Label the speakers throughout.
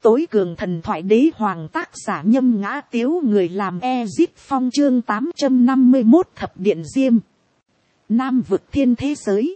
Speaker 1: Tối cường thần thoại đế hoàng, tác giả Nhâm Ngã Tiếu, người làm Ezip Phong, chương 851 thập điện diêm. Nam vực thiên thế giới.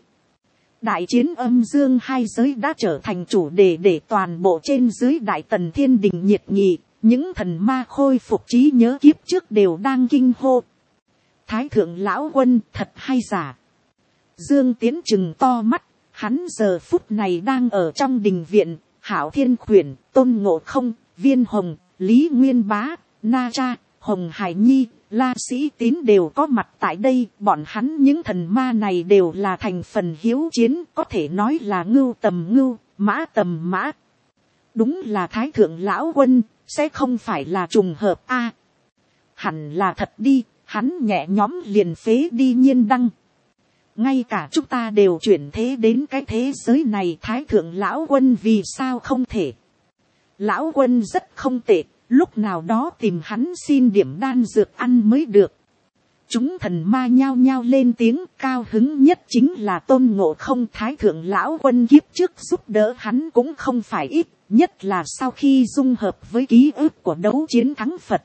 Speaker 1: Đại chiến âm dương hai giới đã trở thành chủ đề để toàn bộ trên dưới Đại Tần Thiên Đình nhiệt nghị. Những thần ma khôi phục trí nhớ kiếp trước đều đang kinh hô. Thái thượng lão quân thật hay giả? Dương Tiến trừng to mắt, hắn giờ phút này đang ở trong đình viện. Hảo Thiên Khuyển, Tôn Ngộ Không, Viên Hồng, Lý Nguyên Bá, Na Cha, Hồng Hải Nhi, La Sĩ Tín đều có mặt tại đây. Bọn hắn những thần ma này đều là thành phần hiếu chiến, có thể nói là ngưu tầm ngưu, mã tầm mã. Đúng là Thái thượng lão quân, sẽ không phải là trùng hợp a? Hẳn là thật đi, hắn nhẹ nhõm liền phế đi Nhiên Đăng. Ngay cả chúng ta đều chuyển thế đến cái thế giới này, Thái thượng lão quân vì sao không thể? Lão quân rất không tệ, lúc nào đó tìm hắn xin điểm đan dược ăn mới được. Chúng thần ma nhao nhao lên tiếng, cao hứng nhất chính là Tôn Ngộ Không. Thái thượng lão quân kiếp trước giúp đỡ hắn cũng không phải ít, nhất là sau khi dung hợp với ký ức của đấu chiến thắng Phật.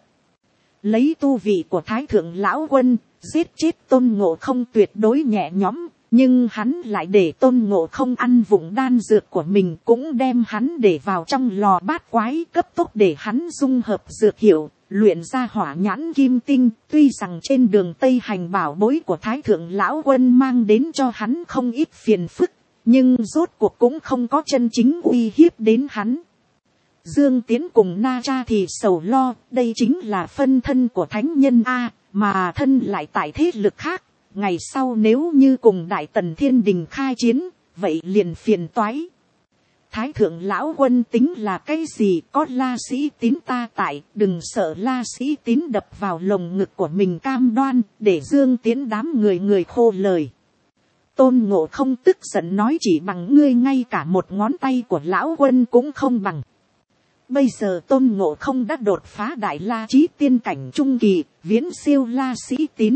Speaker 1: Lấy tu vị của Thái thượng lão quân, giết chết Tôn Ngộ Không tuyệt đối nhẹ nhõm, nhưng hắn lại để Tôn Ngộ Không ăn vụng đan dược của mình, cũng đem hắn để vào trong lò bát quái, cấp tốc để hắn dung hợp dược hiệu, luyện ra hỏa nhãn kim tinh. Tuy rằng trên đường Tây hành bảo bối của Thái thượng lão quân mang đến cho hắn không ít phiền phức, nhưng rốt cuộc cũng không có chân chính uy hiếp đến hắn. Dương Tiến cùng Na Cha thì sầu lo, đây chính là phân thân của thánh nhân a, mà thân lại tại thế lực khác. Ngày sau nếu như cùng Đại Tần Thiên Đình khai chiến, vậy liền phiền toái. Thái thượng lão quân tính là cái gì, có La Sĩ Tín ta tại, đừng sợ. La Sĩ Tín đập vào lồng ngực của mình cam đoan, để Dương Tiến đám người khô lời. Tôn Ngộ Không tức giận nói, chỉ bằng ngươi ngay cả một ngón tay của lão quân cũng không bằng. Bây giờ Tôn Ngộ Không đã đột phá Đại La Chí tiên cảnh trung kỳ, viễn siêu La Sĩ Tín.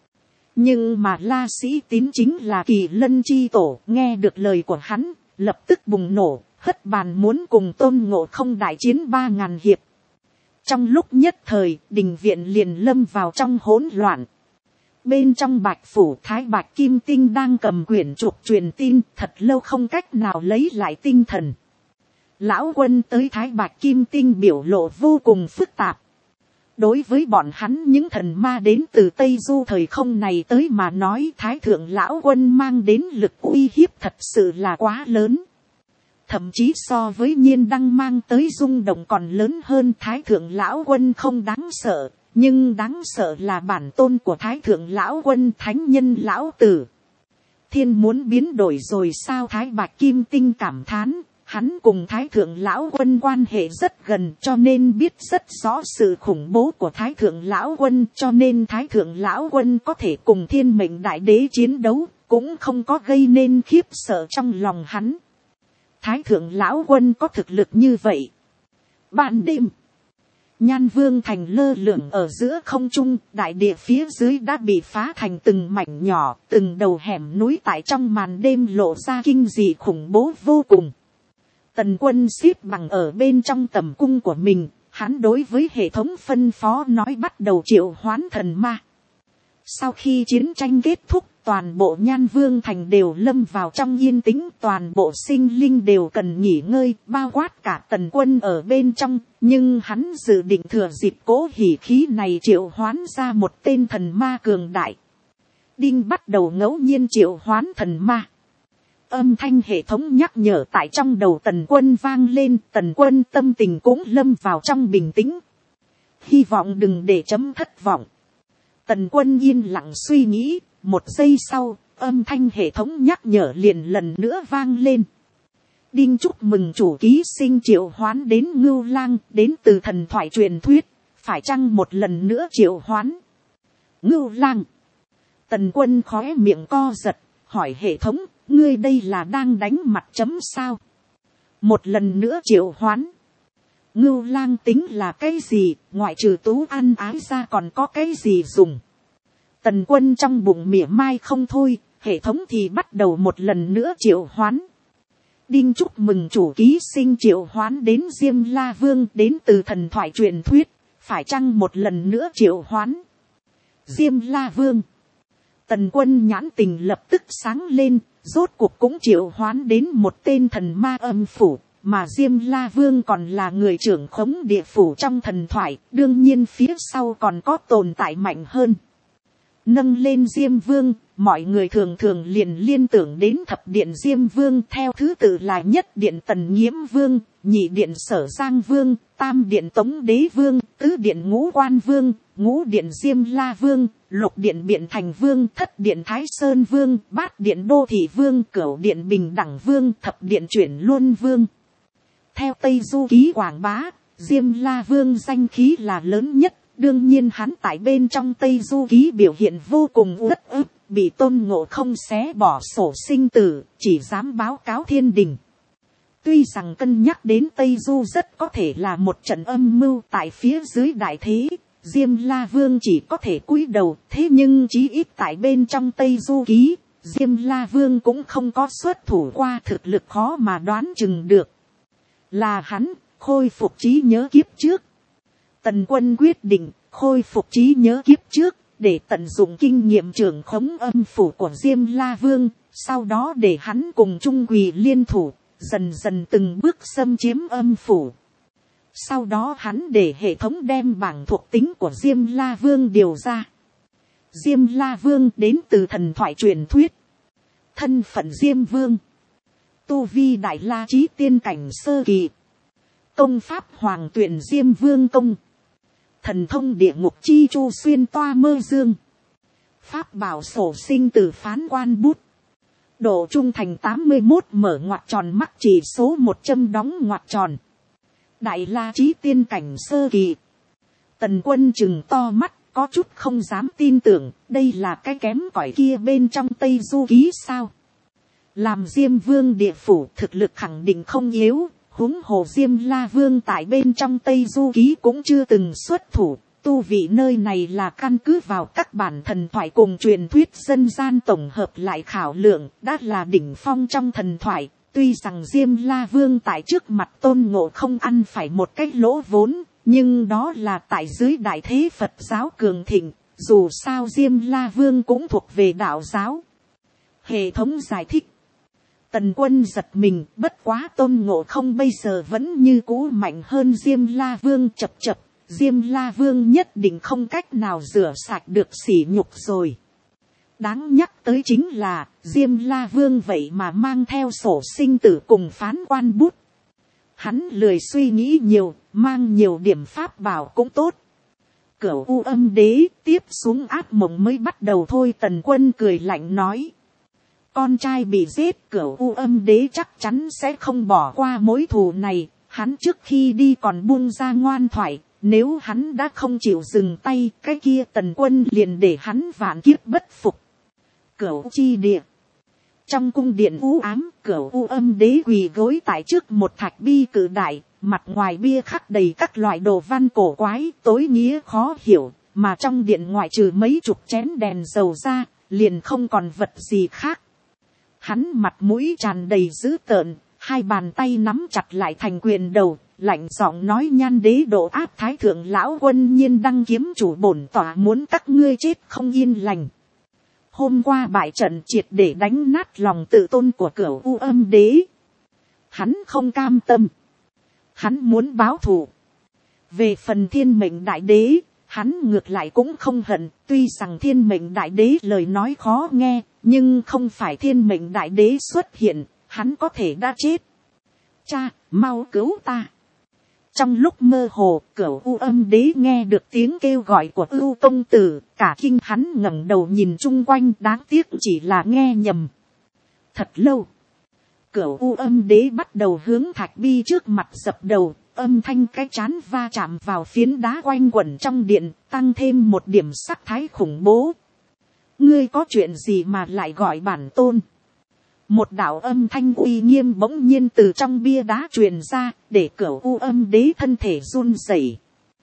Speaker 1: Nhưng mà La Sĩ Tín chính là Kỳ Lân chi tổ, nghe được lời của hắn, lập tức bùng nổ, hất bàn muốn cùng Tôn Ngộ Không đại chiến 3000 hiệp. Trong lúc nhất thời, đình viện liền lâm vào trong hỗn loạn. Bên trong Bạch Phủ, Thái Bạch Kim Tinh đang cầm quyển trục truyền tin, thật lâu không cách nào lấy lại tinh thần. Lão quân tới Thái Bạch Kim Tinh biểu lộ vô cùng phức tạp. Đối với bọn hắn những thần ma đến từ Tây Du thời không này tới mà nói, Thái thượng lão quân mang đến lực uy hiếp thật sự là quá lớn. Thậm chí so với Nhiên Đăng mang tới rung động còn lớn hơn. Thái thượng lão quân không đáng sợ, nhưng đáng sợ là bản tôn của Thái thượng lão quân, thánh nhân lão tử. Thiên muốn biến đổi rồi sao? Thái Bạch Kim Tinh cảm thán. Hắn cùng Thái thượng lão quân quan hệ rất gần, cho nên biết rất rõ sự khủng bố của Thái thượng lão quân, cho nên Thái thượng lão quân có thể cùng Thiên Mệnh Đại Đế chiến đấu, cũng không có gây nên khiếp sợ trong lòng hắn. Thái thượng lão quân có thực lực như vậy. Ban đêm, Nhan Vương thành lơ lửng ở giữa không trung, đại địa phía dưới đã bị phá thành từng mảnh nhỏ, từng đầu hẻm núi tại trong màn đêm lộ ra kinh dị khủng bố vô cùng. Tần Quân xếp bằng ở bên trong tầm cung của mình, hắn đối với hệ thống phân phó nói bắt đầu triệu hoán thần ma. Sau khi chiến tranh kết thúc, toàn bộ Nhan Vương thành đều lâm vào trong yên tĩnh, toàn bộ sinh linh đều cần nghỉ ngơi, bao quát cả Tần Quân ở bên trong, nhưng hắn dự định thừa dịp cố hỉ khí này triệu hoán ra một tên thần ma cường đại. Đinh bắt đầu ngẫu nhiên triệu hoán thần ma. Âm thanh hệ thống nhắc nhở tại trong đầu Tần Quân vang lên, Tần Quân tâm tình cũng lâm vào trong bình tĩnh. Hy vọng đừng để chấm thất vọng. Tần Quân yên lặng suy nghĩ, một giây sau, âm thanh hệ thống nhắc nhở liền lần nữa vang lên. Đinh chúc mừng chủ ký sinh triệu hoán đến Ngưu Lang, đến từ thần thoại truyền thuyết, phải chăng một lần nữa triệu hoán? Ngưu Lang. Tần Quân khóe miệng co giật, hỏi hệ thống, ngươi đây là đang đánh mặt chấm sao? Một lần nữa triệu hoán. Ngưu Lang tính là cái gì, ngoại trừ tú ăn ái ra còn có cái gì dùng? Tần Quân trong bụng mỉa mai không thôi, hệ thống thì bắt đầu một lần nữa triệu hoán. Đinh chúc mừng chủ ký sinh triệu hoán đến Diêm La Vương đến từ thần thoại truyền thuyết, phải chăng một lần nữa triệu hoán Diêm La Vương. Tần Quân nhãn tình lập tức sáng lên, rốt cuộc cũng triệu hoán đến một tên thần ma âm phủ, mà Diêm La Vương còn là người trưởng khống địa phủ trong thần thoại, đương nhiên phía sau còn có tồn tại mạnh hơn. Nâng lên Diêm Vương, mọi người thường thường liền liên tưởng đến thập điện Diêm Vương theo thứ tự là nhất điện Tần Nhiễm Vương, nhị điện Sở Giang Vương, tam điện Tống Đế Vương, tứ điện Ngũ Quan Vương, ngũ điện Diêm La Vương, lục điện Biện Thành Vương, thất điện Thái Sơn Vương, bát điện Đô Thị Vương, cửu điện Bình Đẳng Vương, thập điện Chuyển Luân Vương. Theo Tây Du Ký quảng bá, Diêm La Vương danh khí là lớn nhất. Đương nhiên hắn tại bên trong Tây Du Ký biểu hiện vô cùng uất ức, bị Tôn Ngộ Không xé bỏ sổ sinh tử, chỉ dám báo cáo thiên đình. Tuy rằng cân nhắc đến Tây Du rất có thể là một trận âm mưu tại phía dưới đại thế, Diêm La Vương chỉ có thể cúi đầu, thế nhưng chí ít tại bên trong Tây Du Ký, Diêm La Vương cũng không có xuất thủ qua, thực lực khó mà đoán chừng được. Là hắn khôi phục trí nhớ kiếp trước. Tần Quân quyết định khôi phục trí nhớ kiếp trước, để tận dụng kinh nghiệm trưởng khống âm phủ của Diêm La Vương, sau đó để hắn cùng Trung Quỳ liên thủ, dần dần từng bước xâm chiếm âm phủ. Sau đó hắn để hệ thống đem bảng thuộc tính của Diêm La Vương điều ra. Diêm La Vương đến từ thần thoại truyền thuyết. Thân phận Diêm Vương. Tu vi Đại La Chí Tiên cảnh sơ kỳ. Công pháp Hoàng Tuyển Diêm Vương công. Thần thông địa ngục chi chu xuyên toa mơ dương. Pháp bảo sổ sinh tử phán quan bút. Độ trung thành 81 mở ngoặc tròn mắc chỉ số 100 đóng ngoặc tròn. Đại La Chí Tiên cảnh sơ kỳ. Tần Quân chừng to mắt, có chút không dám tin tưởng, đây là cái kém cỏi kia bên trong Tây Du Ký sao. Làm Diêm Vương địa phủ thực lực khẳng định không yếu. Huống hồ Diêm La Vương tại bên trong Tây Du Ký cũng chưa từng xuất thủ, tu vị nơi này là căn cứ vào các bản thần thoại cùng truyền thuyết dân gian tổng hợp lại khảo lượng, đã là đỉnh phong trong thần thoại. Tuy rằng Diêm La Vương tại trước mặt Tôn Ngộ Không ăn phải một cách lỗ vốn, nhưng đó là tại dưới đại thế Phật giáo cường thịnh, dù sao Diêm La Vương cũng thuộc về đạo giáo. Hệ thống giải thích. Tần Quân giật mình, bất quá Tôn Ngộ Không bây giờ vẫn như cũ mạnh hơn Diêm La Vương chập chập. Diêm La Vương nhất định không cách nào rửa sạch được sỉ nhục rồi. Đáng nhắc tới chính là, Diêm La Vương vậy mà mang theo sổ sinh tử cùng phán quan bút. Hắn lười suy nghĩ nhiều, mang nhiều điểm pháp bảo cũng tốt. Cửu U Âm Đế tiếp xuống ác mộng mới bắt đầu thôi. Tần Quân cười lạnh nói. Con trai bị giết, Cửu U Âm Đế chắc chắn sẽ không bỏ qua mối thù này. Hắn trước khi đi còn buông ra ngoan thoại. Nếu hắn đã không chịu dừng tay, cái kia Tần Quân liền để hắn vạn kiếp bất phục. Cửu chi địa. Trong cung điện u ám, Cửu U Âm Đế quỳ gối tại trước một thạch bi cự đại, mặt ngoài bia khắc đầy các loại đồ văn cổ quái, tối nghĩa khó hiểu, mà trong điện ngoại trừ mấy chục chén đèn dầu ra, liền không còn vật gì khác. Hắn mặt mũi tràn đầy dữ tợn, hai bàn tay nắm chặt lại thành quyền đầu, lạnh giọng nói: Nhan Đế độ áp Thái Thượng Lão Quân Nhiên Đăng kiếm chủ bổn tỏa muốn các ngươi chết không yên lành. Hôm qua bại trận triệt để đánh nát lòng tự tôn của Cửu U Âm Đế. Hắn không cam tâm. Hắn muốn báo thù. Về phần Thiên Mệnh Đại Đế, hắn ngược lại cũng không hận. Tuy rằng Thiên Mệnh Đại Đế lời nói khó nghe, nhưng không phải Thiên Mệnh Đại Đế xuất hiện, hắn có thể đã chết. Cha, mau cứu ta. Trong lúc mơ hồ, Cửu U Âm Đế nghe được tiếng kêu gọi của Ưu công tử, cả kinh hắn ngẩng đầu nhìn chung quanh, đáng tiếc chỉ là nghe nhầm. Thật lâu, Cửu U Âm Đế bắt đầu hướng thạch bi trước mặt dập đầu, âm thanh cái chán va chạm vào phiến đá quanh quẩn trong điện, tăng thêm một điểm sắc thái khủng bố. Ngươi có chuyện gì mà lại gọi bản tôn? Một đạo âm thanh uy nghiêm bỗng nhiên từ trong bia đá truyền ra, để Cửu U Âm Đế thân thể run rẩy.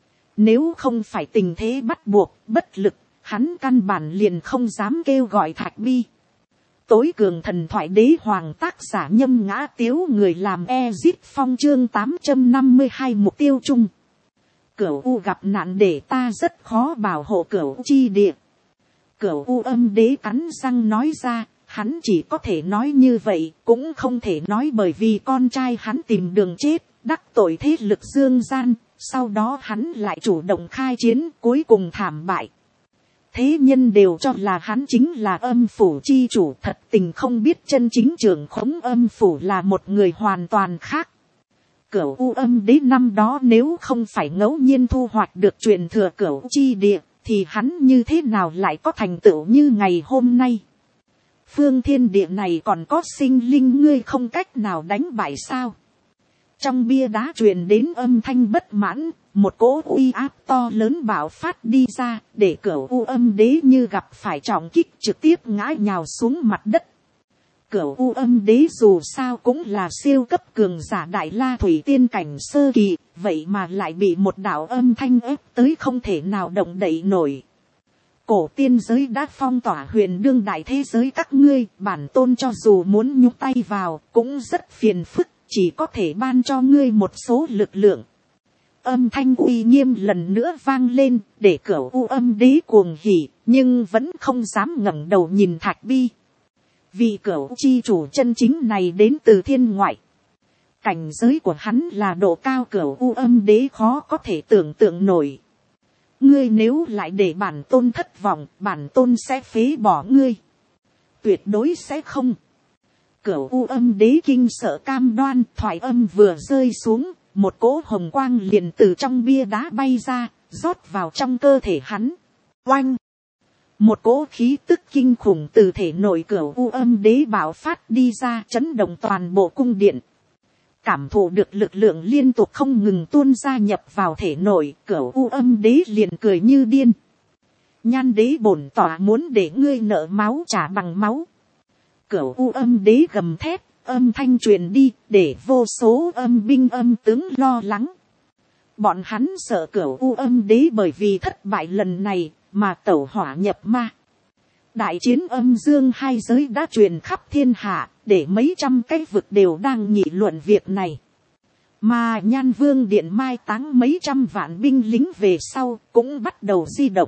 Speaker 1: Nếu không phải tình thế bắt buộc, bất lực, hắn căn bản liền không dám kêu gọi thạch bi. tối cường thần thoại đế hoàng, tác giả Nhâm Ngã Tiếu, người làm Ezip Phong, chương 852 mục tiêu chung. Cửu U gặp nạn để ta rất khó bảo hộ cửu chi địa. Cửu U âm đế cắn răng nói ra, hắn chỉ có thể nói như vậy, cũng không thể nói bởi vì con trai hắn tìm đường chết, đắc tội thế lực dương gian, sau đó hắn lại chủ động khai chiến, cuối cùng thảm bại. Thế nhân đều cho là hắn chính là âm phủ chi chủ, thật tình không biết chân chính trưởng khống âm phủ là một người hoàn toàn khác. Cửu U âm đế năm đó nếu không phải ngẫu nhiên thu hoạch được truyền thừa cửu chi địa, thì hắn như thế nào lại có thành tựu như ngày hôm nay. Phương thiên địa này còn có sinh linh ngươi không cách nào đánh bại sao. Trong bia đá truyền đến âm thanh bất mãn, một cỗ uy áp to lớn bạo phát đi ra, để Cửu U âm đế như gặp phải trọng kích, trực tiếp ngã nhào xuống mặt đất. Cửu U âm đế dù sao cũng là siêu cấp cường giả đại la thủy tiên cảnh sơ kỳ, vậy mà lại bị một đạo âm thanh ép tới không thể nào động đậy nổi. Cổ tiên giới đã phong tỏa huyền đương đại thế giới các ngươi, bản tôn cho dù muốn nhúc tay vào cũng rất phiền phức, chỉ có thể ban cho ngươi một số lực lượng. Âm thanh uy nghiêm lần nữa vang lên, để Cửu U âm đế cuồng hỉ, nhưng vẫn không dám ngẩng đầu nhìn Thạch Bi. Vì Cửu chi chủ chân chính này đến từ thiên ngoại. Cảnh giới của hắn là độ cao Cửu U âm đế khó có thể tưởng tượng nổi. Ngươi nếu lại để bản tôn thất vọng, bản tôn sẽ phế bỏ ngươi. Tuyệt đối sẽ không. Cửu U âm đế kinh sợ cam đoan, thoại âm vừa rơi xuống, một cỗ hồng quang liền từ trong bia đá bay ra, rót vào trong cơ thể hắn. Oanh! Một cỗ khí tức kinh khủng từ thể nội Cửu U âm đế bạo phát đi ra, chấn động toàn bộ cung điện. Cảm thụ được lực lượng liên tục không ngừng tuôn ra nhập vào thể nội, Cửu U âm đế liền cười như điên. Nhan đế bổn tỏa muốn để ngươi nợ máu trả bằng máu. Cửu U âm đế gầm thét, âm thanh truyền đi, để vô số âm binh âm tướng lo lắng. Bọn hắn sợ Cửu U âm đế bởi vì thất bại lần này mà tẩu hỏa nhập ma. Đại chiến âm dương hai giới đã truyền khắp thiên hạ, để mấy trăm cái vực đều đang nghị luận việc này. Mà Nhan Vương Điện mai táng mấy trăm vạn binh lính về sau cũng bắt đầu di động.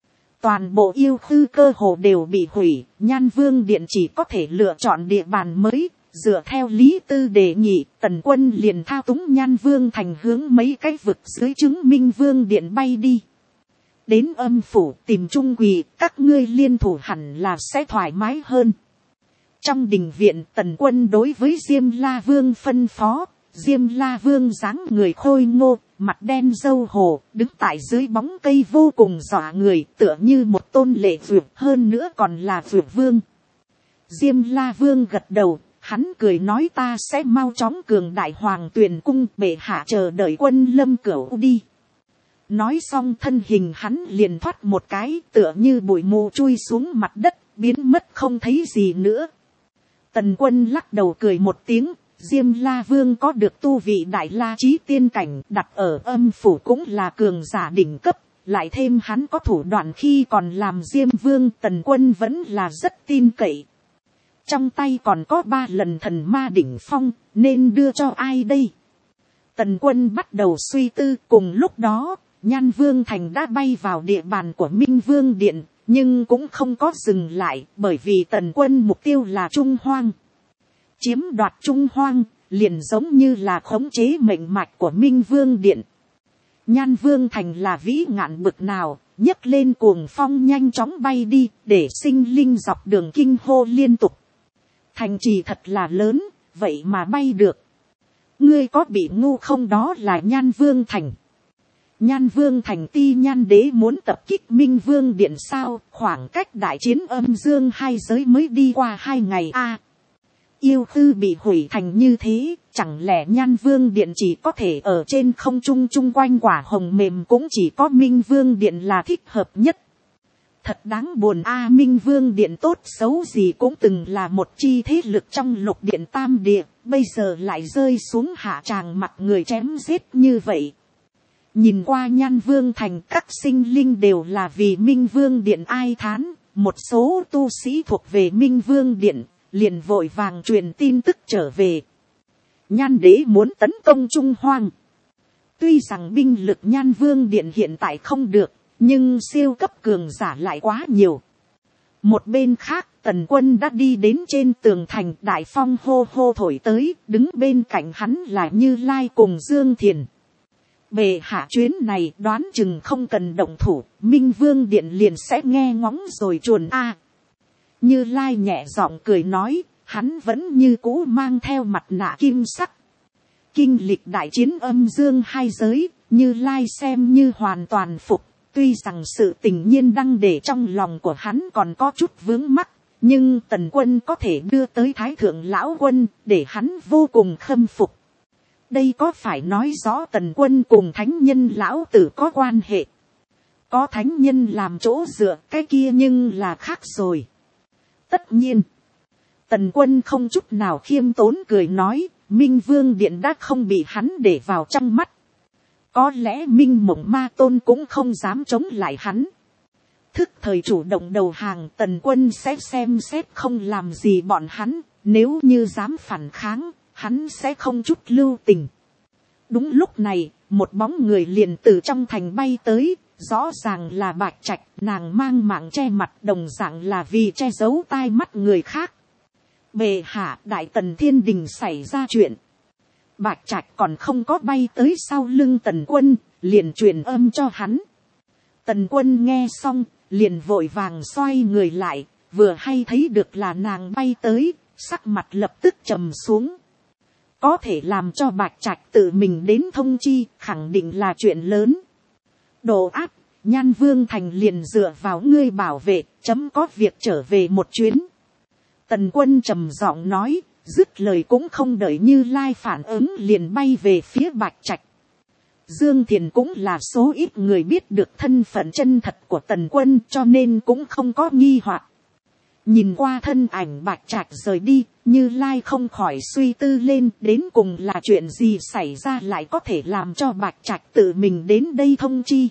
Speaker 1: Toàn bộ yêu khư cơ hồ đều bị hủy, Nhan Vương Điện chỉ có thể lựa chọn địa bàn mới. Dựa theo Lý Tư đề nghị, Tần Quân liền thao túng Nhan Vương thành hướng mấy cái vực dưới chứng Minh Vương Điện bay đi. Đến âm phủ tìm trung quỳ, các ngươi liên thủ hẳn là sẽ thoải mái hơn. Trong đình viện, Tần Quân đối với Diêm La Vương phân phó. Diêm La Vương dáng người khôi ngô, mặt đen râu hồ, đứng tại dưới bóng cây vô cùng dọa người, tựa như một tôn lệ vượt, hơn nữa còn là vượt vương. Diêm La Vương gật đầu, hắn cười nói ta sẽ mau chóng cường đại Hoàng Tuyền cung, bệ hạ chờ đợi Quân Lâm Cửu đi. Nói xong thân hình hắn liền thoát một cái, tựa như bụi mù chui xuống mặt đất, biến mất không thấy gì nữa. Tần Quân lắc đầu cười một tiếng, Diêm La Vương có được tu vị đại la chí tiên cảnh, đặt ở âm phủ cũng là cường giả đỉnh cấp, lại thêm hắn có thủ đoạn khi còn làm Diêm Vương, Tần Quân vẫn là rất tin cậy. Trong tay còn có 3 lần thần ma đỉnh phong, nên đưa cho ai đây? Tần Quân bắt đầu suy tư, cùng lúc đó, Nhan Vương thành đã bay vào địa bàn của Minh Vương Điện, nhưng cũng không có dừng lại, bởi vì Tần Quân mục tiêu là Trung Hoang. Chiếm đoạt Trung Hoang, liền giống như là khống chế mệnh mạch của Minh Vương Điện. Nhan Vương thành là vĩ ngạn bực nào, nhấc lên cuồng phong nhanh chóng bay đi, để sinh linh dọc đường kinh hô liên tục. Thành trì thật là lớn, vậy mà bay được. Ngươi có bị ngu không, đó là Nhan Vương thành. Nhan Vương thành ti Nhan đế muốn tập kích Minh Vương Điện sao, khoảng cách đại chiến âm dương hai giới mới đi qua 2 ngày a. Yêu khư bị hủy thành như thế, chẳng lẽ Nhan Vương Điện chỉ có thể ở trên không trung chung quanh quả hồng mềm, cũng chỉ có Minh Vương Điện là thích hợp nhất. Thật đáng buồn a, Minh Vương Điện tốt xấu gì cũng từng là một chi thế lực trong Lục Điện Tam Địa, bây giờ lại rơi xuống hạ tràng mặt người chém giết như vậy. Nhìn qua Nhan Vương thành, các sinh linh đều là vì Minh Vương Điện ai thán, một số tu sĩ thuộc về Minh Vương Điện, liền vội vàng truyền tin tức trở về. Nhan đế muốn tấn công Trung Hoang. Tuy rằng binh lực Nhan Vương Điện hiện tại không được, nhưng siêu cấp cường giả lại quá nhiều. Một bên khác, Tần Quân đã đi đến trên tường thành, đại phong hô hô thổi tới, đứng bên cạnh hắn là Như Lai cùng Dương Thiền. Bệ hạ chuyến này đoán chừng không cần động thủ, Minh Vương Điện liền sẽ nghe ngóng rồi chuồn a. Như Lai nhẹ giọng cười nói, hắn vẫn như cũ mang theo mặt nạ kim sắc. Kinh lịch đại chiến âm dương hai giới, Như Lai xem như hoàn toàn phục. Tuy rằng sự tình nhiên đang để trong lòng của hắn còn có chút vướng mắc, nhưng Tần Quân có thể đưa tới Thái Thượng Lão Quân, để hắn vô cùng khâm phục. Đây có phải nói rõ Tần Quân cùng Thánh Nhân Lão Tử có quan hệ? Có Thánh Nhân làm chỗ dựa, cái kia nhưng là khác rồi. Tất nhiên, Tần Quân không chút nào khiêm tốn cười nói, Minh Vương Điện đã không bị hắn để vào trong mắt. Có lẽ Minh Mộng Ma Tôn cũng không dám chống lại hắn. Thức thời chủ động đầu hàng, Tần Quân sẽ xem xét không làm gì bọn hắn. Nếu như dám phản kháng, hắn sẽ không chút lưu tình. Đúng lúc này, một bóng người liền từ trong thành bay tới. Rõ ràng là Bạch Trạch, nàng mang mạng che mặt, đồng dạng là vì che giấu tai mắt người khác. Bệ hạ, Đại Tần Thiên Đình xảy ra chuyện. Bạch Trạch còn không có bay tới sau lưng Tần Quân, liền truyền âm cho hắn. Tần Quân nghe xong, liền vội vàng xoay người lại, vừa hay thấy được là nàng bay tới, sắc mặt lập tức trầm xuống. Có thể làm cho Bạch Trạch tự mình đến thông chi, khẳng định là chuyện lớn. Đồ ác, Nhan Vương Thành liền dựa vào ngươi bảo vệ, chấm có việc trở về một chuyến. Tần Quân trầm giọng nói, dứt lời cũng không đợi Như Lai phản ứng liền bay về phía Bạch Trạch. Dương Thiền cũng là số ít người biết được thân phận chân thật của Tần Quân, cho nên cũng không có nghi hoặc. Nhìn qua thân ảnh Bạch Trạch rời đi, Như Lai không khỏi suy tư lên, đến cùng là chuyện gì xảy ra lại có thể làm cho Bạch Trạch tự mình đến đây thông chi.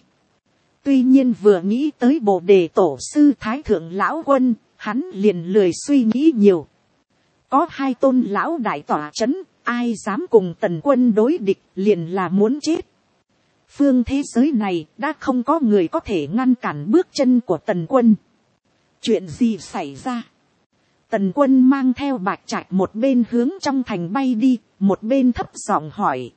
Speaker 1: Tuy nhiên vừa nghĩ tới Bồ Đề Tổ sư Thái Thượng Lão Quân, hắn liền lười suy nghĩ nhiều. Có hai tôn lão đại tỏa chấn, ai dám cùng Tần Quân đối địch liền là muốn chết. Phương thế giới này đã không có người có thể ngăn cản bước chân của Tần Quân. Chuyện gì xảy ra? Tần Quân mang theo Bạch Trạch một bên hướng trong thành bay đi, một bên thấp giọng hỏi.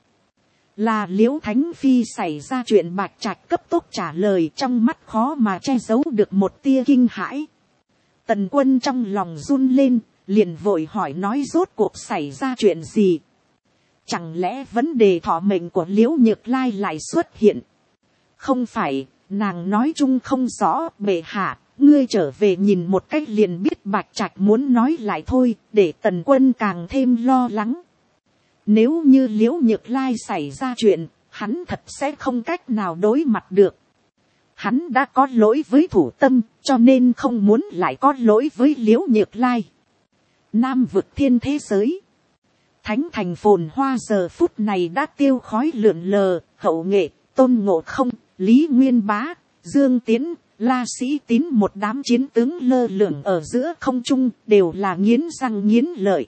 Speaker 1: Là Liễu Thánh Phi xảy ra chuyện. Bạch Trạch cấp tốc trả lời, trong mắt khó mà che giấu được một tia kinh hãi. Tần Quân trong lòng run lên, liền vội hỏi nói rốt cuộc xảy ra chuyện gì. Chẳng lẽ vấn đề thọ mệnh của Liễu Nhược Lai lại xuất hiện? Không phải, nàng nói chung không rõ. Bệ hạ, ngươi trở về nhìn một cách liền biết. Bạch Trạch muốn nói lại thôi, để Tần Quân càng thêm lo lắng. Nếu như Liễu Nhược Lai xảy ra chuyện, hắn thật sẽ không cách nào đối mặt được. Hắn đã có lỗi với thủ tâm, cho nên không muốn lại có lỗi với Liễu Nhược Lai. Nam vực thiên thế giới. Thánh thành phồn hoa giờ phút này đã tiêu khói lượn lờ, Hậu Nghệ, Tôn Ngộ Không, Lý Nguyên Bá, Dương Tiến, La Sĩ Tín một đám chiến tướng lơ lửng ở giữa không trung, đều là nghiến răng nghiến lợi.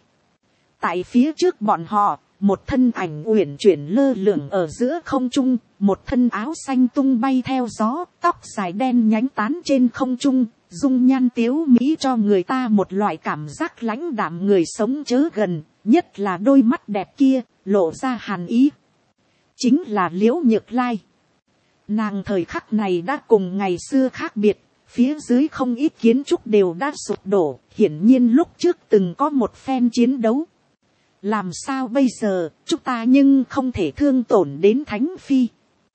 Speaker 1: Tại phía trước bọn họ, một thân ảnh uyển chuyển lơ lửng ở giữa không trung, một thân áo xanh tung bay theo gió, tóc dài đen nhánh tán trên không trung, dung nhan tiếu mỹ cho người ta một loại cảm giác lãnh đạm người sống chớ gần, nhất là đôi mắt đẹp kia, lộ ra hàn ý. Chính là Liễu Nhược Lai. Nàng thời khắc này đã cùng ngày xưa khác biệt, phía dưới không ít kiến trúc đều đã sụp đổ, hiển nhiên lúc trước từng có một phen chiến đấu. Làm sao bây giờ, chúng ta nhưng không thể thương tổn đến Thánh Phi.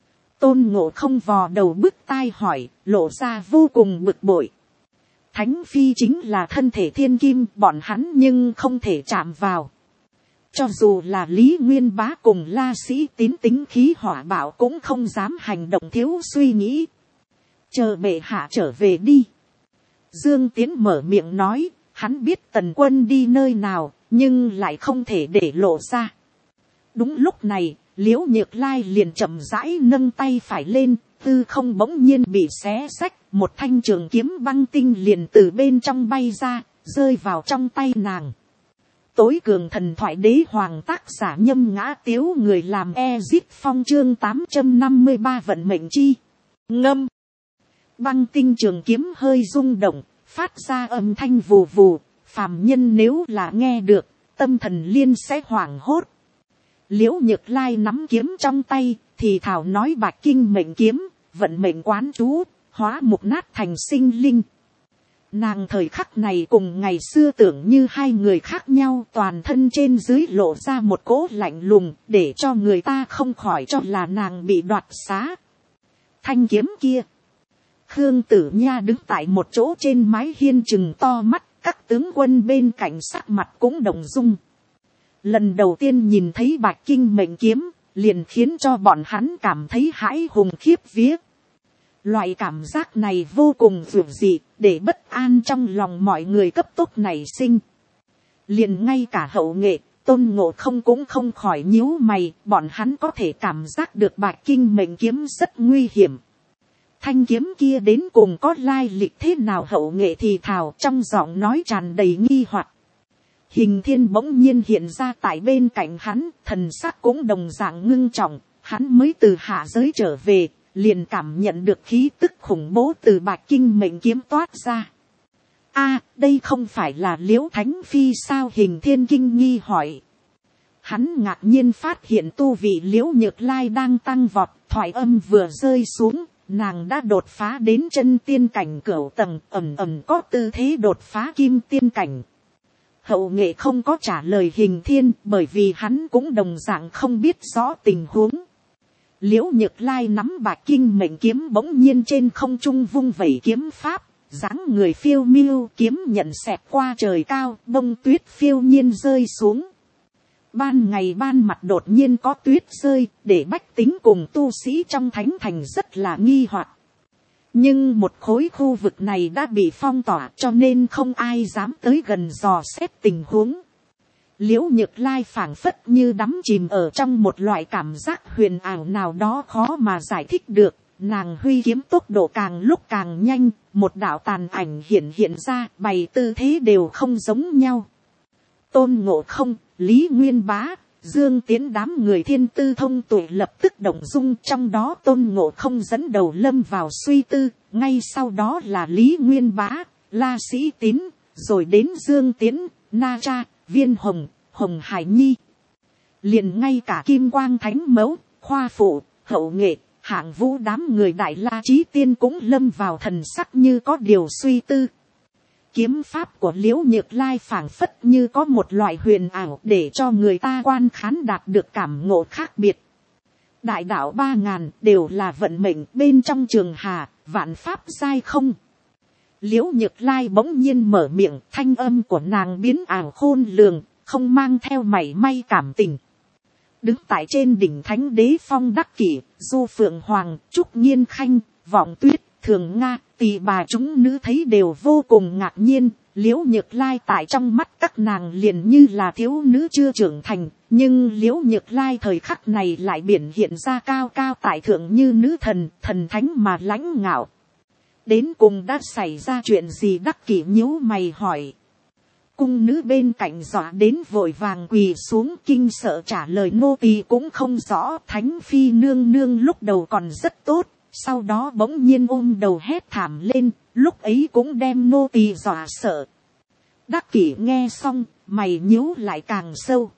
Speaker 1: Tôn Ngộ Không vò đầu bứt tai hỏi, lộ ra vô cùng bực bội. Thánh Phi chính là thân thể thiên kim, bọn hắn nhưng không thể chạm vào. Cho dù là Lý Nguyên Bá cùng La Sĩ Tín tính khí hỏa bạo cũng không dám hành động thiếu suy nghĩ. Chờ bệ hạ trở về đi. Dương Tiến mở miệng nói, hắn biết Tần Quân đi nơi nào, nhưng lại không thể để lộ ra. Đúng lúc này, Liễu Nhược Lai liền chậm rãi nâng tay phải lên, tư không bỗng nhiên bị xé xách, một thanh trường kiếm băng tinh liền từ bên trong bay ra, rơi vào trong tay nàng. Tối cường thần thoại đế hoàng tác giả Nhâm Ngã Tiếu, người làm Ezip Phong, chương 853 vận mệnh chi ngâm. Băng tinh trường kiếm hơi rung động, phát ra âm thanh vù vù, phàm nhân nếu là nghe được, tâm thần liên sẽ hoảng hốt. Liễu Nhược Lai nắm kiếm trong tay, thì thảo nói bạch kinh mệnh kiếm, vận mệnh quán chú, hóa mục nát thành sinh linh. Nàng thời khắc này cùng ngày xưa tưởng như hai người khác nhau, toàn thân trên dưới lộ ra một cỗ lạnh lùng, để cho người ta không khỏi cho là nàng bị đoạt xá. Thanh kiếm kia, Khương Tử Nha đứng tại một chỗ trên mái hiên chừng to mắt, các tướng quân bên cạnh sắc mặt cũng động dung. Lần đầu tiên nhìn thấy bạch kinh mệnh kiếm, liền khiến cho bọn hắn cảm thấy hãi hùng khiếp vía. Loại cảm giác này vô cùng dữ dị, để bất an trong lòng mọi người cấp tốc nảy sinh. Liền ngay cả Hậu Nghệ, Tôn Ngộ Không cũng không khỏi nhíu mày, bọn hắn có thể cảm giác được bạch kinh mệnh kiếm rất nguy hiểm. Thanh kiếm kia đến cùng có lai lịch thế nào? Hậu Nghệ thì thào, trong giọng nói tràn đầy nghi hoặc. Hình Thiên bỗng nhiên hiện ra tại bên cạnh hắn, thần sắc cũng đồng dạng ngưng trọng, hắn mới từ hạ giới trở về, liền cảm nhận được khí tức khủng bố từ bạch kinh mệnh kiếm toát ra. A, đây không phải là Liễu Thánh Phi sao? Hình Thiên kinh nghi hỏi. Hắn ngạc nhiên phát hiện tu vị Liễu Nhược Lai đang tăng vọt, thoại âm vừa rơi xuống, nàng đã đột phá đến chân tiên cảnh cửu tầng, ẩn ẩn có tư thế đột phá kim tiên cảnh. Hậu Nghệ không có trả lời Hình Thiên, bởi vì hắn cũng đồng dạng không biết rõ tình huống. Liễu Nhược Lai nắm bạch kinh mệnh kiếm bỗng nhiên trên không trung vung vẩy kiếm pháp, dáng người phiêu miêu, kiếm nhận xẹt qua trời cao, bông tuyết phiêu nhiên rơi xuống. Ban ngày ban mặt đột nhiên có tuyết rơi, để bách tính cùng tu sĩ trong thánh thành rất là nghi hoặc. Nhưng một khối khu vực này đã bị phong tỏa, cho nên không ai dám tới gần dò xét tình huống. Liễu Nhược Lai phảng phất như đắm chìm ở trong một loại cảm giác huyền ảo nào đó khó mà giải thích được. Nàng huy kiếm tốc độ càng lúc càng nhanh, một đạo tàn ảnh hiện ra, bày tư thế đều không giống nhau. Tôn Ngộ Không, Lý Nguyên Bá, Dương Tiến đám người thiên tư thông tuệ lập tức động dung, trong đó Tôn Ngộ Không dẫn đầu lâm vào suy tư, ngay sau đó là Lý Nguyên Bá, La Sĩ Tín, rồi đến Dương Tiến, Na Cha, Viên Hồng, Hồng Hải Nhi. Liền ngay cả Kim Quang Thánh Mẫu, Khoa Phụ, Hậu Nghệ, Hạng Vũ đám người Đại La Chí Tiên cũng lâm vào thần sắc như có điều suy tư. Kiếm pháp của Liễu Nhược Lai phảng phất như có một loại huyền ảo để cho người ta quan khán đạt được cảm ngộ khác biệt. Đại đạo 3000 đều là vận mệnh, bên trong trường hà, vạn pháp giai không. Liễu Nhược Lai bỗng nhiên mở miệng, thanh âm của nàng biến ảo khôn lường, không mang theo mảy may cảm tình. Đứng tại trên đỉnh Thánh Đế Phong Đắc Kỷ, Du Phượng Hoàng, Trúc Nghiên Khanh, Vọng Tuyết, Thường Nga, Tỳ bà chúng nữ thấy đều vô cùng ngạc nhiên. Liễu Nhược Lai tại trong mắt các nàng liền như là thiếu nữ chưa trưởng thành, nhưng Liễu Nhược Lai thời khắc này lại biểu hiện ra cao cao tại thượng như nữ thần, thần thánh mà lãnh ngạo. Đến cùng đã xảy ra chuyện gì? Đắc Kỷ nhíu mày hỏi. Cung nữ bên cạnh dọa đến vội vàng quỳ xuống kinh sợ trả lời, nô tỳ cũng không rõ. Thánh Phi nương nương lúc đầu còn rất tốt, sau đó bỗng nhiên ôm đầu hét thảm lên, lúc ấy cũng đem nô tỳ dọa sợ. Đắc Kỷ nghe xong, mày nhíu lại càng sâu.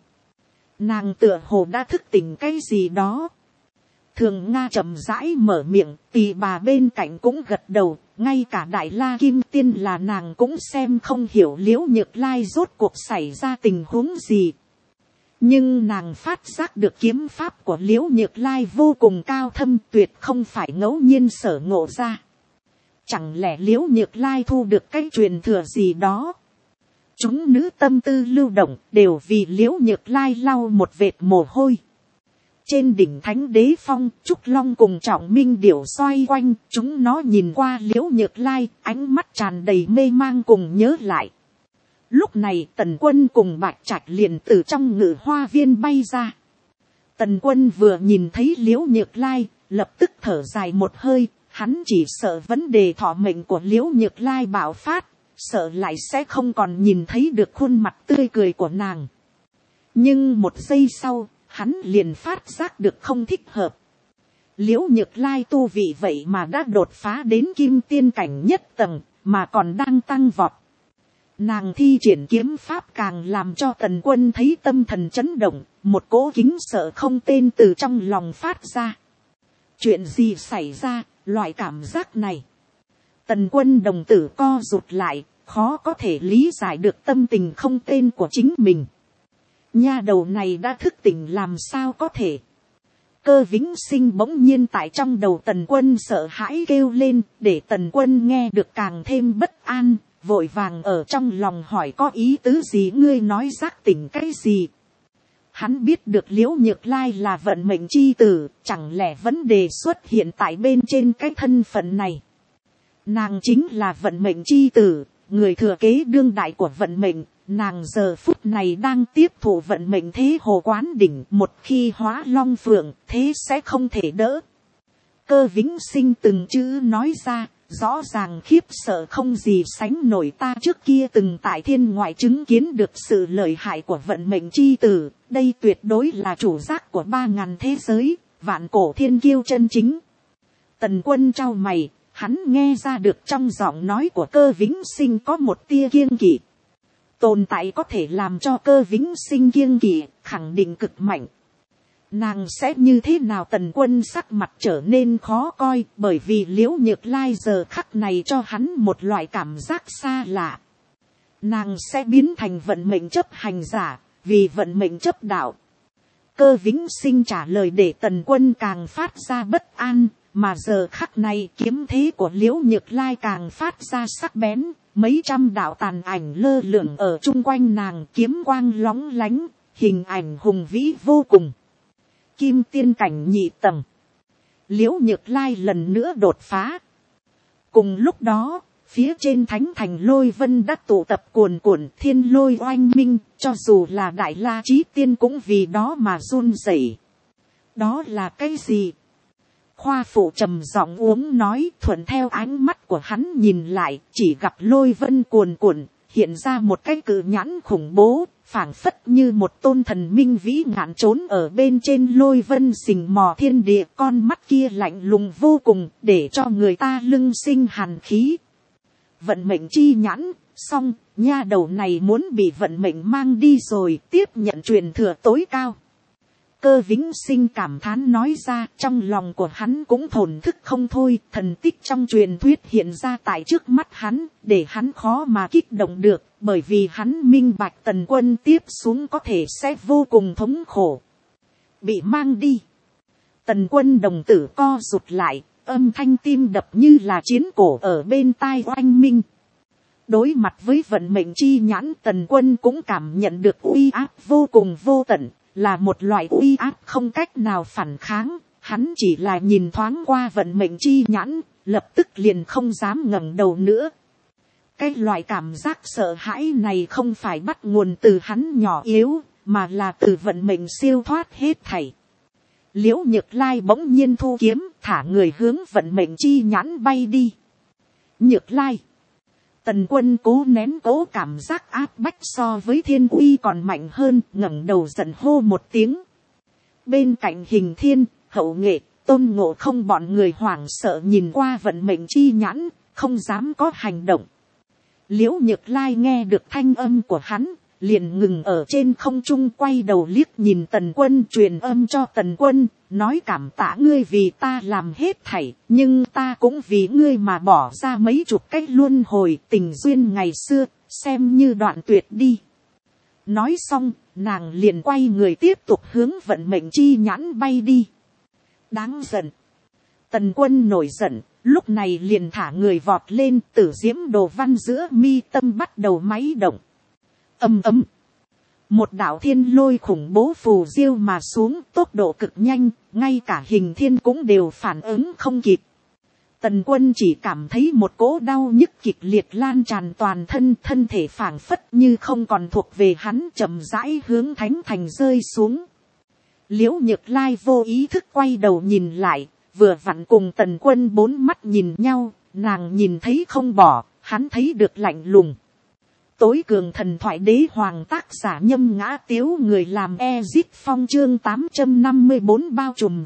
Speaker 1: Nàng tựa hồ đã thức tỉnh cái gì đó. Thường Nga chậm rãi mở miệng, tỳ bà bên cạnh cũng gật đầu, ngay cả Đại La Kim Tiên là nàng cũng xem không hiểu Liễu Nhược Lai rốt cuộc xảy ra tình huống gì. Nhưng nàng phát giác được kiếm pháp của Liễu Nhược Lai vô cùng cao thâm, tuyệt không phải ngẫu nhiên sở ngộ ra. Chẳng lẽ Liễu Nhược Lai thu được cái truyền thừa gì đó? Chúng nữ tâm tư lưu động, đều vì Liễu Nhược Lai lau một vệt mồ hôi. Trên đỉnh Thánh Đế Phong, Trúc Long cùng Trọng Minh Điểu xoay quanh, chúng nó nhìn qua Liễu Nhược Lai, ánh mắt tràn đầy mê mang cùng nhớ lại. Lúc này Tần Quân cùng Bạch Trạch liền từ trong ngự hoa viên bay ra. Tần Quân vừa nhìn thấy Liễu Nhược Lai, lập tức thở dài một hơi, hắn chỉ sợ vấn đề thọ mệnh của Liễu Nhược Lai bạo phát, sợ lại sẽ không còn nhìn thấy được khuôn mặt tươi cười của nàng. Nhưng một giây sau, hắn liền phát giác được không thích hợp. Liễu Nhược Lai tu vị vậy mà đã đột phá đến kim tiên cảnh nhất tầng, mà còn đang tăng vọt. Nàng thi triển kiếm pháp càng làm cho Tần Quân thấy tâm thần chấn động, một cỗ kính sợ không tên từ trong lòng phát ra. Chuyện gì xảy ra, loại cảm giác này? Tần Quân đồng tử co rụt lại, khó có thể lý giải được tâm tình không tên của chính mình. Nha đầu này đã thức tỉnh làm sao có thể? Cơ Vĩnh Sinh bỗng nhiên tại trong đầu Tần Quân sợ hãi kêu lên, để Tần Quân nghe được càng thêm bất an, vội vàng ở trong lòng hỏi có ý tứ gì, ngươi nói giác tỉnh cái gì? Hắn biết được Liễu Nhược Lai là vận mệnh chi tử, chẳng lẽ vấn đề xuất hiện tại bên trên cái thân phận này? Nàng chính là vận mệnh chi tử, người thừa kế đương đại của vận mệnh, nàng giờ phút này đang tiếp thụ vận mệnh thế hồ quán đỉnh, một khi hóa long phượng, thế sẽ không thể đỡ. Cơ Vĩnh Sinh từng chữ nói ra, rõ ràng khiếp sợ không gì sánh nổi. Ta trước kia từng tại thiên ngoại chứng kiến được sự lợi hại của vận mệnh chi tử, đây tuyệt đối là chủ giác của 3000 thế giới, vạn cổ thiên kiêu chân chính. Tần Quân trao mày, hắn nghe ra được trong giọng nói của Cơ Vĩnh Sinh có một tia kiêng kỵ. Tồn tại có thể làm cho Cơ Vĩnh Sinh kiêng kỵ, khẳng định cực mạnh. Nàng sẽ như thế nào? Tần Quân sắc mặt trở nên khó coi, bởi vì Liễu Nhược Lai giờ khắc này cho hắn một loại cảm giác xa lạ. Nàng sẽ biến thành vận mệnh chấp hành giả, vì vận mệnh chấp đạo. Cơ Vĩnh Sinh trả lời để Tần Quân càng phát ra bất an, mà giờ khắc này kiếm thế của Liễu Nhược Lai càng phát ra sắc bén, mấy trăm đạo tàn ảnh lơ lửng ở chung quanh nàng, kiếm quang lóng lánh, hình ảnh hùng vĩ vô cùng. Kim tiên cảnh nhị tầng, Liễu Nhược Lai lần nữa đột phá. Cùng lúc đó, phía trên thánh thành lôi vân đã tụ tập cuồn cuộn, thiên lôi oanh minh, cho dù là Đại La Chí Tiên cũng vì đó mà run rẩy. Đó là cái gì? Khoa phụ trầm giọng uống nói, thuận theo ánh mắt của hắn nhìn lại, chỉ gặp lôi vân cuồn cuộn, hiện ra một cái cự nhãn khủng bố, phảng phất như một tôn thần minh vĩ ngạn trốn ở bên trên lôi vân sình mò thiên địa. Con mắt kia lạnh lùng vô cùng, để cho người ta lưng sinh hàn khí. Vận mệnh chi nhãn, xong, nha đầu này muốn bị vận mệnh mang đi rồi, tiếp nhận truyền thừa tối cao. Cơ Vĩnh Sinh cảm thán nói ra, trong lòng của hắn cũng thổn thức không thôi, thần tích trong truyền thuyết hiện ra tại trước mắt hắn, để hắn khó mà kích động được, bởi vì hắn minh bạch Tần Quân tiếp xuống có thể sẽ vô cùng thống khổ. Bị mang đi. Tần Quân đồng tử co rụt lại, âm thanh tim đập như là chiến cổ ở bên tai oanh minh. Đối mặt với vận mệnh chi nhãn, Tần Quân cũng cảm nhận được uy áp vô cùng vô tận. Là một loại uy áp không cách nào phản kháng, hắn chỉ là nhìn thoáng qua vận mệnh chi nhãn, lập tức liền không dám ngẩng đầu nữa. Cái loại cảm giác sợ hãi này không phải bắt nguồn từ hắn nhỏ yếu, mà là từ vận mệnh siêu thoát hết thảy. Liễu Nhược Lai bỗng nhiên thu kiếm, thả người hướng vận mệnh chi nhãn bay đi. Nhược Lai. Tần Quân cố nén cố cảm giác áp bách so với thiên uy còn mạnh hơn, ngẩng đầu giận hô một tiếng. Bên cạnh Hình Thiên, Hậu Nghệ, Tôn Ngộ Không bọn người hoảng sợ nhìn qua vận mệnh chi nhãn, không dám có hành động. Liễu Nhược Lai nghe được thanh âm của hắn, liền ngừng ở trên không trung, quay đầu liếc nhìn Tần Quân, truyền âm cho Tần Quân, nói cảm tạ ngươi vì ta làm hết thảy, nhưng ta cũng vì ngươi mà bỏ ra mấy chục cách luân hồi, tình duyên ngày xưa, xem như đoạn tuyệt đi. Nói xong, nàng liền quay người tiếp tục hướng vận mệnh chi nhãn bay đi. Đáng giận. Tần Quân nổi giận, lúc này liền thả người vọt lên, Tử Diễm Đồ Văn giữa mi tâm bắt đầu máy động. Ầm ầm, một đạo thiên lôi khủng bố phù diêu mà xuống, tốc độ cực nhanh, ngay cả Hình Thiên cũng đều phản ứng không kịp. Tần Quân chỉ cảm thấy một cỗ đau nhức kịch liệt lan tràn toàn thân, thân thể phảng phất như không còn thuộc về hắn, chậm rãi hướng thánh thành rơi xuống. Liễu Nhược Lai vô ý thức quay đầu nhìn lại, vừa vặn cùng Tần Quân bốn mắt nhìn nhau, nàng nhìn thấy không bỏ, hắn thấy được lạnh lùng. Tối cường thần thoại đế hoàng, tác giả Nhâm Ngã Tiếu, người làm Ezit Phong, chương 854 bao trùm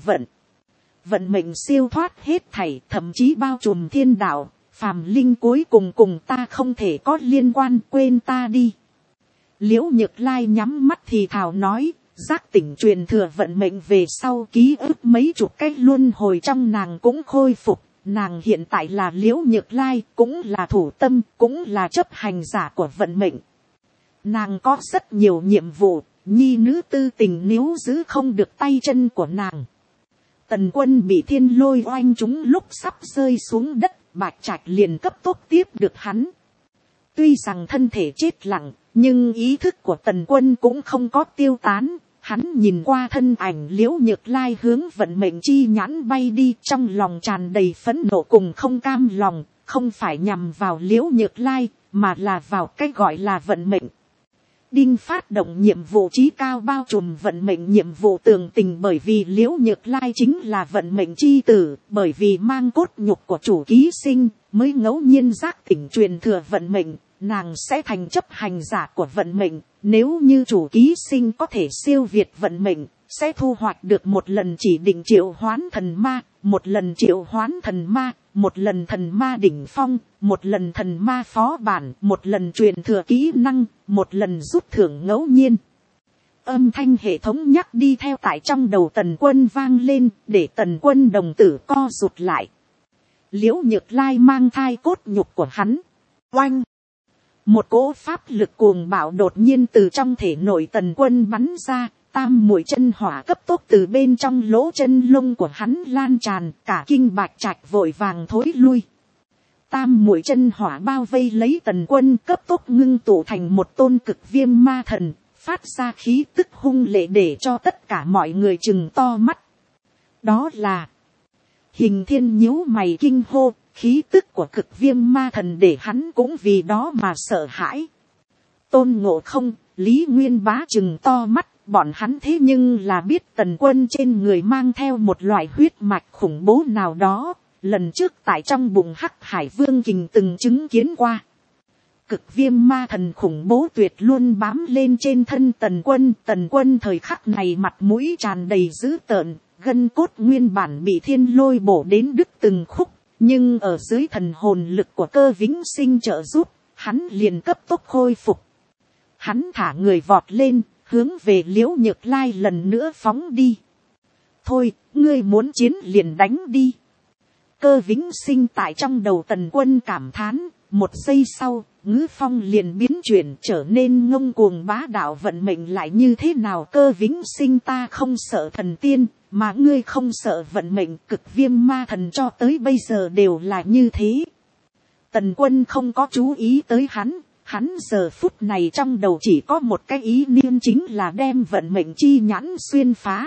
Speaker 1: vận mệnh siêu thoát hết thảy, thậm chí bao trùm thiên đạo, phàm linh cuối cùng cùng ta không thể có liên quan, quên ta đi. Liễu Nhược Lai nhắm mắt thì thào nói, giác tỉnh truyền thừa vận mệnh về sau, ký ức mấy chục cái luân hồi trong nàng cũng khôi phục. Nàng hiện tại là Liễu Nhược Lai, cũng là thủ tâm, cũng là chấp hành giả của vận mệnh. Nàng có rất nhiều nhiệm vụ, nhi nữ tư tình nếu giữ không được tay chân của nàng. Tần Quân bị thiên lôi oanh trúng lúc sắp rơi xuống đất, Bạch Trạch liền cấp tốc tiếp được hắn. Tuy rằng thân thể chết lặng, nhưng ý thức của Tần Quân cũng không có tiêu tán. Hắn nhìn qua thân ảnh Liễu Nhược Lai hướng vận mệnh chi nhãn bay đi, trong lòng tràn đầy phẫn nộ cùng không cam lòng, không phải nhằm vào Liễu Nhược Lai, mà là vào cái gọi là vận mệnh. Đinh phát động nhiệm vụ chí cao bao trùm vận mệnh nhiệm vụ tường tình, bởi vì Liễu Nhược Lai chính là vận mệnh chi tử, bởi vì mang cốt nhục của chủ ký sinh, mới ngẫu nhiên giác tỉnh truyền thừa vận mệnh, nàng sẽ thành chấp hành giả của vận mệnh. Nếu như chủ ký sinh có thể siêu việt vận mệnh, sẽ thu hoạch được một lần chỉ định triệu hoán thần ma, một lần triệu hoán thần ma, một lần thần ma đỉnh phong, một lần thần ma phó bản, một lần truyền thừa kỹ năng, một lần rút thưởng ngẫu nhiên. Âm thanh hệ thống nhắc đi theo tại trong đầu Tần Quân vang lên, để Tần Quân đồng tử co rụt lại. Liễu Nhược Lai mang thai cốt nhục của hắn. Oanh! Một cỗ pháp lực cuồng bạo đột nhiên từ trong thể nội Tần Quân bắn ra, tam muội chân hỏa cấp tốc từ bên trong lỗ chân lông của hắn lan tràn, cả kinh Bạch Trạch vội vàng thối lui. Tam muội chân hỏa bao vây lấy Tần Quân, cấp tốc ngưng tụ thành một tôn cực viêm ma thần, phát ra khí tức hung lệ để cho tất cả mọi người trừng to mắt. Đó là Hình Thiên nhíu mày kinh hô, khí tức của cực viêm ma thần để hắn cũng vì đó mà sợ hãi. Tôn Ngộ Không, Lý Nguyên Bá trừng to mắt, bọn hắn thế nhưng là biết Tần Quân trên người mang theo một loại huyết mạch khủng bố nào đó, lần trước tại trong bụng Hắc Hải Vương Kình từng chứng kiến qua. Cực viêm ma thần khủng bố tuyệt luôn bám lên trên thân Tần Quân thời khắc này mặt mũi tràn đầy dữ tợn, gân cốt nguyên bản bị thiên lôi bổ đến đứt từng khúc, nhưng ở dưới thần hồn lực của Cơ Vĩnh Sinh trợ giúp, hắn liền cấp tốc khôi phục. Hắn thả người vọt lên, hướng về Liễu Nhược Lai lần nữa phóng đi. Thôi, ngươi muốn chiến liền đánh đi. Cơ Vĩnh Sinh tại trong đầu Tần Quân cảm thán, một giây sau, ngữ phong liền biến chuyển trở nên ngông cuồng bá đạo. Vận mệnh lại như thế nào? Cơ Vĩnh Sinh, ta không sợ thần tiên, mà ngươi không sợ vận mệnh. Cực viêm ma thần cho tới bây giờ đều là như thế. Tần Quân không có chú ý tới hắn. Hắn giờ phút này trong đầu chỉ có một cái ý niệm, chính là đem vận mệnh chi nhãn xuyên phá.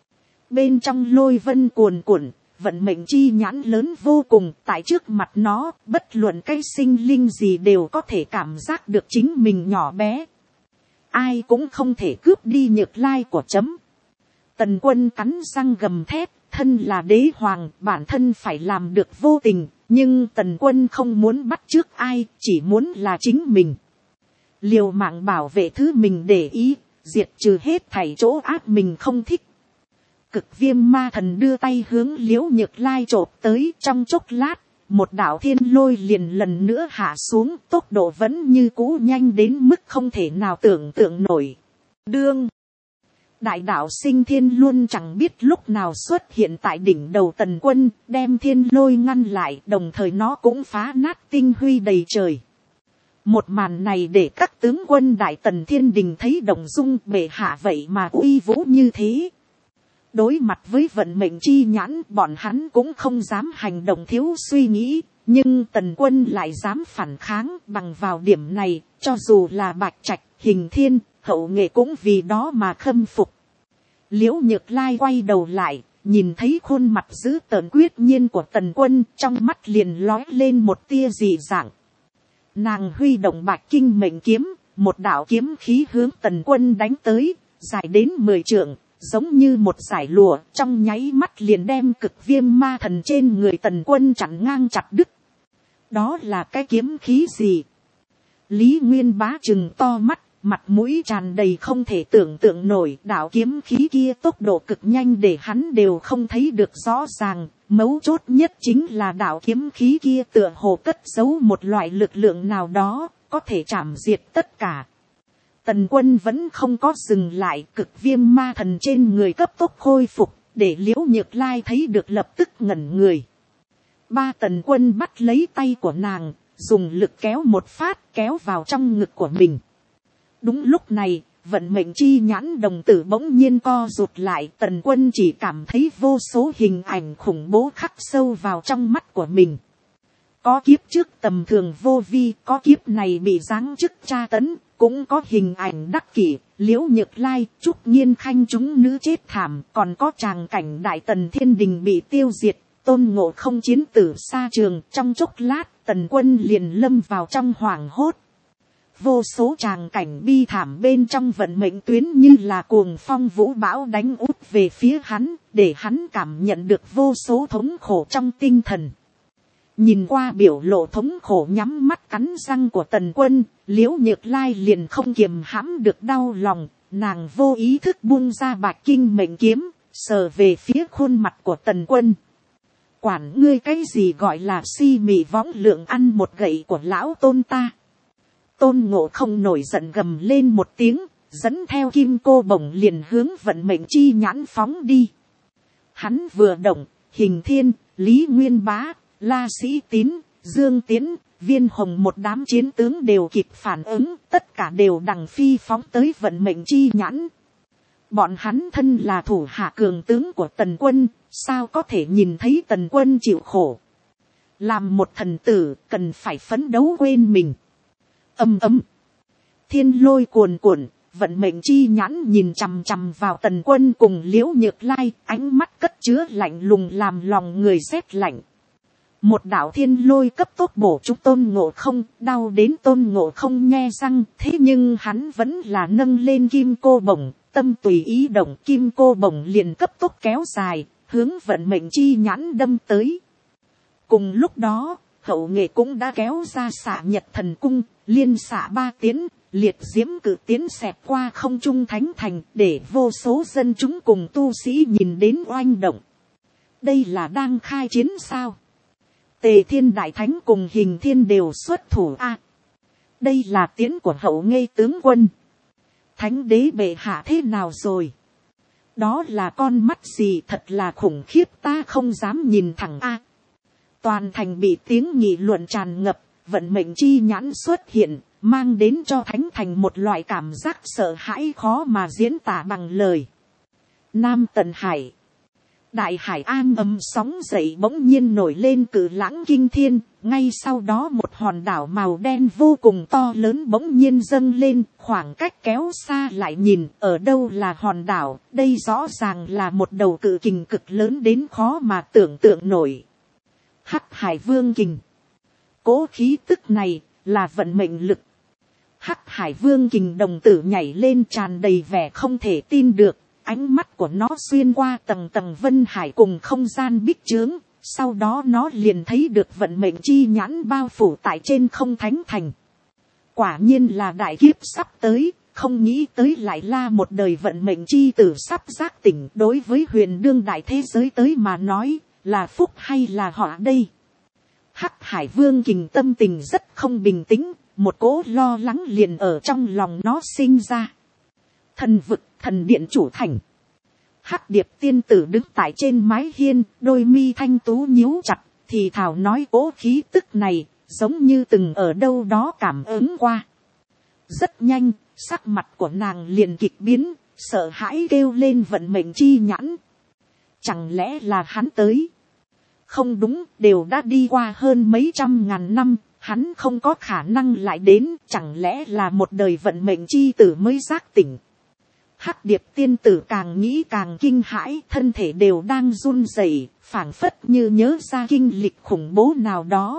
Speaker 1: Bên trong lôi vân cuồn cuộn, vận mệnh chi nhãn lớn vô cùng, tại trước mặt nó, bất luận cái sinh linh gì đều có thể cảm giác được chính mình nhỏ bé. Ai cũng không thể cướp đi Nhược Lai của chấm. Tần Quân cắn răng gầm thét, thân là đế hoàng, bản thân phải làm được vô tình, nhưng Tần Quân không muốn bắt chước ai, chỉ muốn là chính mình. Liều mạng bảo vệ thứ mình để ý, diệt trừ hết thảy chỗ ác mình không thích. Cực viêm ma thần đưa tay hướng Liễu Nhược Lai chộp tới, trong chốc lát, một đạo thiên lôi liền lần nữa hạ xuống, tốc độ vẫn như cũ nhanh đến mức không thể nào tưởng tượng nổi. Đương đại đạo sinh thiên luôn chẳng biết lúc nào xuất hiện tại đỉnh đầu Tần Quân, đem thiên lôi ngăn lại, đồng thời nó cũng phá nát tinh huy đầy trời. Một màn này để các tướng quân Đại Tần Thiên Đình thấy động dung, bệ hạ vậy mà uy vũ như thế. Đối mặt với vận mệnh chi nhãn, bọn hắn cũng không dám hành động thiếu suy nghĩ, nhưng Tần Quân lại dám phản kháng. Bằng vào điểm này, cho dù là Bạch Trạch, Hình Thiên, Hậu Nghệ cũng vì đó mà khâm phục. Liễu Nhược Lai quay đầu lại, nhìn thấy khuôn mặt dữ tợn quyết nhiên của Tần Quân, trong mắt liền lói lên một tia dị dạng. Nàng huy động Bạch Kinh Mệnh Kiếm, một đạo kiếm khí hướng Tần Quân đánh tới, dài đến 10 trượng, giống như một dải lụa, trong nháy mắt liền đem cực viêm ma thần trên người Tần Quân chặn ngang chặt đứt. Đó là cái kiếm khí gì? Lý Nguyên Bá trừng to mắt, mặt mũi tràn đầy không thể tưởng tượng nổi. Đạo kiếm khí kia tốc độ cực nhanh để hắn đều không thấy được rõ ràng. Mấu chốt nhất chính là đạo kiếm khí kia tựa hồ cất giấu một loại lực lượng nào đó, có thể chảm diệt tất cả. Tần Quân vẫn không có dừng lại, cực viêm ma thần trên người cấp tốc khôi phục, để Liễu Nhược Lai thấy được lập tức ngẩn người. Tần Quân bắt lấy tay của nàng, dùng lực kéo một phát, kéo vào trong ngực của mình. Đúng lúc này, vận mệnh chi nhãn đồng tử bỗng nhiên co rụt lại. Tần Quân chỉ cảm thấy vô số hình ảnh khủng bố khắc sâu vào trong mắt của mình. Có kiếp trước tầm thường vô vi, có kiếp này bị giáng chức tra tấn, cũng có hình ảnh đắc kỷ, Liễu Nhược Lai, Trúc Nghiên Khanh chúng nữ chết thảm, còn có tràng cảnh Đại Tần Thiên Đình bị tiêu diệt, Tôn Ngộ Không chiến tử xa trường. Trong chốc lát, Tần Quân liền lâm vào trong hoảng hốt. Vô số tràng cảnh bi thảm bên trong vận mệnh tuyến như là cuồng phong vũ bão đánh úp về phía hắn, để hắn cảm nhận được vô số thống khổ trong tinh thần. Nhìn qua biểu lộ thống khổ nhắm mắt cắn răng của Tần Quân, Liễu Nhược Lai liền không kiềm hãm được đau lòng, nàng vô ý thức buông ra bạch kinh mệnh kiếm, sờ về phía khuôn mặt của Tần Quân. Quản ngươi cái gì gọi là si mị võng lượng, ăn một gậy của lão Tôn ta. Tôn Ngộ Không nổi giận gầm lên một tiếng, dẫn theo kim cô bổng liền hướng vận mệnh chi nhãn phóng đi. Hắn vừa động, Hình Thiên, Lý Nguyên Bá, La Sĩ Tín, Dương Tiến, Viên Hồng một đám chiến tướng đều kịp phản ứng, tất cả đều đằng phi phóng tới vận mệnh chi nhãn. Bọn hắn thân là thủ hạ cường tướng của Tần Quân, sao có thể nhìn thấy Tần Quân chịu khổ. Làm một thần tử, cần phải phấn đấu quên mình. Âm ầm, thiên lôi cuồn cuộn, vận mệnh chi nhãn nhìn chằm chằm vào Tần Quân cùng Liễu Nhược Lai, ánh mắt cất chứa lạnh lùng làm lòng người rét lạnh. Một đạo thiên lôi cấp tốc bổ trúng Tôn Ngộ Không, đau đến Tôn Ngộ Không nhe răng, thế nhưng hắn vẫn là nâng lên kim cô bổng, tâm tùy ý động, kim cô bổng liền cấp tốc kéo dài, hướng vận mệnh chi nhãn đâm tới. Cùng lúc đó, Hậu Nghệ cũng đã kéo ra xạ Nhật Thần Cung, liên xạ 3 tiến, liệt diễm cử tiến xẹt qua không trung thánh thành, để vô số dân chúng cùng tu sĩ nhìn đến oanh động. Đây là đang khai chiến sao? Tề Thiên Đại Thánh cùng Hình Thiên đều xuất thủ a. Đây là tiến của Hậu Nghệ tướng quân. Thánh đế bệ hạ thế nào rồi? Đó là con mắt gì, thật là khủng khiếp, ta không dám nhìn thẳng a. Toàn thành bị tiếng nghị luận tràn ngập, vận mệnh chi nhãn xuất hiện, mang đến cho thánh thành một loại cảm giác sợ hãi khó mà diễn tả bằng lời. Nam Tần Hải. Đại hải am ầm sóng dậy bỗng nhiên nổi lên cự lãng kinh thiên, ngay sau đó một hòn đảo màu đen vô cùng to lớn bỗng nhiên dâng lên, khoảng cách kéo xa lại nhìn, ở đâu là hòn đảo, đây rõ ràng là một đầu cự kình cực lớn đến khó mà tưởng tượng nổi. Hắc Hải Vương Kình. Cố khí tức này là vận mệnh lực. Hắc Hải Vương Kình đồng tử nhảy lên tràn đầy vẻ không thể tin được. Ánh mắt của nó xuyên qua tầng tầng vân hải cùng không gian bích chướng, sau đó nó liền thấy được vận mệnh chi nhãn bao phủ tại trên không thánh thành. Quả nhiên là đại kiếp sắp tới, không nghĩ tới lại là một đời vận mệnh chi tử sắp giác tỉnh. Đối với huyền đương đại thế giới tới mà nói, là phúc hay là họa đây? Hắc Hải Vương Kình tâm tình rất không bình tĩnh, một cỗ lo lắng liền ở trong lòng nó sinh ra. Thần vực, thần điện chủ thành. Hắc Điệp tiên tử đứng tại trên mái hiên, đôi mi thanh tú nhíu chặt, thì thào nói cố khí tức này, giống như từng ở đâu đó cảm ứng qua. Rất nhanh, sắc mặt của nàng liền kịch biến, sợ hãi kêu lên vận mệnh chi nhãn. Chẳng lẽ là hắn tới? Không đúng, đều đã đi qua hơn mấy trăm ngàn năm, hắn không có khả năng lại đến, chẳng lẽ là một đời vận mệnh chi tử mới giác tỉnh. Hắc Điệp tiên tử càng nghĩ càng kinh hãi, thân thể đều đang run rẩy, phảng phất như nhớ ra kinh lịch khủng bố nào đó.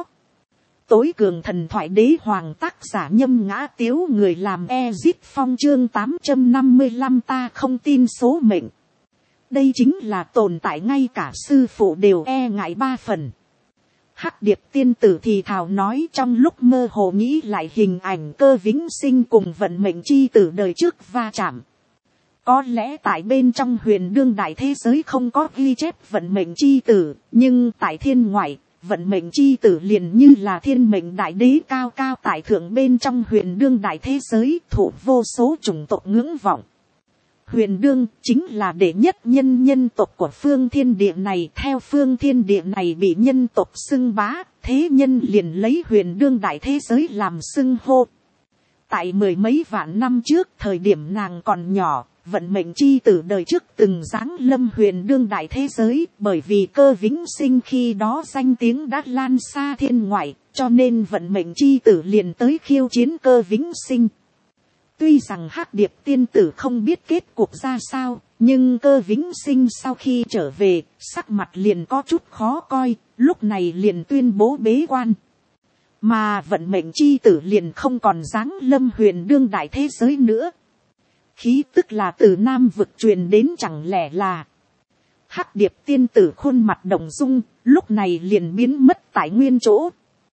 Speaker 1: Tối cường thần thoại đế hoàng tác giả Nhâm Ngã Tiếu, người làm Ezip Phong chương 855 ta không tin số mệnh. Đây chính là tồn tại ngay cả sư phụ đều e ngại 3 phần. Hắc điệp tiên tử thì thào nói, trong lúc mơ hồ nghĩ lại hình ảnh Cơ Vĩnh Sinh cùng vận mệnh chi tử đời trước va chạm. Có lẽ tại bên trong huyền đương đại thế giới không có ghi chép vận mệnh chi tử, nhưng tại thiên ngoại, vận mệnh chi tử liền như là thiên mệnh đại đế cao cao tại thượng bên trong huyền đương đại thế giới, thủ vô số chủng tộc ngưỡng vọng. Huyền đương chính là đệ nhất nhân tộc của phương thiên địa này, theo phương thiên địa này bị nhân tộc xưng bá, thế nhân liền lấy huyền đương đại thế giới làm xưng hô. Tại 10 mấy vạn năm trước, thời điểm nàng còn nhỏ, vận mệnh chi tử đời trước từng giáng lâm huyền đương đại thế giới, bởi vì Cơ Vĩnh Sinh khi đó danh tiếng đã lan xa thiên ngoại, cho nên vận mệnh chi tử liền tới khiêu chiến Cơ Vĩnh Sinh. Tuy rằng Hắc điệp tiên tử không biết kết cục ra sao, nhưng Cơ Vĩnh Sinh sau khi trở về, sắc mặt liền có chút khó coi, lúc này liền tuyên bố bế quan. Mà vận mệnh chi tử liền không còn giáng lâm huyền đương đại thế giới nữa. Khí tức là từ Nam vực truyền đến, chẳng lẽ là Hắc điệp tiên tử khuôn mặt động dung, lúc này liền biến mất tại nguyên chỗ.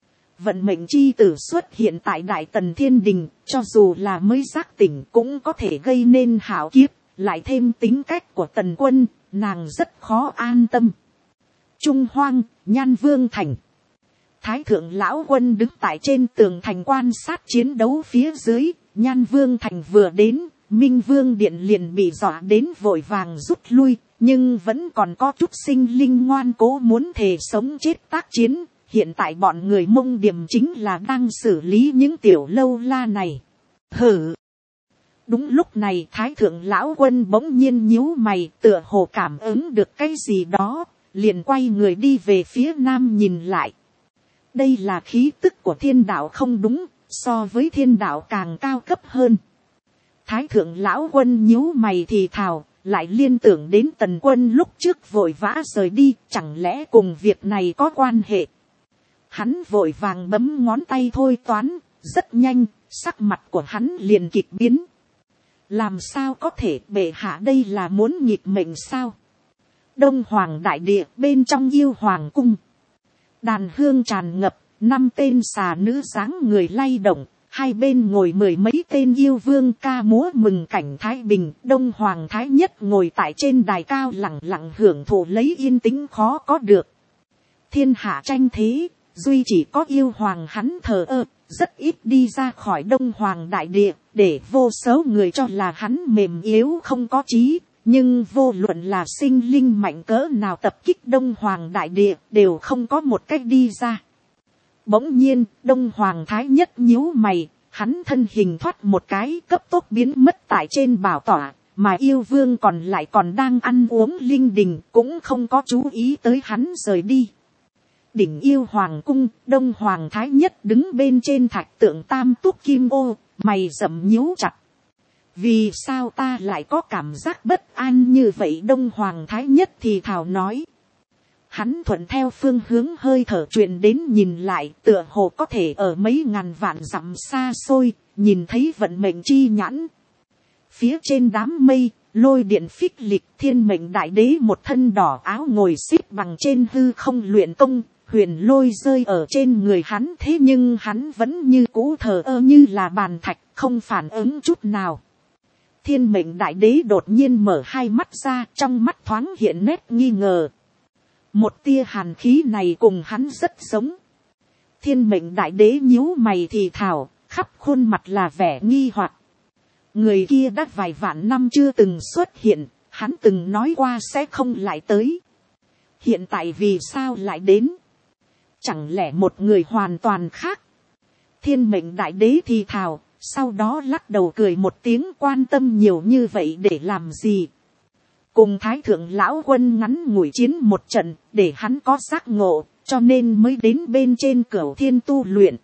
Speaker 1: Vận mệnh chi tử xuất hiện tại Đại Tần Thiên Đình, cho dù là mới giác tỉnh cũng có thể gây nên hạo kiếp, lại thêm tính cách của Tần Quân, nàng rất khó an tâm. Trung Hoang, Nhan Vương Thành. Thái thượng lão quân đứng tại trên tường thành quan sát chiến đấu phía dưới, Nhan Vương Thành vừa đến, Minh Vương Điện liền bị dọa đến vội vàng rút lui, nhưng vẫn còn có chút sinh linh ngoan cố muốn thề sống chết tác chiến. Hiện tại bọn người Mông Điềm chính là đang xử lý những tiểu lâu la này. Hử! Đúng lúc này Thái thượng lão quân bỗng nhiên nhíu mày, tựa hồ cảm ứng được cái gì đó, liền quay người đi về phía nam nhìn lại. Đây là khí tức của thiên đạo không đúng, so với thiên đạo càng cao cấp hơn. Thái thượng lão quân nhíu mày thì thào, lại liên tưởng đến Tần Quân lúc trước vội vã rời đi, chẳng lẽ cùng việc này có quan hệ. Hắn vội vàng bấm ngón tay thôi toán, rất nhanh, sắc mặt của hắn liền kịch biến. Làm sao có thể, bệ hạ đây là muốn nghịch mệnh sao? Đông Hoàng đại địa bên trong Yêu Hoàng cung. Đàn hương tràn ngập, 5 tên xà nữ dáng người lay động, hai bên ngồi 10 mấy tên yêu vương ca múa mừng cảnh thái bình. Đông Hoàng thái nhất ngồi tại trên đài cao lặng lặng hưởng thụ lấy yên tĩnh khó có được. Thiên hạ tranh thế, duy chỉ có Yêu Hoàng hắn thờ ơ, rất ít đi ra khỏi Đông Hoàng đại địa, để vô số người cho là hắn mềm yếu không có trí. Nhưng vô luận là sinh linh mạnh cỡ nào tập kích Đông Hoàng đại địa, đều không có một cách đi ra. Bỗng nhiên, Đông Hoàng thái nhất nhíu mày, hắn thân hình thoát một cái, cấp tốc biến mất tại trên bảo tọa, mà yêu vương còn lại còn đang ăn uống linh đình, cũng không có chú ý tới hắn rời đi. Đỉnh Yêu Hoàng cung, Đông Hoàng thái nhất đứng bên trên thạch tượng tam túc kim ô, mày rậm nhíu chặt. Vì sao ta lại có cảm giác bất an như vậy? Đông Hoàng thái nhất thì thào nói. Hắn thuận theo phương hướng hơi thở truyền đến nhìn lại, tựa hồ có thể ở mấy ngàn vạn dặm xa xôi, nhìn thấy vận mệnh chi nhãn. Phía trên đám mây, lôi điện phích lịch, thiên mệnh đại đế một thân đỏ áo ngồi xếp bằng trên hư không luyện công, huyền lôi rơi ở trên người hắn, thế nhưng hắn vẫn như cũ thờ ơ như là bàn thạch, không phản ứng chút nào. Thiên mệnh đại đế đột nhiên mở hai mắt ra, trong mắt thoáng hiện nét nghi ngờ. Một tia hàn khí này cùng hắn rất giống. Thiên mệnh đại đế nhíu mày thì thào, khắp khuôn mặt là vẻ nghi hoặc. Người kia đã vài vạn năm chưa từng xuất hiện, hắn từng nói qua sẽ không lại tới. Hiện tại vì sao lại đến? Chẳng lẽ một người hoàn toàn khác? Thiên mệnh đại đế thì thào, sau đó lắc đầu cười một tiếng, quan tâm nhiều như vậy để làm gì? Cùng thái thượng lão quân ngắn ngủi chiến một trận, để hắn có giác ngộ, cho nên mới đến bên trên cửu thiên tu luyện.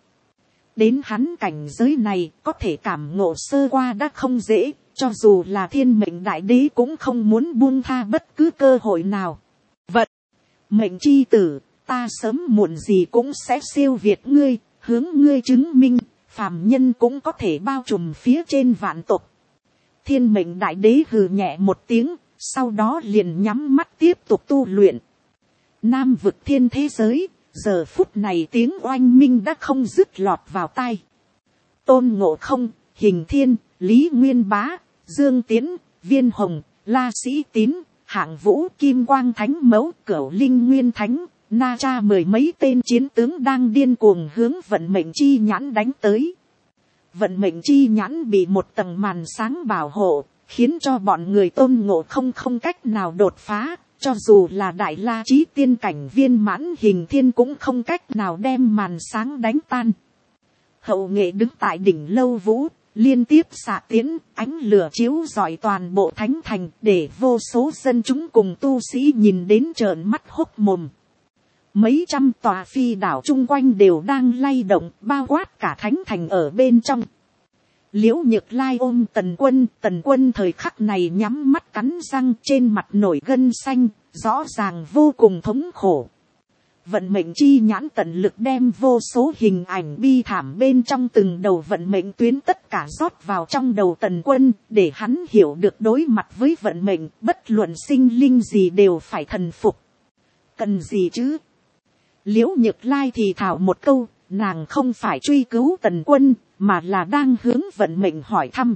Speaker 1: Đến hắn cảnh giới này, có thể cảm ngộ sơ qua đã không dễ, cho dù là thiên mệnh đại đế cũng không muốn buông tha bất cứ cơ hội nào. Vật, mệnh chi tử, ta sớm muộn gì cũng sẽ siêu việt ngươi, hướng ngươi chứng minh, phàm nhân cũng có thể bao trùm phía trên vạn tộc. Thiên mệnh đại đế hừ nhẹ một tiếng, sau đó liền nhắm mắt tiếp tục tu luyện. Nam vực thiên thế giới, giờ phút này tiếng oanh minh đã không dứt lọt vào tai. Tôn Ngộ Không, Hình Thiên, Lý Nguyên Bá, Dương Tiến, Viên Hồng, La Sĩ Tín, Hạng Vũ, Kim Quang Thánh Mẫu, Cửu Linh Nguyên Thánh, Na Cha mười mấy tên chiến tướng đang điên cuồng hướng vận mệnh chi nhãn đánh tới. Vận mệnh chi nhãn bị một tầng màn sáng bảo hộ, khiến cho bọn người Tôn Ngộ Không không cách nào đột phá, cho dù là đại la chí tiên cảnh viên mãn Hình Thiên cũng không cách nào đem màn sáng đánh tan. Hậu nghệ đứng tại đỉnh lâu vũ, liên tiếp xạ tiễn, ánh lửa chiếu rọi toàn bộ thánh thành, để vô số dân chúng cùng tu sĩ nhìn đến trợn mắt hốc mồm. Mấy trăm tòa phi đảo chung quanh đều đang lay động, bao quát cả thánh thành ở bên trong. Liễu Nhược Lai ôm Tần Quân thời khắc này nhắm mắt cắn răng, trên mặt nổi gân xanh, rõ ràng vô cùng thống khổ. Vận mệnh chi nhãn tận lực đem vô số hình ảnh bi thảm bên trong từng đầu vận mệnh tuyến tất cả rót vào trong đầu Tần Quân, để hắn hiểu được đối mặt với vận mệnh, bất luận sinh linh gì đều phải thần phục. Cần gì chứ? Liễu Nhược Lai thì thảo một câu, nàng không phải truy cứu Tần Quân, mà là đang hướng vận mệnh hỏi thăm.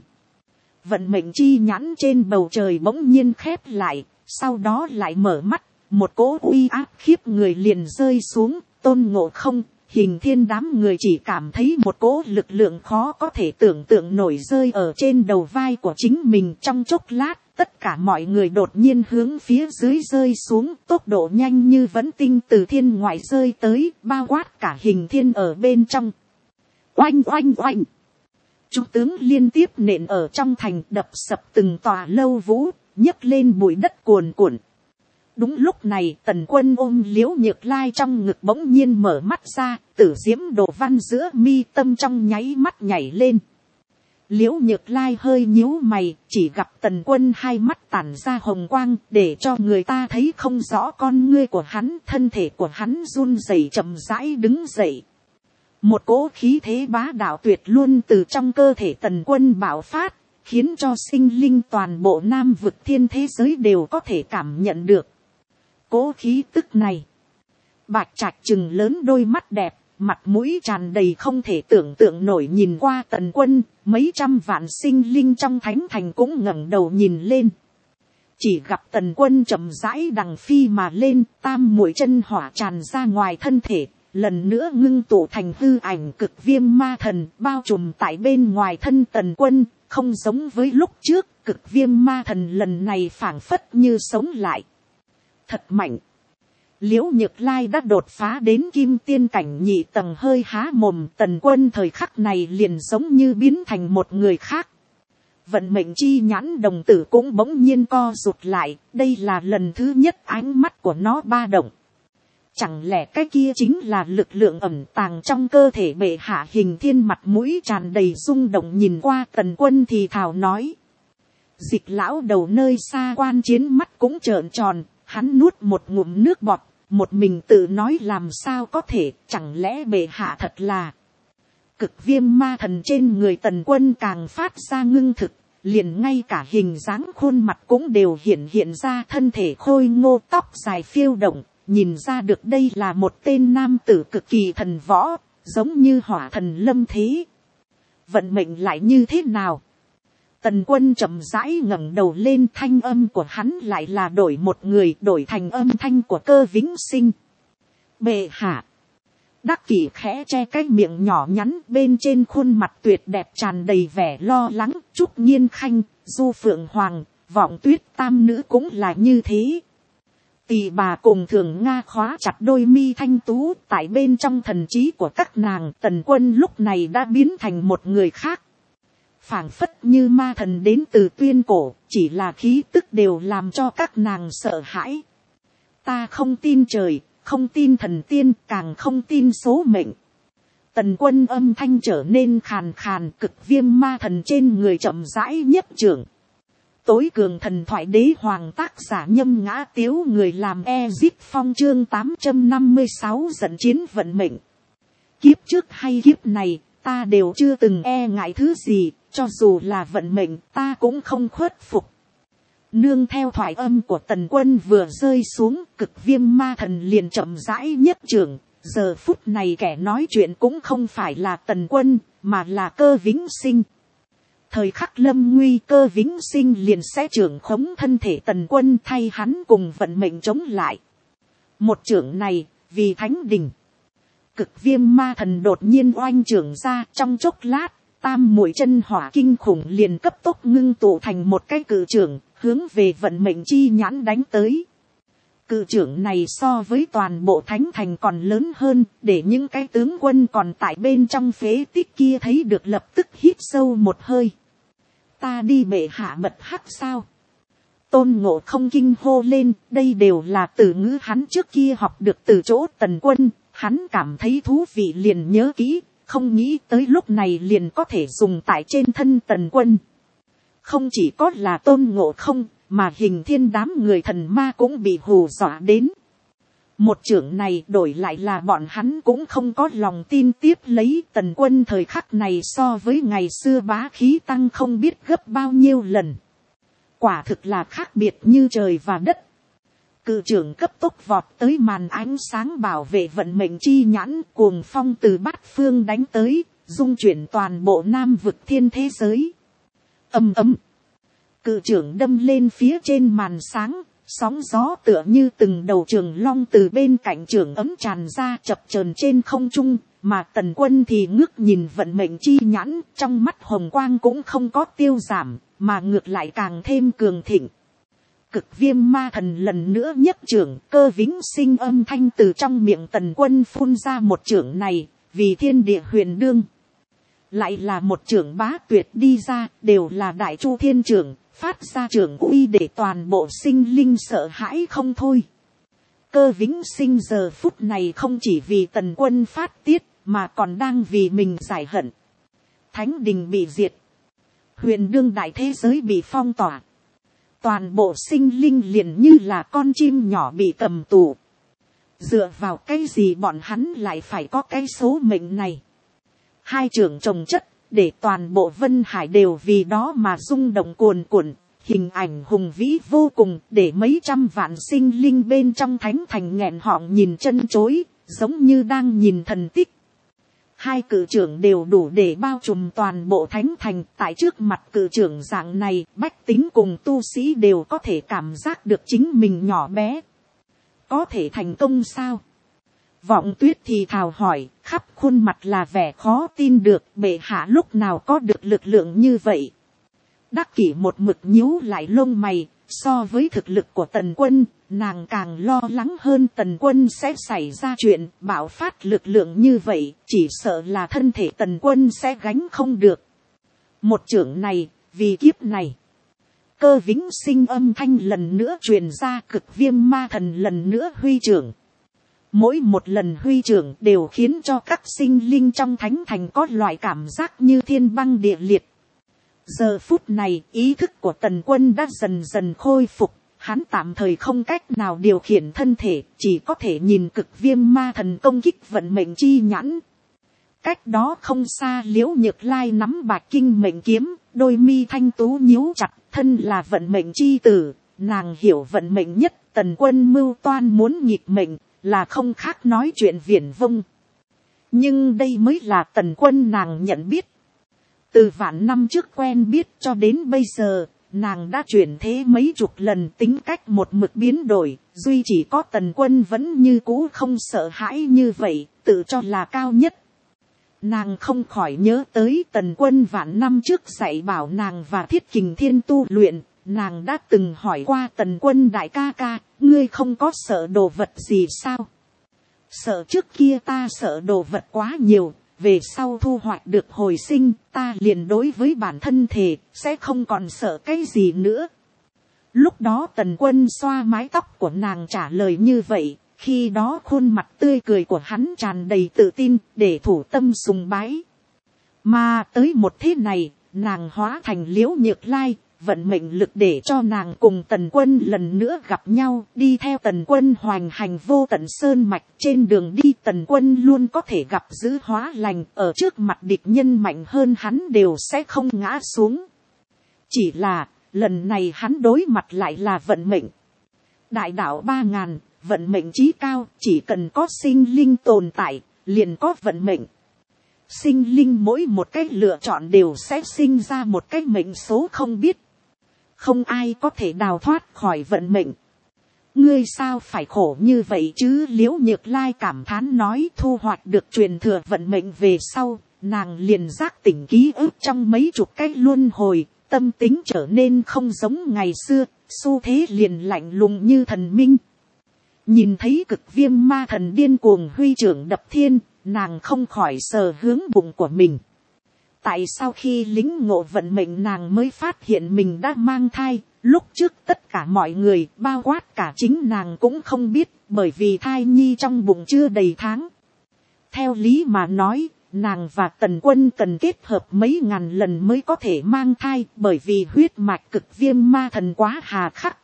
Speaker 1: Vận mệnh chi nhãn trên bầu trời bỗng nhiên khép lại, sau đó lại mở mắt, một cỗ uy áp khiếp người liền rơi xuống. Tôn Ngộ Không, Hình Thiên đám người chỉ cảm thấy một cỗ lực lượng khó có thể tưởng tượng nổi rơi ở trên đầu vai của chính mình. Trong chốc lát, tất cả mọi người đột nhiên hướng phía dưới rơi xuống, tốc độ nhanh như vẫn tinh từ thiên ngoại rơi tới, bao quát cả Hình Thiên ở bên trong. Oanh oanh oanh! Chúng tướng liên tiếp nện ở trong thành, đập sập từng tòa lâu vũ, nhấc lên bụi đất cuồn cuộn. Đúng lúc này Tần Quân ôm Liễu Nhược Lai trong ngực bỗng nhiên mở mắt ra, tử diễm đồ văn giữa mi tâm trong nháy mắt nhảy lên. Liễu Nhược Lai hơi nhíu mày, chỉ gặp Tần Quân hai mắt tản ra hồng quang, để cho người ta thấy không rõ con ngươi của hắn. Thân thể của hắn run rẩy chậm rãi đứng dậy. Một cỗ khí thế bá đạo tuyệt luôn từ trong cơ thể Tần Quân bạo phát, khiến cho sinh linh toàn bộ Nam vực thiên thế giới đều có thể cảm nhận được. Cố khí tức này, Bạch Trạch trừng lớn đôi mắt đẹp, mặt mũi tràn đầy không thể tưởng tượng nổi nhìn qua Tần Quân. Mấy trăm vạn sinh linh trong thánh thành cũng ngẩng đầu nhìn lên. Chỉ gặp Tần Quân chậm rãi đằng phi mà lên, tam muội chân hỏa tràn ra ngoài thân thể, lần nữa ngưng tụ thành hư ảnh cực viêm ma thần, bao trùm tại bên ngoài thân Tần Quân. Không giống với lúc trước, cực viêm ma thần lần này phảng phất như sống lại. Thật mạnh. Liễu Nhược Lai đã đột phá đến kim tiên cảnh nhị tầng, hơi há mồm. Tần Quân thời khắc này liền giống như biến thành một người khác. Vận mệnh chi nhãn đồng tử cũng bỗng nhiên co rụt lại, đây là lần thứ nhất ánh mắt của nó ba động. Chẳng lẽ cái kia chính là lực lượng ẩn tàng trong cơ thể bệ hạ? Hình Thiên mặt mũi tràn đầy rung động nhìn qua Tần Quân thì thào nói. Dịch lão đầu nơi xa quan chiến mắt cũng trợn tròn, hắn nuốt một ngụm nước bọt, một mình tự nói làm sao có thể, chẳng lẽ bệ hạ thật là... Cực viêm ma thần trên người Tần Quân càng phát ra ngưng thực, liền ngay cả hình dáng khuôn mặt cũng đều hiện ra, thân thể khôi ngô, tóc dài phiêu động, nhìn ra được đây là một tên nam tử cực kỳ thần võ, giống như hỏa thần lâm thế. Vận mệnh lại như thế nào? Tần Quân chậm rãi ngẩng đầu lên, thanh âm của hắn lại là đổi một người, đổi thành âm thanh của Cơ Vĩnh Sinh. Bệ hạ. Đắc Kỷ khẽ che cái miệng nhỏ nhắn, bên trên khuôn mặt tuyệt đẹp tràn đầy vẻ lo lắng. Trúc Nhiên Khanh, Du Phượng Hoàng, Vọng Tuyết tam nữ cũng là như thế. Tỳ bà cùng Thường Nga khóa chặt đôi mi thanh tú, tại bên trong thần trí của các nàng. Tần Quân lúc này đã biến thành một người khác. Phảng phất như ma thần đến từ tuyên cổ, chỉ là khí tức đều làm cho các nàng sợ hãi. Ta không tin trời, không tin thần tiên, càng không tin số mệnh. Tần Quân âm thanh trở nên khàn khàn, cực viêm ma thần trên người chậm rãi nhấp trưởng. Tối cường thần thoại đế hoàng tác giả Nhâm Ngã Tiếu, người làm Ezip Phong, chương 856 giận chiến vận mệnh. Kiếp trước hay kiếp này, ta đều chưa từng e ngại thứ gì, cho dù là vận mệnh ta cũng không khuất phục. Nương theo thoại âm của Tần Quân vừa rơi xuống, Cực Viêm Ma Thần liền chậm rãi nhất trưởng. Giờ phút này kẻ nói chuyện cũng không phải là Tần Quân, mà là Cơ Vĩnh Sinh. Thời khắc lâm nguy, Cơ Vĩnh Sinh liền sẽ trưởng khống thân thể Tần Quân, thay hắn cùng vận mệnh chống lại. Một trưởng này, vì Thánh Đình. Cực Viêm Ma Thần đột nhiên oanh trưởng ra, trong chốc lát, tam muội chân hỏa kinh khủng liền cấp tốc ngưng tụ thành một cái cự trưởng, hướng về vận mệnh chi nhãn đánh tới. Cự trưởng này so với toàn bộ thánh thành còn lớn hơn, để những cái tướng quân còn tại bên trong phế tích kia thấy được, lập tức hít sâu một hơi. Ta đi bệ hạ mật hắc sao? Tôn Ngộ Không kinh hô lên, đây đều là từ ngữ hắn trước kia học được từ chỗ Tần Quân, hắn cảm thấy thú vị liền nhớ kỹ, không nghĩ tới lúc này liền có thể dùng tại trên thân Tần Quân. Không chỉ có là Tôn Ngộ Không, mà Hình Thiên đám người thần ma cũng bị hù dọa đến. Một trưởng này đổi lại là bọn hắn cũng không có lòng tin tiếp lấy. Tần Quân thời khắc này so với ngày xưa bá khí tăng không biết gấp bao nhiêu lần. Quả thực là khác biệt như trời và đất. Cự trưởng cấp tốc vọt tới màn ánh sáng bảo vệ vận mệnh chi nhãn, cuồng phong từ bát phương đánh tới, dung chuyển toàn bộ Nam vực thiên thế giới. Ầm ầm. Cự trưởng đâm lên phía trên màn sáng, sóng gió tựa như từng đầu trường long từ bên cạnh trưởng ấm tràn ra chập chờn trên không trung, mà Tần Quân thì ngước nhìn vận mệnh chi nhãn, trong mắt hồng quang cũng không có tiêu giảm, mà ngược lại càng thêm cường thịnh. Cực Viêm Ma Thần lần nữa nhấc trưởng, Cơ Vĩnh Sinh âm thanh từ trong miệng Tần Quân phun ra một trưởng này, vì thiên địa huyền đương. Lại là một trưởng bá tuyệt đi ra, đều là đại chu thiên trưởng, phát ra trưởng uy để toàn bộ sinh linh sợ hãi không thôi. Cơ Vĩnh Sinh giờ phút này không chỉ vì Tần Quân phát tiết, mà còn đang vì mình giải hận. Thánh đình bị diệt, huyền đương đại thế giới bị phong tỏa. Toàn bộ sinh linh liền như là con chim nhỏ bị cầm tù. Dựa vào cái gì bọn hắn lại phải có cái số mệnh này? Hai trưởng chồng chất, để toàn bộ Vân Hải đều vì đó mà rung động cuồn cuộn. Hình ảnh hùng vĩ vô cùng, để mấy trăm vạn sinh linh bên trong thánh thành nghẹn họng nhìn chân chối, giống như đang nhìn thần tích. Hai cự trưởng đều đủ để bao trùm toàn bộ thánh thành. Tại trước mặt cự trưởng dạng này, bách tính cùng tu sĩ đều có thể cảm giác được chính mình nhỏ bé. Có thể thành công sao? Vọng Tuyết thì thào hỏi, khắp khuôn mặt là vẻ khó tin được, bệ hạ lúc nào có được lực lượng như vậy. Đắc Kỷ một mực nhíu lại lông mày, so với thực lực của Tần Quân, nàng càng lo lắng hơn Tần Quân sẽ xảy ra chuyện bạo phát lực lượng như vậy, chỉ sợ là thân thể Tần Quân sẽ gánh không được. Một trưởng này, vì kiếp này. Cơ Vĩnh Sinh âm thanh lần nữa truyền ra, Cực Viêm Ma Thần lần nữa huy trưởng. Mỗi một lần huy trưởng đều khiến cho các sinh linh trong thánh thành có loại cảm giác như thiên băng địa liệt. Giờ phút này, ý thức của Tần Quân đã dần dần khôi phục, hắn tạm thời không cách nào điều khiển thân thể, chỉ có thể nhìn Cực Viêm Ma Thần công kích vận mệnh chi nhãn. Cách đó không xa Liễu Nhược Lai nắm bạch kinh mệnh kiếm, đôi mi thanh tú nhíu chặt, thân là vận mệnh chi tử, nàng hiểu vận mệnh nhất. Tần Quân mưu toan muốn nghịch mệnh, là không khác nói chuyện viển vông. Nhưng đây mới là Tần Quân nàng nhận biết. Từ vạn năm trước quen biết cho đến bây giờ, nàng đã chuyển thế mấy chục lần, tính cách một mực biến đổi, duy chỉ có Tần Quân vẫn như cũ không sợ hãi như vậy, tự cho là cao nhất. Nàng không khỏi nhớ tới Tần Quân vạn năm trước dạy bảo nàng và Thiết Kình Thiên tu luyện, nàng đã từng hỏi qua Tần Quân đại ca ca, ngươi không có sợ đồ vật gì sao? Sợ trước kia ta sợ đồ vật quá nhiều. Về sau thu hoạch được hồi sinh, ta liền đối với bản thân thề, sẽ không còn sợ cái gì nữa. Lúc đó Tần Quân xoa mái tóc của nàng trả lời như vậy, khi đó khuôn mặt tươi cười của hắn tràn đầy tự tin, để thủ tâm sùng bái. Mà tới một thế này, nàng hóa thành Liễu Nhược Lai, vận mệnh lực để cho nàng cùng Tần Quân lần nữa gặp nhau, đi theo Tần Quân hoành hành vô tận sơn mạch. Trên đường đi Tần Quân luôn có thể gặp dữ hóa lành, ở trước mặt địch nhân mạnh hơn hắn đều sẽ không ngã xuống. Chỉ là, Lần này hắn đối mặt lại là vận mệnh. Đại đạo 3000, vận mệnh chí cao, chỉ cần có sinh linh tồn tại, liền có vận mệnh. Sinh linh mỗi một cách lựa chọn đều sẽ sinh ra một cách mệnh số không biết. Không ai có thể đào thoát khỏi vận mệnh. Ngươi sao phải khổ như vậy chứ? Liễu Nhược Lai cảm thán nói. Thu hoạch được truyền thừa vận mệnh về sau, nàng liền giác tỉnh ký ức trong mấy chục cái luân hồi, tâm tính trở nên không giống ngày xưa, xu thế liền lạnh lùng như thần minh. Nhìn thấy Cực Viêm ma thần điên cuồng huy trưởng đập thiên, nàng không khỏi sờ hướng bụng của mình. Tại sao khi lính ngộ vận mệnh nàng mới phát hiện mình đã mang thai, lúc trước tất cả mọi người bao quát cả chính nàng cũng không biết, bởi vì thai nhi trong bụng chưa đầy tháng. Theo lý mà nói, nàng và Tần Quân cần kết hợp mấy ngàn lần mới có thể mang thai, bởi vì huyết mạch Cực Viêm ma thần quá hà khắc.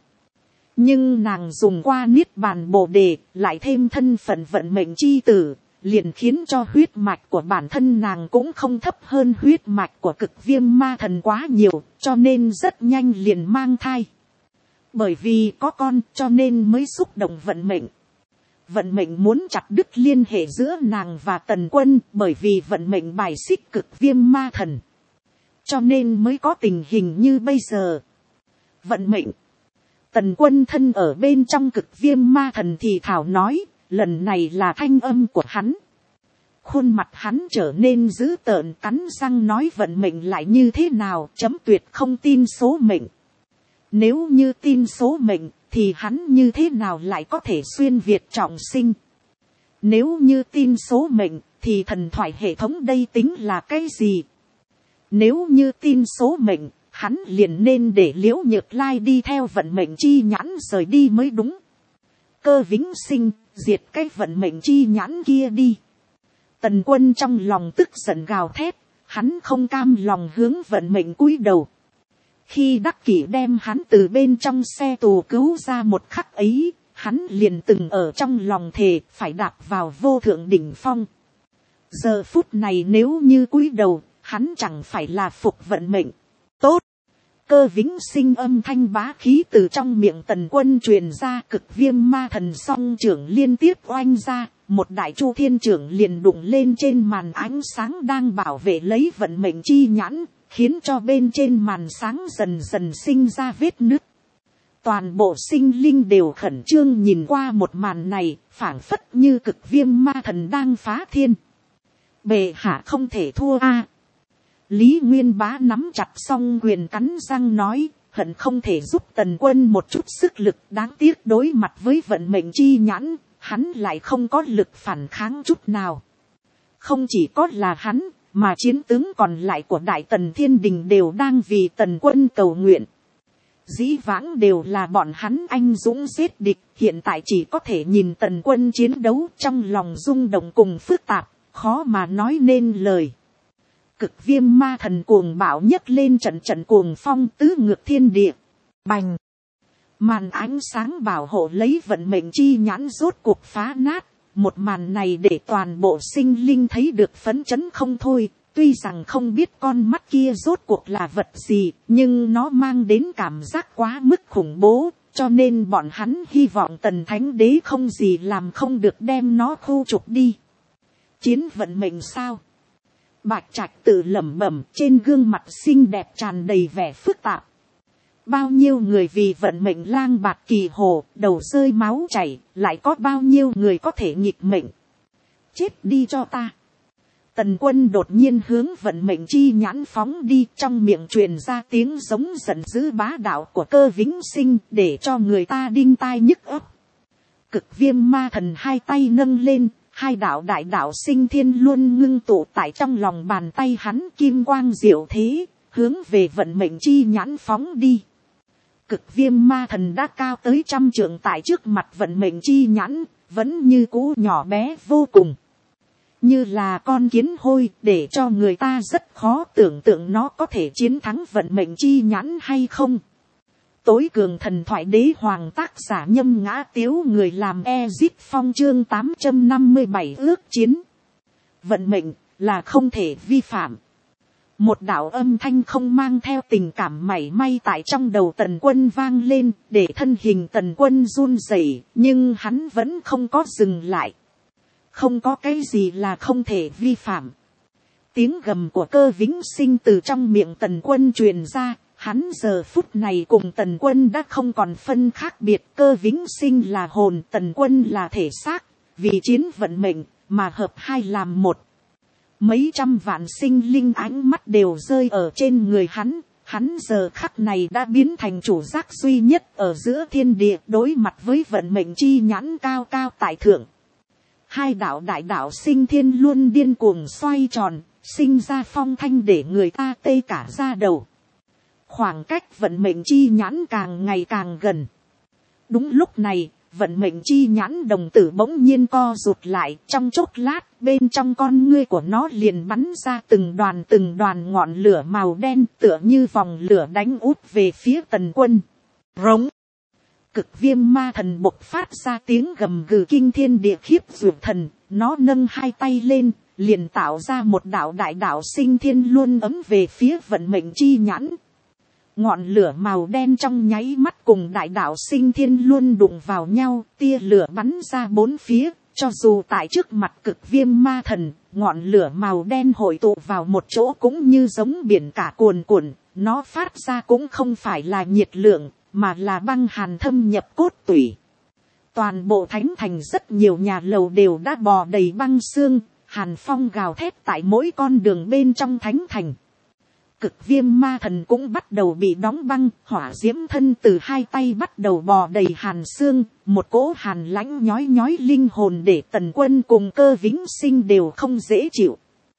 Speaker 1: Nhưng nàng dùng qua niết bàn bồ đề, lại thêm thân phận vận mệnh chi tử, liền khiến cho huyết mạch của bản thân nàng cũng không thấp hơn huyết mạch của Cực Viêm ma thần quá nhiều, cho nên rất nhanh liền mang thai. Bởi vì có con cho nên mới xúc động vận mệnh. Vận mệnh muốn chặt đứt liên hệ giữa nàng và Tần Quân, bởi vì vận mệnh bài xích Cực Viêm ma thần. Cho nên mới có tình hình như bây giờ. Vận mệnh. Tần Quân thân ở bên trong Cực Viêm ma thần thì thảo nói, lần này là thanh âm của hắn. Khuôn mặt hắn trở nên dữ tợn, cắn răng nói vận mệnh lại như thế nào, chấm tuyệt không tin số mệnh. Nếu như tin số mệnh, thì hắn như thế nào lại có thể xuyên việt trọng sinh. Nếu như tin số mệnh, thì thần thoại hệ thống đây tính là cái gì? Nếu như tin số mệnh, hắn liền nên để Liễu Nhược Lai đi theo vận mệnh chi nhãn rời đi mới đúng. Cơ Vĩnh Sinh, diệt cái vận mệnh chi nhãn kia đi. Tần Quân trong lòng tức giận gào thét, hắn không cam lòng hướng vận mệnh cúi đầu. Khi Đắc Kỷ đem hắn từ bên trong xe tù cứu ra một khắc ấy, hắn liền từng ở trong lòng thề phải đạp vào vô thượng đỉnh phong. Giờ phút này nếu như cúi đầu, hắn chẳng phải là phục vận mệnh. Tốt! Cơ Vĩnh Sinh âm thanh bá khí từ trong miệng Tần Quân truyền ra, Cực Viêm ma thần song trưởng liên tiếp oanh ra, một đại chu thiên trưởng liền đụng lên trên màn ánh sáng đang bảo vệ lấy vận mệnh chi nhãn, khiến cho bên trên màn sáng dần dần sinh ra vết nứt. Toàn bộ sinh linh đều khẩn trương nhìn qua một màn này, phảng phất như Cực Viêm ma thần đang phá thiên. Bệ hạ không thể thua a. Lý Nguyên Bá nắm chặt song quyền cắn răng nói, hận không thể giúp Tần Quân một chút sức lực, đáng tiếc đối mặt với vận mệnh chi nhãn, hắn lại không có lực phản kháng chút nào. Không chỉ có là hắn, mà chiến tướng còn lại của Đại Tần Thiên Đình đều đang vì Tần Quân cầu nguyện. Dĩ vãng đều là bọn hắn anh dũng giết địch, hiện tại chỉ có thể nhìn Tần Quân chiến đấu trong lòng rung động cùng phức tạp, khó mà nói nên lời. Cực Viêm ma thần cuồng bạo nhấc lên trận trận cuồng phong tứ ngược thiên địa. Bành! Màn ánh sáng bảo hộ lấy vận mệnh chi nhãn rốt cuộc phá nát. Một màn này để toàn bộ sinh linh thấy được phấn chấn không thôi. Tuy rằng không biết con mắt kia rốt cuộc là vật gì, nhưng nó mang đến cảm giác quá mức khủng bố. Cho nên bọn hắn hy vọng Tần Thánh Đế không gì làm không được đem nó khu trục đi. Chiến vận mệnh sao? Bạch Trạch tự lẩm bẩm, trên gương mặt xinh đẹp tràn đầy vẻ phức tạp. Bao nhiêu người vì vận mệnh lang bạt kỳ hồ, đầu rơi máu chảy, lại có bao nhiêu người có thể nghịch mệnh. Chết đi cho ta. Tần Quân đột nhiên hướng vận mệnh chi nhãn phóng đi, trong miệng truyền ra tiếng giống giận dữ bá đạo của Cơ Vĩnh Sinh, để cho người ta đinh tai nhức óc. Cực Viêm ma thần hai tay nâng lên, hai đạo đại đạo sinh thiên luôn ngưng tụ tại trong lòng bàn tay hắn, kim quang diệu thế, hướng về vận mệnh chi nhãn phóng đi. Cực Viêm ma thần đã cao tới 100 trượng tại trước mặt vận mệnh chi nhãn, vẫn như cũ nhỏ bé vô cùng. Như là con kiến hôi, để cho người ta rất khó tưởng tượng nó có thể chiến thắng vận mệnh chi nhãn hay không. Tối cường thần thoại đế hoàng, tác giả Nhâm Ngã Tiếu, người làm Ezip Phong, chương 857 ước chiến. Vận mệnh là không thể vi phạm. Một đạo âm thanh không mang theo tình cảm mảy may tại trong đầu Tần Quân vang lên, để thân hình Tần Quân run rẩy, nhưng hắn vẫn không có dừng lại. Không có cái gì là không thể vi phạm. Tiếng gầm của Cơ Vĩnh Sinh từ trong miệng Tần Quân truyền ra, hắn giờ phút này cùng Tần Quân đã không còn phân khác biệt. Cơ Vĩnh Sinh là hồn, Tần Quân là thể xác, vì chiến vận mệnh mà hợp hai làm một. Mấy trăm vạn sinh linh ánh mắt đều rơi ở trên người hắn. Hắn giờ khắc này đã biến thành chủ giác duy nhất ở giữa thiên địa, đối mặt với vận mệnh chi nhãn cao cao tại thượng. Hai đạo đại đạo sinh thiên luôn điên cuồng xoay tròn, sinh ra phong thanh để người ta tê cả da đầu. Khoảng cách vận mệnh chi nhãn càng ngày càng gần. Đúng lúc này, vận mệnh chi nhãn đồng tử bỗng nhiên co rụt lại, trong chốc lát bên trong con ngươi của nó liền bắn ra từng đoàn ngọn lửa màu đen, tựa như vòng lửa đánh úp về phía Tần Quân. Rống. Cực viêm ma thần bộc phát ra tiếng gầm gừ kinh thiên địa khiếp dược thần, nó nâng hai tay lên, liền tạo ra một đạo đại đạo sinh thiên luôn ấm về phía vận mệnh chi nhãn. Ngọn lửa màu đen trong nháy mắt cùng đại đạo sinh thiên luôn đụng vào nhau, tia lửa bắn ra bốn phía, cho dù tại trước mặt cực viêm ma thần, ngọn lửa màu đen hội tụ vào một chỗ cũng như giống biển cả cuồn cuộn, nó phát ra cũng không phải là nhiệt lượng, mà là băng hàn thâm nhập cốt tủy. Toàn bộ thánh thành rất nhiều nhà lầu đều đã bò đầy băng xương, hàn phong gào thét tại mỗi con đường bên trong thánh thành. Cực viêm ma thần cũng bắt đầu bị đóng băng, hỏa diễm thân từ hai tay bắt đầu bò đầy hàn xương, một cỗ hàn lãnh nhói nhói linh hồn để Tần Quân cùng Cơ Vĩnh Sinh đều không dễ chịu.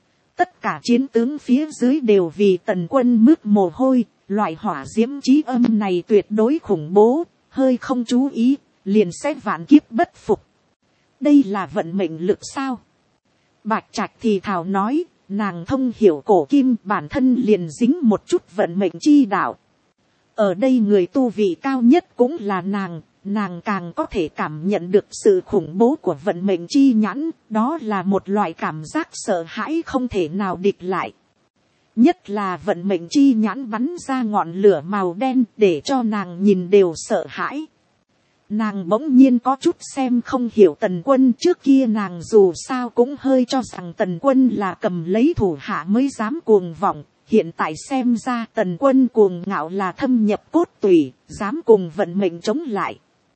Speaker 1: Tất cả chiến tướng phía dưới đều vì Tần Quân mướt mồ hôi, loại hỏa diễm chí âm này tuyệt đối khủng bố, hơi không chú ý, liền sẽ vạn kiếp bất phục. Đây là vận mệnh lực sao? Bạch Trạch thì thào nói, nàng thông hiểu cổ kim, bản thân liền dính một chút vận mệnh chi đạo. Ở đây người tu vị cao nhất cũng là nàng càng có thể cảm nhận được sự khủng bố của vận mệnh chi nhãn, đó là một loại cảm giác sợ hãi không thể nào địch lại. Nhất là vận mệnh chi nhãn bắn ra ngọn lửa màu đen để cho nàng nhìn đều sợ hãi. Nàng bỗng nhiên có chút xem không hiểu Tần Quân, trước kia nàng dù sao cũng hơi cho rằng Tần Quân là cầm lấy thủ hạ mới dám cuồng vọng. Hiện tại xem ra Tần Quân cuồng ngạo là thâm nhập cốt tủy, dám cùng vận mệnh chống lại.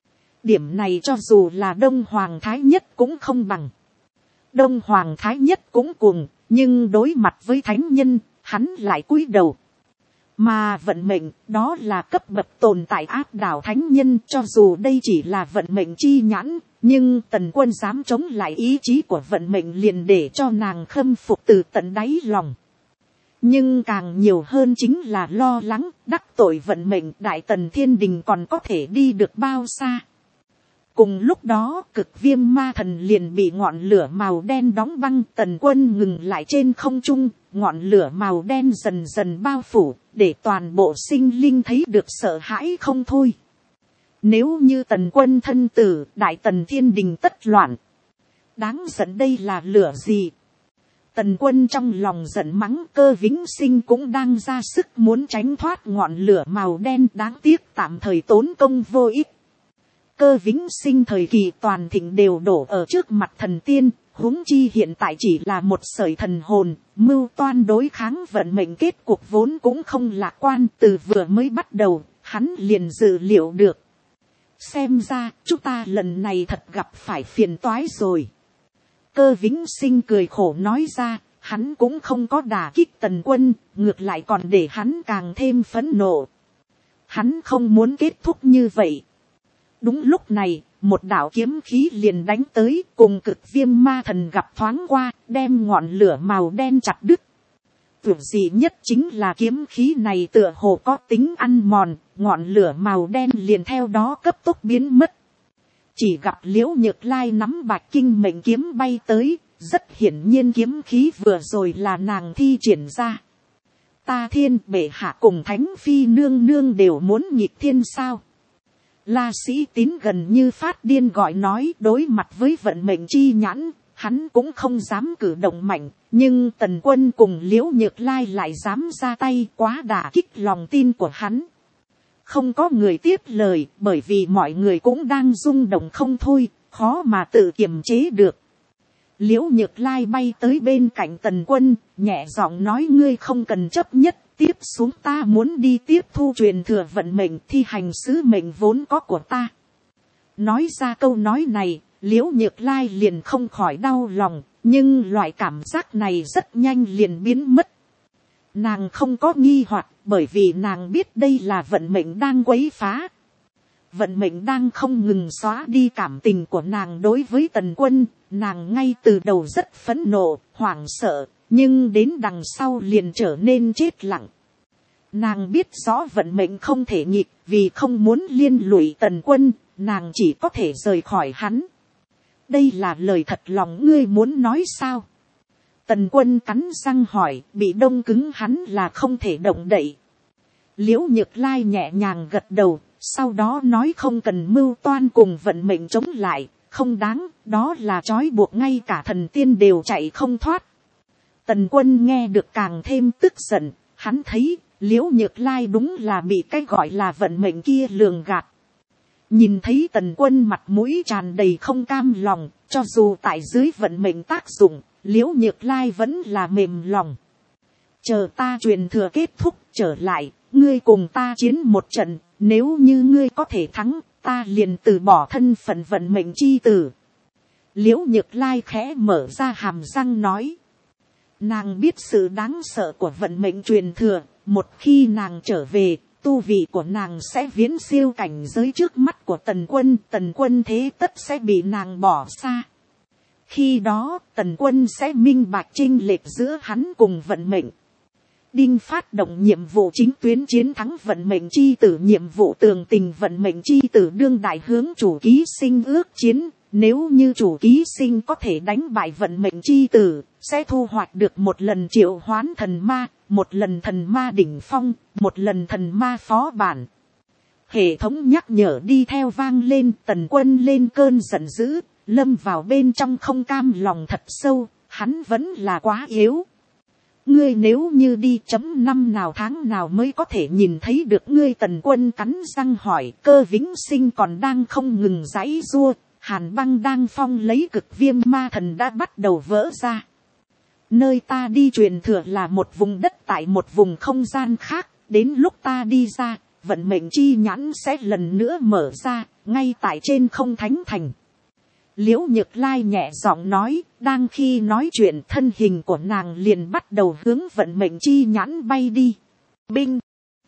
Speaker 1: Điểm này cho dù là Đông Hoàng Thái Nhất cũng không bằng. Đông Hoàng Thái Nhất cũng cuồng, nhưng đối mặt với thánh nhân, hắn lại cúi đầu. Mà vận mệnh, đó là cấp bậc tồn tại áp đảo thánh nhân, cho dù đây chỉ là vận mệnh chi nhãn, nhưng Tần Quân dám chống lại ý chí của vận mệnh liền để cho nàng khâm phục từ tận đáy lòng. Nhưng càng nhiều hơn chính là lo lắng, đắc tội vận mệnh, Đại Tần Thiên Đình còn có thể đi được bao xa. Cùng lúc đó, cực viêm ma thần liền bị ngọn lửa màu đen đóng băng, Tần Quân ngừng lại trên không trung, ngọn lửa màu đen dần dần bao phủ, để toàn bộ sinh linh thấy được sợ hãi không thôi. Nếu như Tần Quân thân tử, Đại Tần Thiên Đình tất loạn. Đáng giận, đây là lửa gì? Tần Quân trong lòng giận mắng, Cơ Vĩnh Sinh cũng đang ra sức muốn tránh thoát ngọn lửa màu đen, đáng tiếc tạm thời tốn công vô ích. Cơ Vĩnh Sinh thời kỳ toàn thịnh đều đổ ở trước mặt thần tiên, huống chi hiện tại chỉ là một sợi thần hồn, mưu toan đối kháng vận mệnh kết cục vốn cũng không lạc quan, từ vừa mới bắt đầu, hắn liền dự liệu được. Xem ra, chúng ta lần này thật gặp phải phiền toái rồi. Cơ Vĩnh Sinh cười khổ nói ra, hắn cũng không có đả kích Tần Quân, ngược lại còn để hắn càng thêm phẫn nộ. Hắn không muốn kết thúc như vậy. Đúng lúc này, một đạo kiếm khí liền đánh tới, cùng cực viêm ma thần gặp thoáng qua, đem ngọn lửa màu đen chặt đứt. Tưởng gì nhất chính là kiếm khí này tựa hồ có tính ăn mòn, ngọn lửa màu đen liền theo đó cấp tốc biến mất. Chỉ gặp Liễu Nhược Lai nắm Bạch Kinh mệnh kiếm bay tới, rất hiển nhiên kiếm khí vừa rồi là nàng thi triển ra. Ta Thiên bệ hạ cùng Thánh Phi nương nương đều muốn nghịch thiên sao? La Sĩ Tín gần như phát điên gọi nói, đối mặt với vận mệnh chi nhãn, hắn cũng không dám cử động mạnh, nhưng Tần Quân cùng Liễu Nhược Lai lại dám ra tay, quá đả kích lòng tin của hắn. Không có người tiếp lời, bởi vì mọi người cũng đang rung động không thôi, khó mà tự kiềm chế được. Liễu Nhược Lai bay tới bên cạnh Tần Quân, nhẹ giọng nói, ngươi không cần chấp nhất, tiếp xuống ta muốn đi tiếp thu truyền thừa vận mệnh, thi hành sứ mệnh vốn có của ta. Nói ra câu nói này, Liễu Nhược Lai liền không khỏi đau lòng, nhưng loại cảm giác này rất nhanh liền biến mất. Nàng không có nghi hoặc, bởi vì nàng biết đây là vận mệnh đang quấy phá. Vận mệnh đang không ngừng xóa đi cảm tình của nàng đối với Tần Quân, nàng ngay từ đầu rất phẫn nộ, hoảng sợ, nhưng đến đằng sau liền trở nên chết lặng. Nàng biết rõ vận mệnh không thể nghịch, vì không muốn liên lụy Tần Quân, nàng chỉ có thể rời khỏi hắn. Đây là lời thật lòng ngươi muốn nói sao? Tần Quân cắn răng hỏi, bị đông cứng hắn là không thể động đậy. Liễu Nhược Lai nhẹ nhàng gật đầu, sau đó nói không cần mưu toan cùng vận mệnh chống lại, không đáng, đó là trói buộc ngay cả thần tiên đều chạy không thoát. Tần Quân nghe được càng thêm tức giận, hắn thấy Liễu Nhược Lai đúng là bị cái gọi là vận mệnh kia lường gạt. Nhìn thấy Tần Quân mặt mũi tràn đầy không cam lòng, cho dù tại dưới vận mệnh tác dụng, Liễu Nhược Lai vẫn là mềm lòng. Chờ ta truyền thừa kết thúc trở lại, ngươi cùng ta chiến một trận, nếu như ngươi có thể thắng, ta liền từ bỏ thân phận vận mệnh chi tử. Liễu Nhược Lai khẽ mở ra hàm răng nói. Nàng biết sự đáng sợ của vận mệnh truyền thừa, một khi nàng trở về, tu vị của nàng sẽ viễn siêu cảnh giới trước mắt của Tần Quân thế tất sẽ bị nàng bỏ xa. Khi đó, Tần Quân sẽ minh bạch chênh lệch giữa hắn cùng vận mệnh. Đinh phát động nhiệm vụ chính tuyến chiến thắng vận mệnh chi tử, nhiệm vụ tường tình vận mệnh chi tử đương đại hướng chủ ký sinh ước chiến. Nếu như chủ ký sinh có thể đánh bại vận mệnh chi tử, sẽ thu hoạch được một lần triệu hoán thần ma, một lần thần ma đỉnh phong, một lần thần ma phó bản. Hệ thống nhắc nhở đi theo vang lên, Tần Quân lên cơn giận dữ, lâm vào bên trong không cam lòng thật sâu, hắn vẫn là quá yếu. Ngươi nếu như đi chấm năm nào tháng nào mới có thể nhìn thấy được ngươi? Tần Quân cắn răng hỏi. Cơ Vĩnh Sinh còn đang không ngừng giãy giụa, hàn băng đang phong lấy cực viêm ma thần đã bắt đầu vỡ ra. Nơi ta đi truyền thừa là một vùng đất tại một vùng không gian khác, đến lúc ta đi ra, vận mệnh chi nhãn sẽ lần nữa mở ra, ngay tại trên không thánh thành. Liễu Nhược Lai nhẹ giọng nói, đang khi nói chuyện thân hình của nàng liền bắt đầu hướng vận mệnh chi nhãn bay đi. Binh!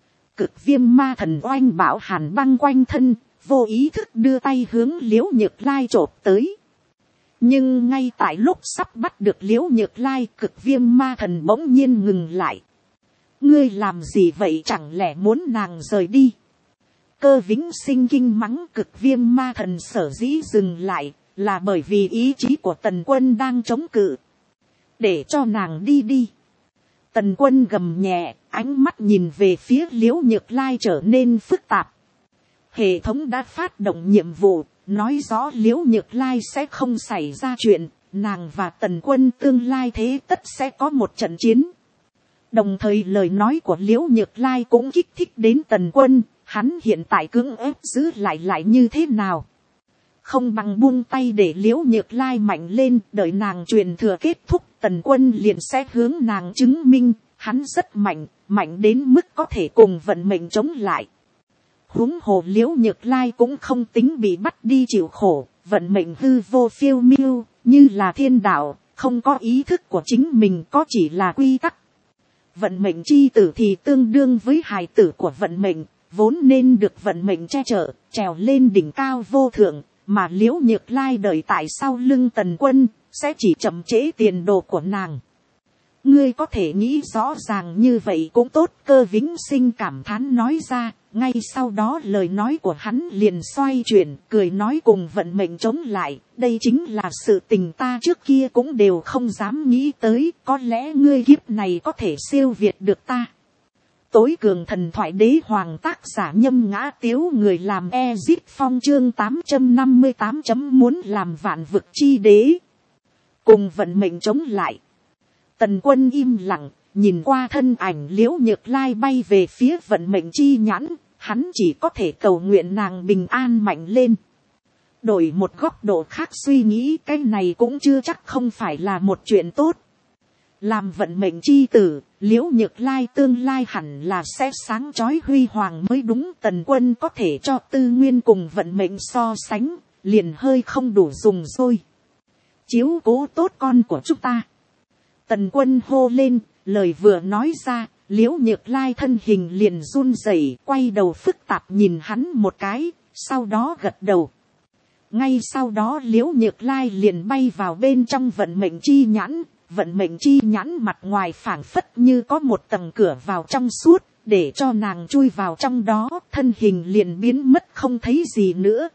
Speaker 1: Cực viêm ma thần oanh bão hàn băng quanh thân, vô ý thức đưa tay hướng Liễu Nhược Lai chộp tới. Nhưng ngay tại lúc sắp bắt được Liễu Nhược Lai, cực viêm ma thần bỗng nhiên ngừng lại. Ngươi làm gì vậy, chẳng lẽ muốn nàng rời đi? Cơ Vĩnh Sinh kinh mắng cực viêm ma thần sở dĩ dừng lại, là bởi vì ý chí của Tần Quân đang chống cự. Để cho nàng đi đi. Tần Quân gầm nhẹ, ánh mắt nhìn về phía Liễu Nhược Lai trở nên phức tạp. Hệ thống đã phát động nhiệm vụ, nói rõ Liễu Nhược Lai sẽ không xảy ra chuyện, nàng và Tần Quân tương lai thế tất sẽ có một trận chiến. Đồng thời lời nói của Liễu Nhược Lai cũng kích thích đến Tần Quân, hắn hiện tại cưỡng ép giữ lại như thế nào? Không bằng buông tay để Liễu Nhược Lai mạnh lên, đợi nàng truyền thừa kết thúc, Tần Quân liền sẽ hướng nàng chứng minh, hắn rất mạnh, mạnh đến mức có thể cùng vận mệnh chống lại. Huống hồ Liễu Nhược Lai cũng không tính bị bắt đi chịu khổ, vận mệnh hư vô phiêu miêu, như là thiên đạo, không có ý thức của chính mình, có chỉ là quy tắc. Vận mệnh chi tử thì tương đương với hài tử của vận mệnh, vốn nên được vận mệnh che chở, trèo lên đỉnh cao vô thượng, mà Liễu Nhược Lai đợi tại sau lưng Tần Quân, sẽ chỉ chậm trễ tiền đồ của nàng. Ngươi có thể nghĩ rõ ràng như vậy cũng tốt, Cơ Vĩnh Sinh cảm thán nói ra. Ngay sau đó lời nói của hắn liền xoay chuyển, cười nói cùng vận mệnh chống lại, đây chính là sự tình ta trước kia cũng đều không dám nghĩ tới, có lẽ ngươi kiếp này có thể siêu việt được ta. Tối cường thần thoại đế hoàng, tác giả Nhâm Ngã Tiếu, người làm Ezip Phong, chương 858 muốn làm vạn vực chi đế. cùng vận mệnh chống lại. Tần Quân im lặng, nhìn qua thân ảnh Liễu Nhược Lai bay về phía vận mệnh chi nhãn, hắn chỉ có thể cầu nguyện nàng bình an mạnh lên. Đổi một góc độ khác suy nghĩ, cái này cũng chưa chắc không phải là một chuyện tốt. Làm vận mệnh chi tử, Liễu Nhược Lai tương lai hẳn là sẽ sáng chói huy hoàng mới đúng. Tần Quân có thể cho tư nguyên cùng vận mệnh so sánh, liền hơi không đủ dùng rồi. Chiếu cố tốt con của chúng ta. Tần Quân hô lên, lời vừa nói ra, Liễu Nhược Lai thân hình liền run rẩy, quay đầu phức tạp nhìn hắn một cái, sau đó gật đầu. Ngay sau đó Liễu Nhược Lai liền bay vào bên trong vận mệnh chi nhãn. Vận mệnh chi nhãn mặt ngoài phảng phất như có một tầng cửa vào trong suốt, để cho nàng chui vào trong đó, thân hình liền biến mất không thấy gì nữa.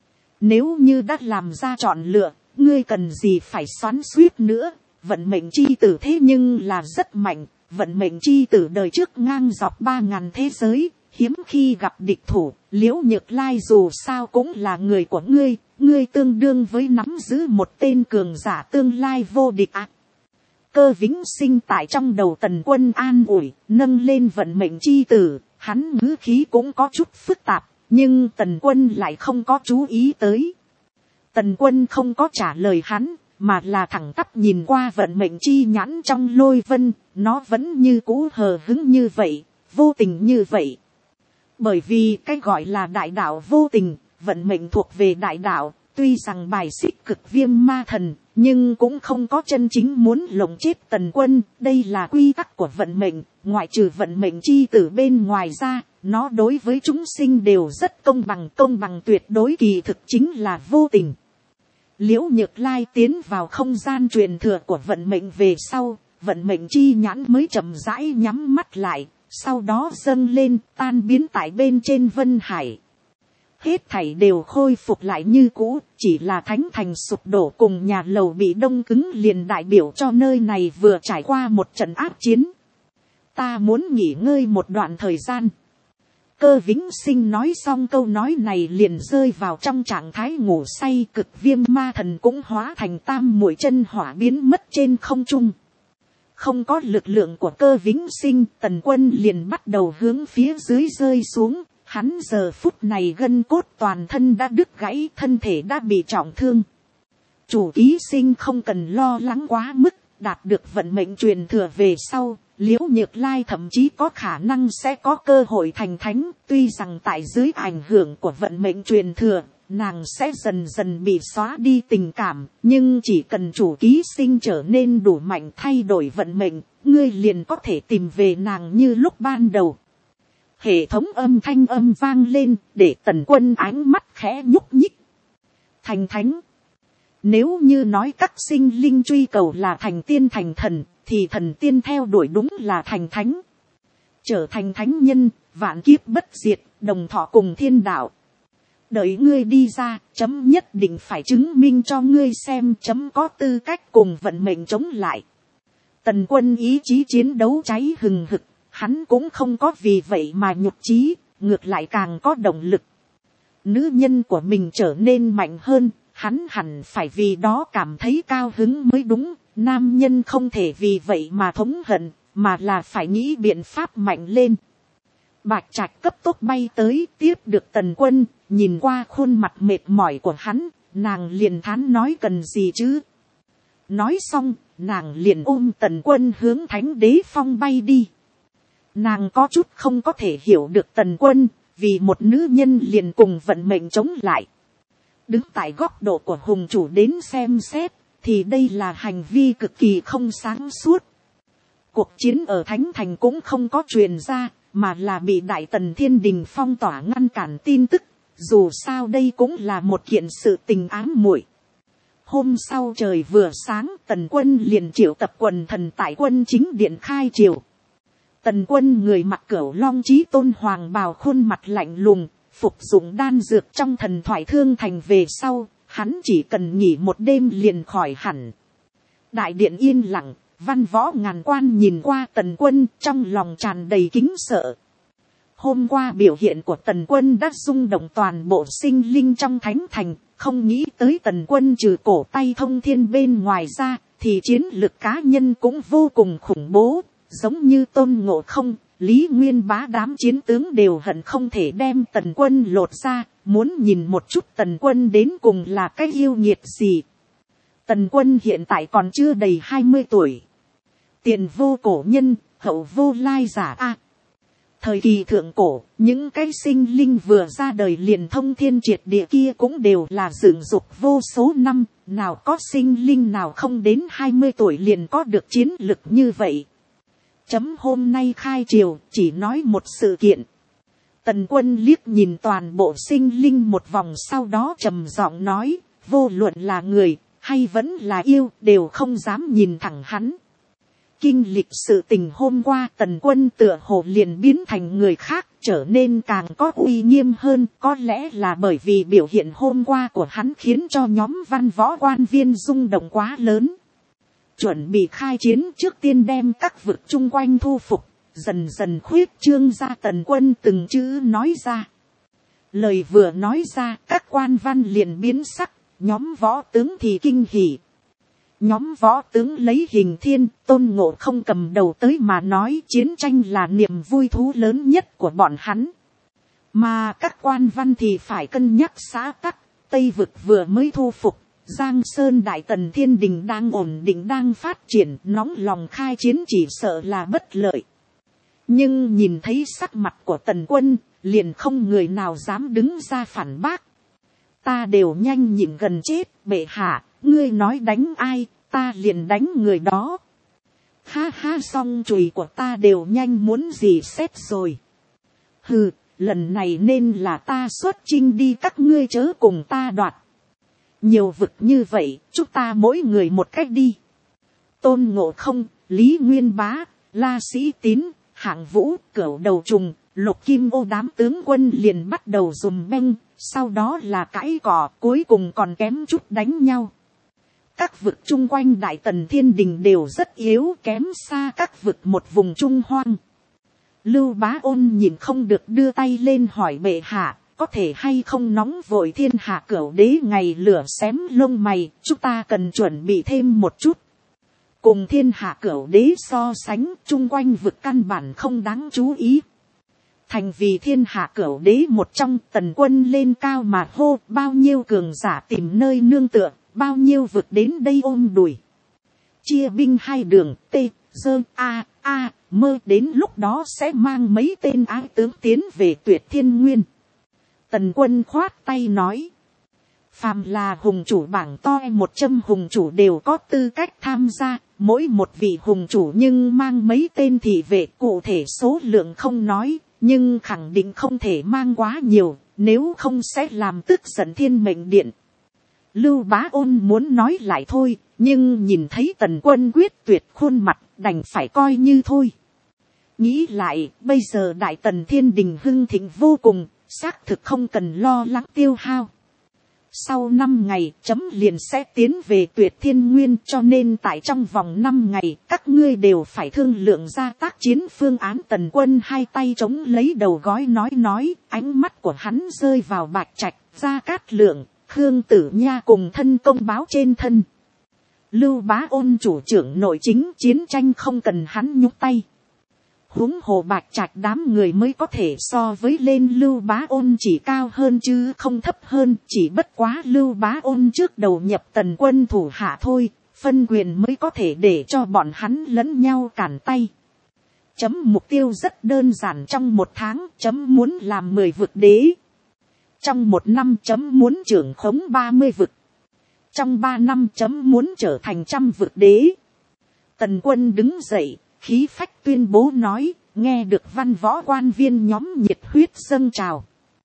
Speaker 1: Nếu như đã làm ra chọn lựa, ngươi cần gì phải xoắn xuýt nữa. Vận mệnh chi tử thế nhưng là rất mạnh, vận mệnh chi tử đời trước ngang dọc 3000 thế giới, hiếm khi gặp địch thủ. Liễu Nhược Lai dù sao cũng là người của ngươi, ngươi tương đương với nắm giữ một tên cường giả tương lai vô địch ạ. Cơ Vĩnh Sinh tại trong đầu Tần Quân an ủi, nâng lên vận mệnh chi tử, hắn ngữ khí cũng có chút phức tạp, nhưng Tần Quân lại không có chú ý tới. Tần Quân không có trả lời hắn, mà là thẳng tắp nhìn qua vận mệnh chi nhãn trong lôi vân, nó vẫn như cũ hờ hững như vậy, vô tình như vậy. Bởi vì cái gọi là đại đạo vô tình, vận mệnh thuộc về đại đạo, tuy rằng bài xích Cực Viêm Ma Thần, nhưng cũng không có chân chính muốn lồng chết Tần Quân. Đây là quy tắc của vận mệnh, ngoại trừ vận mệnh chi tử bên ngoài ra, nó đối với chúng sinh đều rất công bằng tuyệt đối, kỳ thực chính là vô tình. Liễu Nhược Lai tiến vào không gian truyền thừa của vận mệnh về sau, vận mệnh chi nhãn mới chậm rãi nhắm mắt lại, sau đó dâng lên tan biến tại bên trên Vân Hải. Hết thảy đều khôi phục lại như cũ, chỉ là thánh thành sụp đổ cùng nhà lầu bị đông cứng liền đại biểu cho nơi này vừa trải qua một trận ác chiến. Ta muốn nghỉ ngơi một đoạn thời gian. Cơ Vĩnh Sinh nói xong câu nói này liền rơi vào trong trạng thái ngủ say. Cực Viêm Ma Thần cũng hóa thành tam muội chân hỏa biến mất trên không trung. Không có lực lượng của Cơ Vĩnh Sinh, Tần Quân liền bắt đầu hướng phía dưới rơi xuống. Hắn giờ phút này gân cốt toàn thân đã đứt gãy, thân thể đã bị trọng thương. Chủ ký sinh không cần lo lắng quá mức, đạt được vận mệnh truyền thừa về sau, Liễu Nhược Lai thậm chí có khả năng sẽ có cơ hội thành thánh. Tuy rằng tại dưới ảnh hưởng của vận mệnh truyền thừa, nàng sẽ dần dần bị xóa đi tình cảm, nhưng chỉ cần chủ ký sinh trở nên đủ mạnh thay đổi vận mệnh, ngươi liền có thể tìm về nàng như lúc ban đầu. Hệ thống âm thanh âm vang lên, để Tần Quân ánh mắt khẽ nhúc nhích. Thành thánh. Nếu như nói các sinh linh truy cầu là thành tiên thành thần, thì thần tiên theo đuổi đúng là thành thánh. Trở thành thánh nhân, vạn kiếp bất diệt, đồng thọ cùng thiên đạo. Đợi ngươi đi ra, chấm nhất định phải chứng minh cho ngươi xem chấm có tư cách cùng vận mệnh chống lại. Tần Quân ý chí chiến đấu cháy hừng hực. Hắn cũng không có vì vậy mà nhục chí, ngược lại càng có động lực. Nữ nhân của mình trở nên mạnh hơn, hắn hẳn phải vì đó cảm thấy cao hứng mới đúng. Nam nhân không thể vì vậy mà thống hận, mà là phải nghĩ biện pháp mạnh lên. Bạch Trạch cấp tốc bay tới, tiếp được Tần Quân, nhìn qua khuôn mặt mệt mỏi của hắn, nàng liền thán nói cần gì chứ. Nói xong, nàng liền ôm Tần Quân hướng Thánh Đế Phong bay đi. Nàng có chút không có thể hiểu được Tần Quân, vì một nữ nhân liền cùng vận mệnh chống lại. Đứng tại góc độ của hùng chủ đến xem xét, thì đây là hành vi cực kỳ không sáng suốt. Cuộc chiến ở Thánh Thành cũng không có truyền ra, mà là bị Đại Tần Thiên Đình phong tỏa ngăn cản tin tức. Dù sao đây cũng là một kiện sự tình ám muội. Hôm sau trời vừa sáng, Tần Quân liền triệu tập quần thần tại quân chính điện khai triều. Tần Quân người mặc cửu long chí tôn hoàng bào, khuôn mặt lạnh lùng, phục dụng đan dược trong thần thoại thương thành về sau, hắn chỉ cần nghỉ một đêm liền khỏi hẳn. Đại điện yên lặng, văn võ ngàn quan nhìn qua Tần Quân trong lòng tràn đầy kính sợ. Hôm qua biểu hiện của Tần Quân đã rung động toàn bộ sinh linh trong thánh thành, không nghĩ tới Tần Quân trừ cổ tay thông thiên bên ngoài ra, thì chiến lực cá nhân cũng vô cùng khủng bố, giống như Tôn Ngộ Không, Lý Nguyên Bá đám chiến tướng đều hận không thể đem Tần Quân lột ra, muốn nhìn một chút Tần Quân đến cùng là cái yêu nghiệt gì. Tần Quân hiện tại còn chưa đầy 20 tuổi. Tiền vô cổ nhân, hậu vô lai giả a. Thời kỳ thượng cổ, những cái sinh linh vừa ra đời liền thông thiên triệt địa kia cũng đều là dựng dục vô số năm, nào có sinh linh nào không đến 20 tuổi liền có được chiến lực như vậy. Hôm nay khai triều, chỉ nói một sự kiện. Tần Quân liếc nhìn toàn bộ sinh linh một vòng, sau đó trầm giọng nói, vô luận là người, hay vẫn là yêu, đều không dám nhìn thẳng hắn. Kinh lịch sự tình hôm qua, Tần Quân tựa hồ liền biến thành người khác, trở nên càng có uy nghiêm hơn, có lẽ là bởi vì biểu hiện hôm qua của hắn khiến cho nhóm văn võ quan viên rung động quá lớn. Chuẩn bị khai chiến, trước tiên đem các vực chung quanh thu phục, dần dần khuyết trương ra. Tần Quân từng chữ nói ra. Lời vừa nói ra, các quan văn liền biến sắc, nhóm võ tướng thì kinh hỉ. Nhóm võ tướng lấy Hình Thiên, Tôn Ngộ Không cầm đầu tới mà nói chiến tranh là niềm vui thú lớn nhất của bọn hắn. Mà các quan văn thì phải cân nhắc xã tắc, Tây vực vừa mới thu phục, Giang Sơn Đại Tần Thiên Đình đang ổn định đang phát triển, nóng lòng khai chiến chỉ sợ là bất lợi. Nhưng nhìn thấy sắc mặt của Tần Quân, liền không người nào dám đứng ra phản bác. Ta đều nhanh nhịn gần chết, bệ hạ, ngươi nói đánh ai, ta liền đánh người đó. Ha ha, song chùy của ta đều nhanh muốn dì xét rồi. Hừ, lần này nên là ta xuất chinh đi, các ngươi chớ cùng ta đoạt. Nhiều vực như vậy, chúng ta mỗi người một cách đi. Tôn Ngộ Không, Lý Nguyên Bá, La Sĩ Tín, Hạng Vũ, Cửu Đầu Trùng, Lục Kim Ô đám tướng quân liền bắt đầu dùm beng, sau đó là cãi cỏ, cuối cùng còn kém chút đánh nhau. Các vực chung quanh Đại Tần Thiên Đình đều rất yếu, kém xa các vực một vùng Trung Hoang. Lưu Bá Ôn nhìn không được đưa tay lên hỏi bệ hạ, có thể hay không nóng vội Thiên Hạ Cửu Đế ngày lửa xém lông mày, chúng ta cần chuẩn bị thêm một chút. Cùng Thiên Hạ Cửu Đế so sánh, chung quanh vực căn bản không đáng chú ý. Thành vì Thiên Hạ Cửu Đế một trong, Tần Quân lên cao mà hô, bao nhiêu cường giả tìm nơi nương tựa, bao nhiêu vực đến đây ôm đùi. Chia binh hai đường, T, Dơ, A, Mơ, đến lúc đó sẽ mang mấy tên ái tướng tiến về Tuyệt Thiên Nguyên. Tần Quân khoát tay nói, phàm là hùng chủ bảng toi 100 hùng chủ đều có tư cách tham gia, mỗi một vị hùng chủ nhưng mang mấy tên thị vệ, cụ thể số lượng không nói, nhưng khẳng định không thể mang quá nhiều, nếu không sẽ làm tức giận Thiên Mệnh Điện. Lưu Bá Ôn muốn nói lại thôi, nhưng nhìn thấy Tần Quân quyết tuyệt khuôn mặt, đành phải coi như thôi. Nghĩ lại, bây giờ Đại Tần Thiên Đình hưng thịnh vô cùng, xác thực không cần lo lắng tiêu hao. Sau 5 ngày, chấm liền sẽ tiến về Tuyệt Thiên Nguyên, cho nên tại trong vòng 5 ngày, các ngươi đều phải thương lượng ra tác chiến phương án. Tần Quân hai tay chống lấy đầu gói nói, ánh mắt của hắn rơi vào Bạch Trạch, Gia Cát Lượng, Khương Tử Nha cùng thân công báo trên thân. Lưu Bá Ôn chủ trưởng nội chính, chiến tranh không cần hắn nhúc tay. Huống hồ Bạch Trạch đám người mới có thể so với lên Lưu Bá Ôn chỉ cao hơn chứ không thấp hơn, chỉ bất quá Lưu Bá Ôn trước đầu nhập Tần Quân thủ hạ thôi, phân quyền mới có thể để cho bọn hắn lẫn nhau cản tay. Chấm mục tiêu rất đơn giản, trong 1 tháng chấm muốn làm 10 vực đế. Trong 1 năm chấm muốn trưởng khống 30 vực. Trong 3 năm chấm muốn trở thành 100 vực đế. Tần Quân đứng dậy, khí phách tuyên bố nói, nghe được văn võ quan viên nhóm nhiệt huyết dâng trào.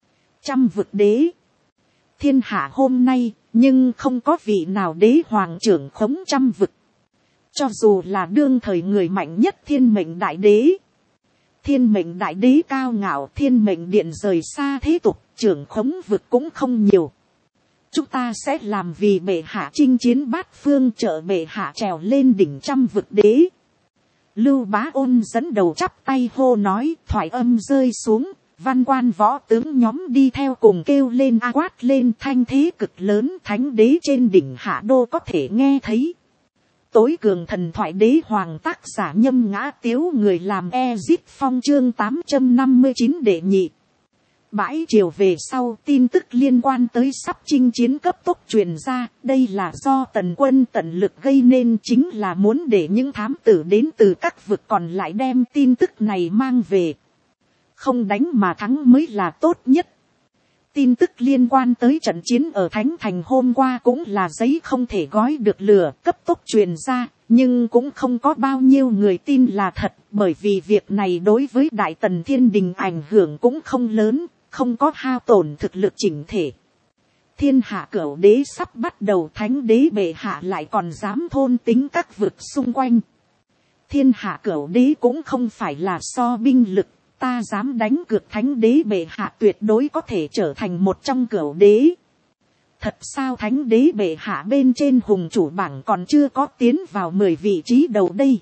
Speaker 1: 100 vực đế. Thiên hạ hôm nay, nhưng không có vị nào đế hoàng trưởng khống 100 vực. Cho dù là đương thời người mạnh nhất Thiên Mệnh Đại Đế. Thiên Mệnh Đại Đế cao ngạo, Thiên Mệnh Điện rời xa thế tục, trưởng khống vực cũng không nhiều. Chúng ta sẽ làm vì bệ hạ chinh chiến bát phương, trợ bệ hạ trèo lên đỉnh 100 vực đế. Lưu Bá Ôn dẫn đầu chắp tay hô nói, thoại âm rơi xuống, Văn quan võ tướng nhóm đi theo cùng kêu lên quát lên, thanh thế cực lớn, thánh đế trên đỉnh hạ đô có thể nghe thấy. Tối cường thần thoại đế hoàng, tác giả Nhâm Ngã Tiếu, người làm Ezip Phong, chương 859 đệ nhị. Bãi chiều về sau, tin tức liên quan tới sắp chinh chiến cấp tốc truyền ra, đây là do Tần quân tận lực gây nên, chính là muốn để những thám tử đến từ các vực còn lại đem tin tức này mang về. Không đánh mà thắng mới là tốt nhất. Tin tức liên quan tới trận chiến ở Thánh Thành hôm qua cũng là giấy không thể gói được lửa, cấp tốc truyền ra, nhưng cũng không có bao nhiêu người tin là thật, bởi vì việc này đối với Đại Tần Thiên Đình ảnh hưởng cũng không lớn, không có hao tổn thực lực chỉnh thể. Thiên hạ cửu đế sắp bắt đầu, thánh đế bệ hạ lại còn dám thôn tính các vực xung quanh. Thiên hạ cửu đế cũng không phải là so binh lực, ta dám đánh cược thánh đế bệ hạ tuyệt đối có thể trở thành một trong cửu đế. Thật sao? Thánh đế bệ hạ bên trên hùng chủ bảng còn chưa có tiến vào 10 vị trí đầu đây.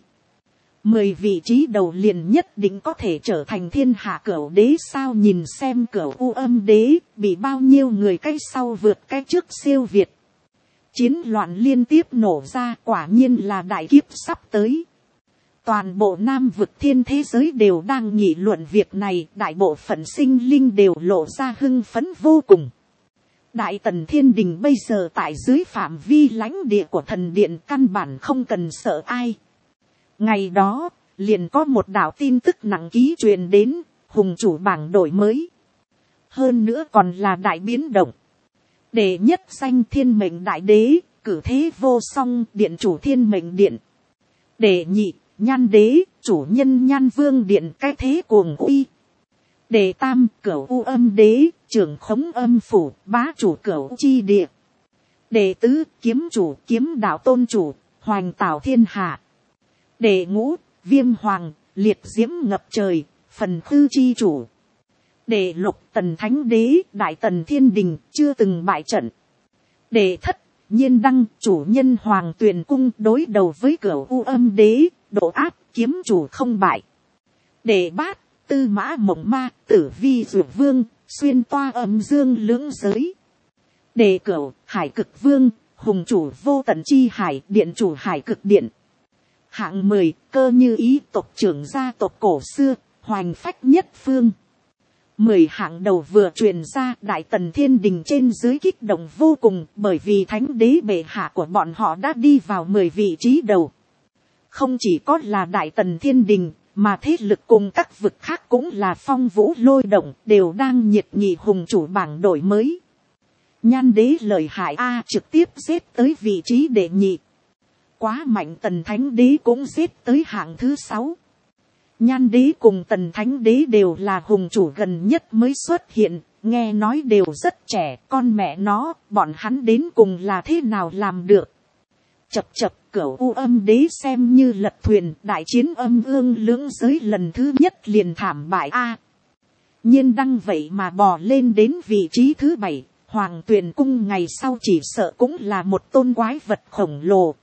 Speaker 1: 10 vị trí đầu liền nhất định có thể trở thành thiên hạ cửu đế sao? Nhìn xem cửu U Âm đế bị bao nhiêu người cái sau vượt cái trước siêu việt. Chiến loạn liên tiếp nổ ra, quả nhiên là đại kiếp sắp tới. Toàn bộ Nam vực thiên thế giới đều đang nghị luận việc này, đại bộ phận sinh linh đều lộ ra hưng phấn vô cùng. Đại Tần Thiên Đình bây giờ tại dưới phạm vi lãnh địa của thần điện, căn bản không cần sợ ai. Ngày đó, liền có một đạo tin tức nặng ký truyền đến, hùng chủ bảng đổi mới. Hơn nữa còn là đại biến động. Đệ nhất danh Thiên Mệnh Đại Đế, cử thế vô song, điện chủ Thiên Mệnh Điện. Đệ nhị, Nhan Đế, chủ nhân Nhan Vương Điện, cái thế cuồng uy. Đệ tam, Cửu U Âm Đế, trưởng khống âm phủ, bá chủ Cửu Chi Địa. Đệ tứ, kiếm chủ, kiếm đạo tôn chủ, hoành tạo thiên hạ. Đệ ngũ, Viêm Hoàng, liệt diễm ngập trời, phần tư chi chủ. Đệ lục, Tần Thánh Đế, Đại Tần Thiên Đình, chưa từng bại trận. Đệ thất, Nhiên Đăng, chủ nhân Hoàng Tuyền Cung, đối đầu với Cửu U Âm Đế, độ áp, kiếm chủ không bại. Đệ bát, Tư Mã Mộng Ma, Tử Vi Dược Vương, xuyên toa âm dương lưỡng giới. Đệ cửu, Hải Cực Vương, hùng chủ vô tận chi hải, điện chủ Hải Cực Điện. Hạng 10, Cơ Như Ý, tộc trưởng gia tộc cổ xưa, hoành phách nhất phương. 10 hạng đầu vừa truyền ra, Đại Tần Thiên Đình trên dưới kích động vô cùng, bởi vì thánh đế bệ hạ của bọn họ đã đi vào 10 vị trí đầu. Không chỉ có là Đại Tần Thiên Đình, mà thế lực cùng các vực khác cũng là phong vũ lôi động, đều đang nhiệt nghị hùng chủ bảng đổi mới. Nhan Đế lợi hại a, trực tiếp xếp tới vị trí đệ nhị. Quá mạnh. Tần Thánh Đế cũng xếp tới hạng thứ 6. Nhan Đế cùng Tần Thánh Đế đều là hùng chủ gần nhất mới xuất hiện, nghe nói đều rất trẻ, con mẹ nó, bọn hắn đến cùng là thế nào làm được. Chập chập, Cửu U Âm Đế xem như lật thuyền, đại chiến âm ương lưỡng giới lần thứ nhất liền thảm bại a. Nhiên Đăng vậy mà bò lên đến vị trí thứ 7, Hoàng Tuyền Cung ngày sau chỉ sợ cũng là một tôn quái vật khổng lồ.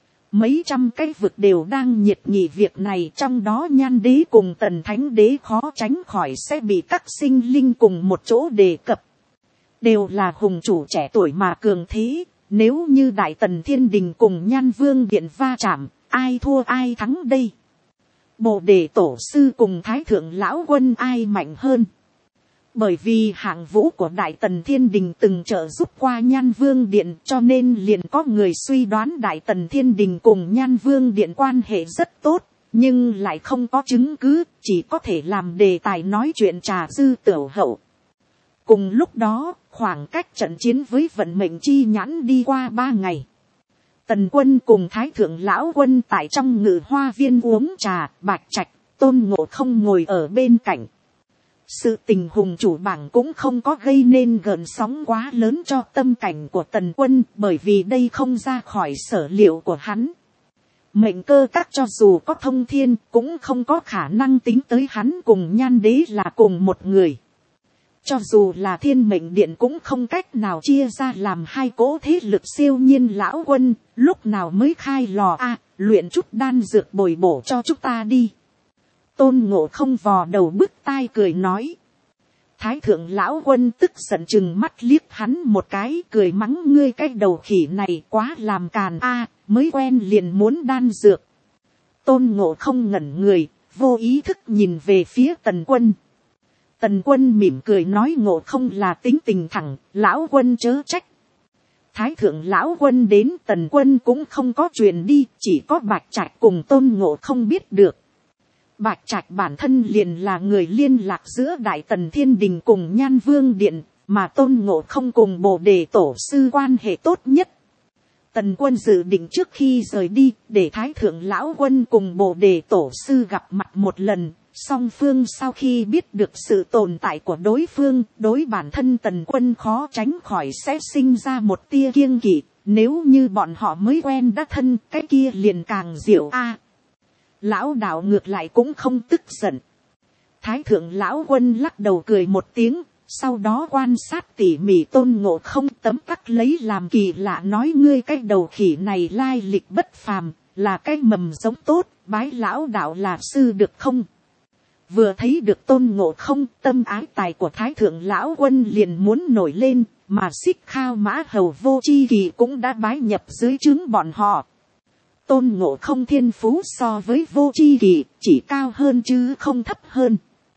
Speaker 1: Mấy trăm cái vực đều đang nhiệt nghị việc này, trong đó Nhan Đế cùng Tần Thánh Đế khó tránh khỏi sẽ bị các sinh linh cùng một chỗ đề cập. Đều là hùng chủ trẻ tuổi mà cường thế, nếu như Đại Tần Thiên Đình cùng Nhan Vương Điện va chạm, ai thua ai thắng đây? Bồ Đề Tổ Sư cùng Thái Thượng Lão Quân ai mạnh hơn? Bởi vì hạng vũ của Đại Tần Thiên Đình từng trợ giúp qua Nhan Vương Điện, cho nên liền có người suy đoán Đại Tần Thiên Đình cùng Nhan Vương Điện quan hệ rất tốt, nhưng lại không có chứng cứ, chỉ có thể làm đề tài nói chuyện trà dư tiểu hậu. Cùng lúc đó, khoảng cách trận chiến với vận mệnh chi nhãn đi qua 3 ngày. Tần Quân cùng Thái Thượng Lão Quân tại trong Ngự Hoa Viên uống trà, Bạch Trạch, Tôn Ngộ Không ngồi ở bên cạnh. Sự tình hùng chủ bảng cũng không có gây nên gợn sóng quá lớn cho tâm cảnh của Tần Quân, bởi vì đây không ra khỏi sở liệu của hắn. Mệnh cơ các cho dù có thông thiên cũng không có khả năng tính tới hắn cùng Nhan Đế là cùng một người. Cho dù là Thiên Mệnh Điện cũng không cách nào chia ra làm hai cỗ thế lực siêu nhiên. Lão Quân, lúc nào mới khai lò a, luyện chút đan dược bồi bổ cho chúng ta đi. Tôn Ngộ Không vò đầu bứt tai cười nói. Thái thượng lão quân tức giận chừng mắt liếc hắn một cái, cười mắng ngươi cái đầu khỉ này quá làm càn a, mới quen liền muốn đan dược. Tôn Ngộ Không ngẩn người, vô ý thức nhìn về phía Tần Quân. Tần Quân mỉm cười nói Ngộ Không là tính tình thẳng, lão quân chớ trách. Thái thượng lão quân đến, Tần Quân cũng không có truyền đi, chỉ có Bạch Trạch cùng Tôn Ngộ Không biết được. Bạch Trạch bản thân liền là người liên lạc giữa Đại Tần Thiên Đình cùng Nhan Vương Điện, mà Tôn Ngộ Không cùng Bồ Đề Tổ Sư quan hệ tốt nhất. Tần Quân dự định trước khi rời đi, để Thái thượng lão quân cùng Bồ Đề Tổ Sư gặp mặt một lần. Song phương sau khi biết được sự tồn tại của đối phương, đối bản thân Tần Quân khó tránh khỏi sẽ sinh ra một tia kiêng kỵ. Nếu như bọn họ mới quen đã thân, cái kia liền càng diệu a. Lão đạo ngược lại cũng không tức giận. Thái thượng lão quân lắc đầu cười một tiếng, sau đó quan sát tỉ mỉ Tôn Ngộ Không, tấm tắc lấy làm kỳ lạ nói ngươi cái đầu khỉ này lai lịch bất phàm, là cái mầm giống tốt, bái lão đạo là sư được không? Vừa thấy được Tôn Ngộ Không, tâm ái tài của Thái thượng lão quân liền muốn nổi lên, mà Xích Khao Mã Hầu Vô Chi Kỳ cũng đã bái nhập dưới trướng bọn họ. Tôn Ngộ Không thiên phú so với Vô Chi Kỳ chỉ cao hơn chứ không thấp hơn.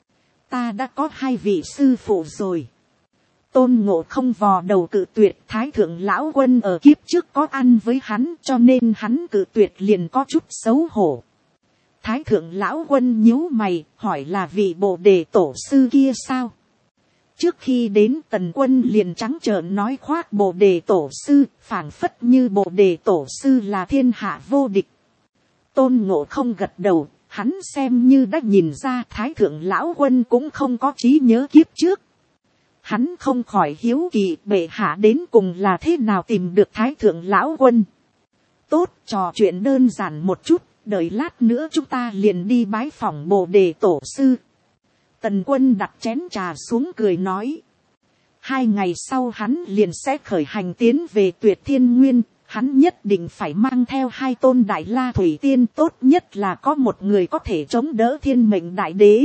Speaker 1: Ta đã có 2 vị sư phụ rồi. Tôn Ngộ Không vò đầu cự tuyệt. Thái thượng lão quân ở kiếp trước có ăn với hắn, cho nên hắn cự tuyệt liền có chút xấu hổ. Thái thượng lão quân nhíu mày, hỏi là vị Bồ Đề Tổ Sư kia sao? Trước khi đến, Tần Quân liền trắng trợn nói khoác Bồ Đề Tổ Sư, phảng phất như Bồ Đề Tổ Sư là thiên hạ vô địch. Tôn Ngộ Không gật đầu, hắn xem như đã nhìn ra Thái thượng lão quân cũng không có trí nhớ kiếp trước. Hắn không khỏi hiếu kỳ bệ hạ đến cùng là thế nào tìm được Thái thượng lão quân. Tốt, trò chuyện đơn giản một chút, đợi lát nữa chúng ta liền đi bái phỏng Bồ Đề Tổ Sư. Tần Quân đặt chén trà xuống cười nói. 2 ngày sau hắn liền sẽ khởi hành tiến về Tuyệt Thiên Nguyên. Hắn nhất định phải mang theo 2 tôn Đại La Thủy Tiên, tốt nhất là có một người có thể chống đỡ Thiên Mệnh Đại Đế.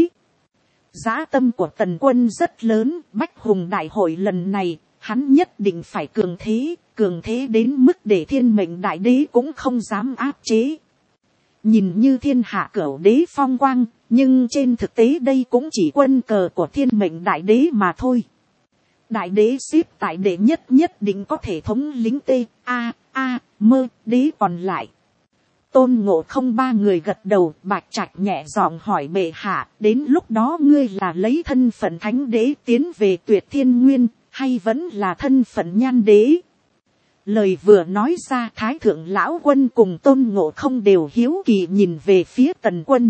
Speaker 1: Dã tâm của Tần Quân rất lớn, Bách Hùng Đại Hội lần này, hắn nhất định phải cường thế đến mức để Thiên Mệnh Đại Đế cũng không dám áp chế. Nhìn như thiên hạ cửu đế phong quang, nhưng trên thực tế đây cũng chỉ quân cờ của Thiên Mệnh Đại Đế mà thôi. Đại đế xếp tại đệ nhất định có thể thống lĩnh mơ đế còn lại. Tôn Ngộ Không 3 người gật đầu. Bạch Trạch nhẹ giọng hỏi bệ hạ, đến lúc đó ngươi là lấy thân phận thánh đế tiến về Tuyệt Thiên Nguyên, hay vẫn là thân phận nhan đế? Lời vừa nói ra, Thái thượng lão quân cùng Tôn Ngộ Không đều hiếu kỳ nhìn về phía Tần Quân.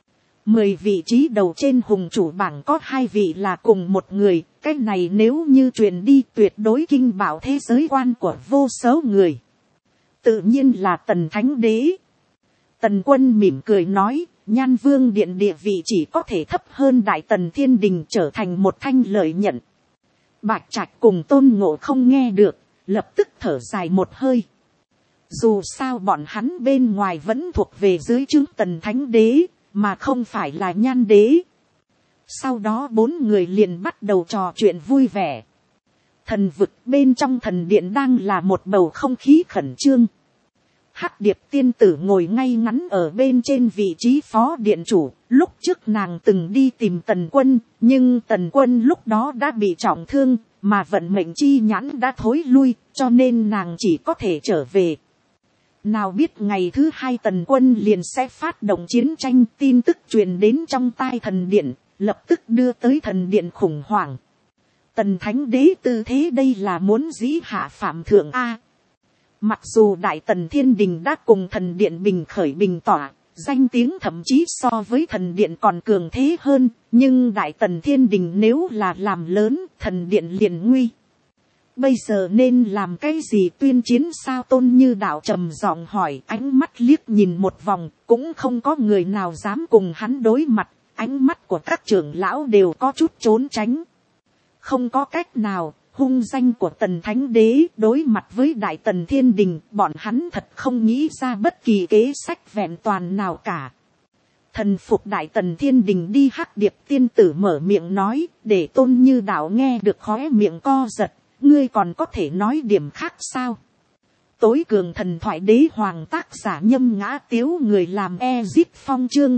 Speaker 1: 10 vị trí đầu trên hùng chủ bảng có 2 vị là cùng một người, cái này nếu như truyền đi tuyệt đối kinh bảo thế giới quan của vô số người. Tự nhiên là Tần Thánh Đế. Tần Quân mỉm cười nói, Nhan Vương Điện địa vị chỉ có thể thấp hơn Đại Tần Thiên Đình, trở thành một thanh lợi nhận. Bạch Trạch cùng Tôn Ngộ Không nghe được, lập tức thở dài một hơi. Dù sao bọn hắn bên ngoài vẫn thuộc về dưới trướng Tần Thánh Đế, mà không phải là Nhan Đế. Sau đó 4 người liền bắt đầu trò chuyện vui vẻ. Thần vực bên trong thần điện đang là một bầu không khí khẩn trương. Hắc Điệp tiên tử ngồi ngay ngắn ở bên trên vị trí phó điện chủ. Lúc trước nàng từng đi tìm Tần Quân, nhưng Tần Quân lúc đó đã bị trọng thương, mà vận mệnh chi nhãn đã thối lui, cho nên nàng chỉ có thể trở về. Nào biết ngày thứ 2 Tần Quân liền sẽ phát động chiến tranh, tin tức truyền đến trong tai thần điện, lập tức đưa tới thần điện khủng hoảng. Tần Thánh Đế tư thế đây là muốn dĩ hạ phạm thượng a. Mặc dù Đại Tần Thiên Đình đã cùng thần điện bình khởi bình tỏa, danh tiếng thậm chí so với thần điện còn cường thế hơn, nhưng Đại Tần Thiên Đình nếu là làm lớn, thần điện liền nguy. Bây giờ nên làm cái gì tuyên chiến sao? Tôn Như Đạo trầm giọng hỏi, ánh mắt liếc nhìn một vòng, cũng không có người nào dám cùng hắn đối mặt, ánh mắt của các trưởng lão đều có chút trốn tránh. Không có cách nào, hung danh của Tần Thánh Đế đối mặt với Đại Tần Thiên Đình, bọn hắn thật không nghĩ ra bất kỳ kế sách vẹn toàn nào cả. Thần phục đại tần thiên đình đi, Hắc Điệp tiên tử mở miệng nói, để Tôn Như Đạo nghe được khóe miệng co giật, ngươi còn có thể nói điểm khác sao? Tối cường thần thoại đế hoàng, tác giả Nhâm Ngã Tiếu, người làm Ezip Phong, chương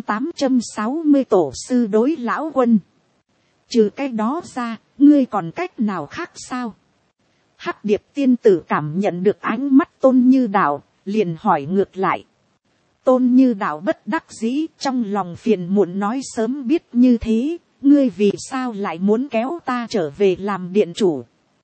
Speaker 1: 860 tổ sư đối lão quân. Trừ cái đó ra, ngươi còn cách nào khác sao? Hắc Điệp tiên tử cảm nhận được ánh mắt Tôn Như Đạo, liền hỏi ngược lại. Tôn Như Đạo bất đắc dĩ, trong lòng phiền muộn nói, sớm biết như thế, ngươi vì sao lại muốn kéo ta trở về làm điện chủ?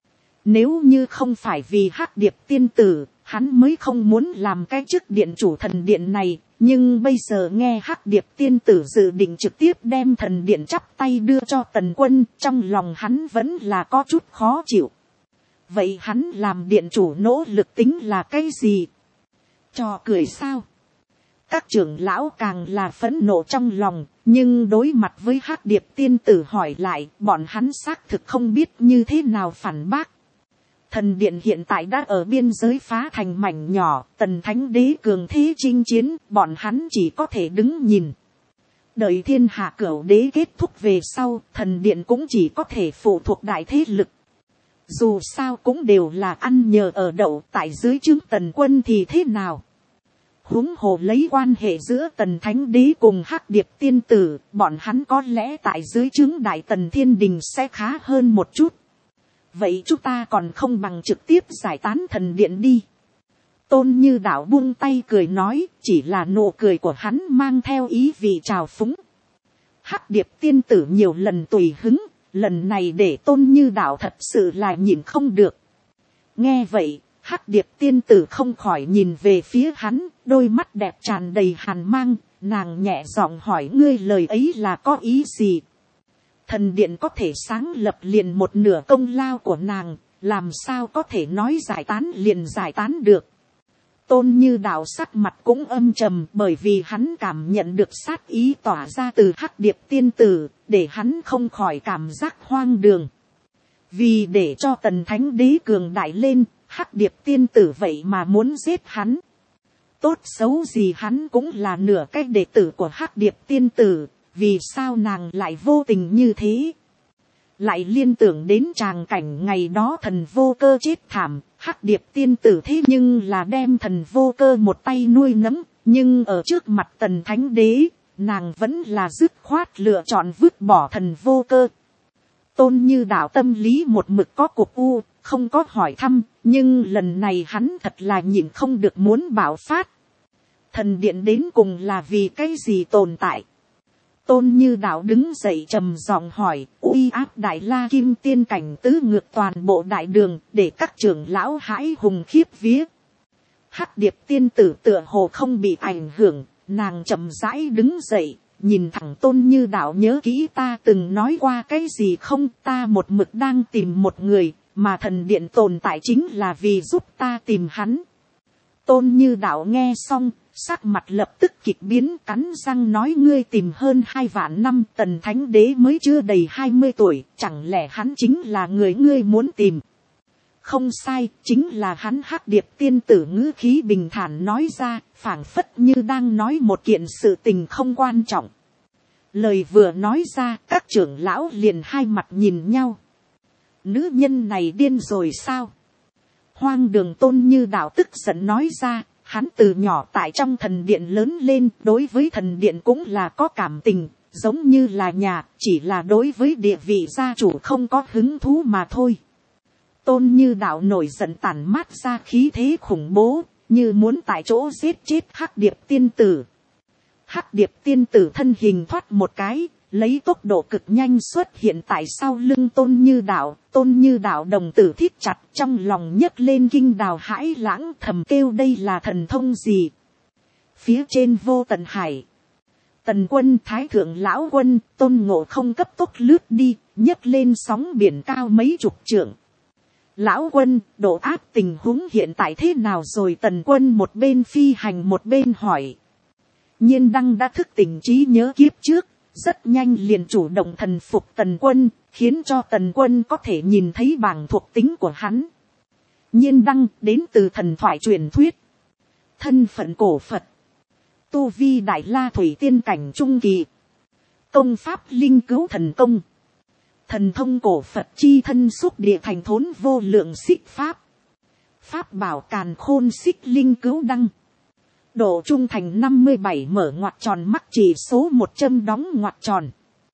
Speaker 1: Nếu như không phải vì Hắc Điệp tiên tử, hắn mới không muốn làm cái chức điện chủ thần điện này. Nhưng bây giờ nghe Hắc Điệp tiên tử dự định trực tiếp đem thần điện chắp tay đưa cho Tần Quân, trong lòng hắn vẫn là có chút khó chịu. Vậy hắn làm điện chủ nỗ lực tính là cái gì? Trò cười sao? Các trưởng lão càng là phẫn nộ trong lòng, nhưng đối mặt với Hắc Điệp tiên tử hỏi lại, bọn hắn xác thực không biết như thế nào phản bác. Thần điện hiện tại đã ở biên giới phá thành mảnh nhỏ, Tần Thánh Đế cường thế chinh chiến, bọn hắn chỉ có thể đứng nhìn. Đợi thiên hạ cửu đế kết thúc về sau, thần điện cũng chỉ có thể phụ thuộc đại thế lực. Dù sao cũng đều là ăn nhờ ở đậu, tại dưới trướng Tần Quân thì thế nào? Huống hồ lấy quan hệ giữa Tần Thánh Đế cùng Hắc Điệp tiên tử, bọn hắn có lẽ tại dưới trướng Đại Tần Thiên Đình sẽ khá hơn một chút. Vậy chúng ta còn không bằng trực tiếp giải tán thần điện đi. Tôn Như Đạo buông tay cười nói, chỉ là nụ cười của hắn mang theo ý vị trào phúng. Hắc Điệp tiên tử nhiều lần tùy hứng, lần này để Tôn Như Đạo thật sự là nhịn không được. Nghe vậy, Hắc Điệp tiên tử không khỏi nhìn về phía hắn, đôi mắt đẹp tràn đầy hàn mang, nàng nhẹ giọng hỏi, ngươi lời ấy là có ý gì? Thần điện có thể sáng lập liền một nửa công lao của nàng, làm sao có thể nói giải tán liền giải tán được? Tôn Như Đạo sắc mặt cũng âm trầm, bởi vì hắn cảm nhận được sát ý tỏa ra từ Hắc Điệp tiên tử, để hắn không khỏi cảm giác hoang đường. Vì để cho Tần Thánh Đế cường đại lên, Hắc Điệp tiên tử vậy mà muốn giết hắn. Tốt xấu gì hắn cũng là nửa cái đệ tử của Hắc Điệp tiên tử, vì sao nàng lại vô tình như thế? Lại liên tưởng đến tràng cảnh ngày đó thần vô cơ chết thảm, Hắc Điệp tiên tử thế nhưng là đem thần vô cơ một tay nuôi nấng, nhưng ở trước mặt Tần Thánh Đế, nàng vẫn là dứt khoát lựa chọn vứt bỏ thần vô cơ. Tôn Như Đạo tâm lý một mực có cục u, không có hỏi thăm, nhưng lần này hắn thật là nhịn không được muốn bạo phát. Thần điện đến cùng là vì cái gì tồn tại? Tôn Như Đạo đứng dậy trầm giọng hỏi, uy áp Đại La Kim Tiên cảnh tứ ngược toàn bộ đại đường, để các trưởng lão hãi hùng khiếp vía. Hắc Điệp tiên tử tựa hồ không bị ảnh hưởng, nàng chậm rãi đứng dậy, nhìn thẳng Tôn Như Đạo, nhớ kỹ ta từng nói qua cái gì không? Ta một mực đang tìm một người, mà thần điện tồn tại chính là vì giúp ta tìm hắn. Tôn Như Đạo nghe xong, sắc mặt lập tức kịch biến, cắn răng nói, ngươi tìm hơn 2 vạn năm, Tần Thánh Đế mới chưa đầy 20 tuổi, chẳng lẽ hắn chính là người ngươi muốn tìm? Không sai, chính là hắn. Hắc Điệp tiên tử ngữ khí bình thản nói ra, phảng phất như đang nói một kiện sự tình không quan trọng. Lời vừa nói ra, các trưởng lão liền hai mặt nhìn nhau. Nữ nhân này điên rồi sao? Hoang đường. Tôn Như Đạo tức giận nói ra, hắn từ nhỏ tại trong thần điện lớn lên, đối với thần điện cũng là có cảm tình, giống như là nhà, chỉ là đối với địa vị gia chủ không có hứng thú mà thôi. Tôn Như Đạo nổi giận tản mát ra khí thế khủng bố, như muốn tại chỗ giết chết Hắc Điệp tiên tử. Hắc Điệp tiên tử thân hình thoát một cái, lấy tốc độ cực nhanh xuất hiện tại sau lưng Tôn Như Đạo. Tôn Như Đạo đồng tử thít chặt, trong lòng nhấc lên kinh đào hãi lãng, thầm kêu đây là thần thông gì? Phía trên vô tận hải, Tần Quân, Thái Thượng Lão Quân, Tôn Ngộ Không cấp tốc lướt đi, nhấc lên sóng biển cao mấy chục trượng. Lão Quân, độ áp tình huống hiện tại thế nào rồi? Tần Quân một bên phi hành một bên hỏi. Nhiên Đăng đã thức tỉnh trí nhớ kiếp trước, rất nhanh liền chủ động thần phục Tần Quân, khiến cho Tần Quân có thể nhìn thấy bảng thuộc tính của hắn. Nhiên Đăng đến từ thần thoại truyền thuyết, thân phận cổ Phật, tu vi đại la thủy tiên cảnh trung kỳ, công pháp linh cứu thần công, thần thông cổ Phật chi thân xúc địa thành thốn vô lượng xích pháp, pháp bảo càn khôn xích linh cứu đăng, độ trung thành 57 mở ngoặc tròn mắc chỉ số 100 đóng ngoặc tròn.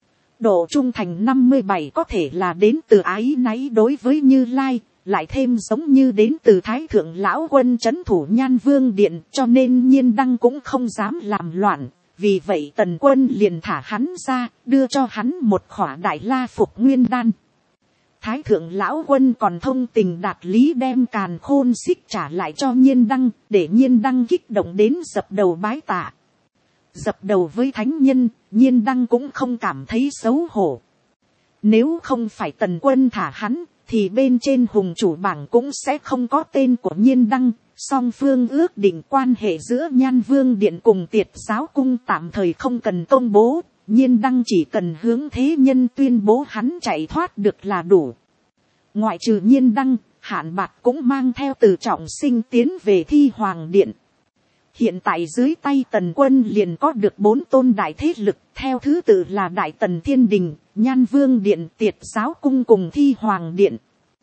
Speaker 1: Độ trung thành 57 có thể là đến từ ái náy đối với Như Lai, lại thêm giống như đến từ Thái Thượng Lão Quân trấn thủ Nhan Vương Điện, cho nên Nhiên Đăng cũng không dám làm loạn. Vì vậy Tần Quân liền thả hắn ra, đưa cho hắn một khỏa đại la phục nguyên đan. Thái Thượng Lão Quân còn thông tình đạt lý đem càn khôn xích trả lại cho Nhiên Đăng, để Nhiên Đăng kích động đến dập đầu bái tạ. Dập đầu với thánh nhân, Nhiên Đăng cũng không cảm thấy xấu hổ. Nếu không phải Tần Quân thả hắn, thì bên trên hùng chủ bảng cũng sẽ không có tên của Nhiên Đăng. Song phương ước định quan hệ giữa Nhan Vương Điện cùng Tiệt Giáo Cung tạm thời không cần công bố. Nhiên Đăng chỉ cần hướng thế nhân tuyên bố hắn chạy thoát được là đủ. Ngoại trừ Nhiên Đăng, Hạn Bạc cũng mang theo Từ Trọng Sinh tiến về Thi Hoàng Điện. Hiện tại dưới tay Tần Quân liền có được 4 tôn đại thế lực, theo thứ tự là Đại Tần Thiên Đình, Nhan Vương Điện, Tiệt Giáo Cung cùng Thi Hoàng Điện.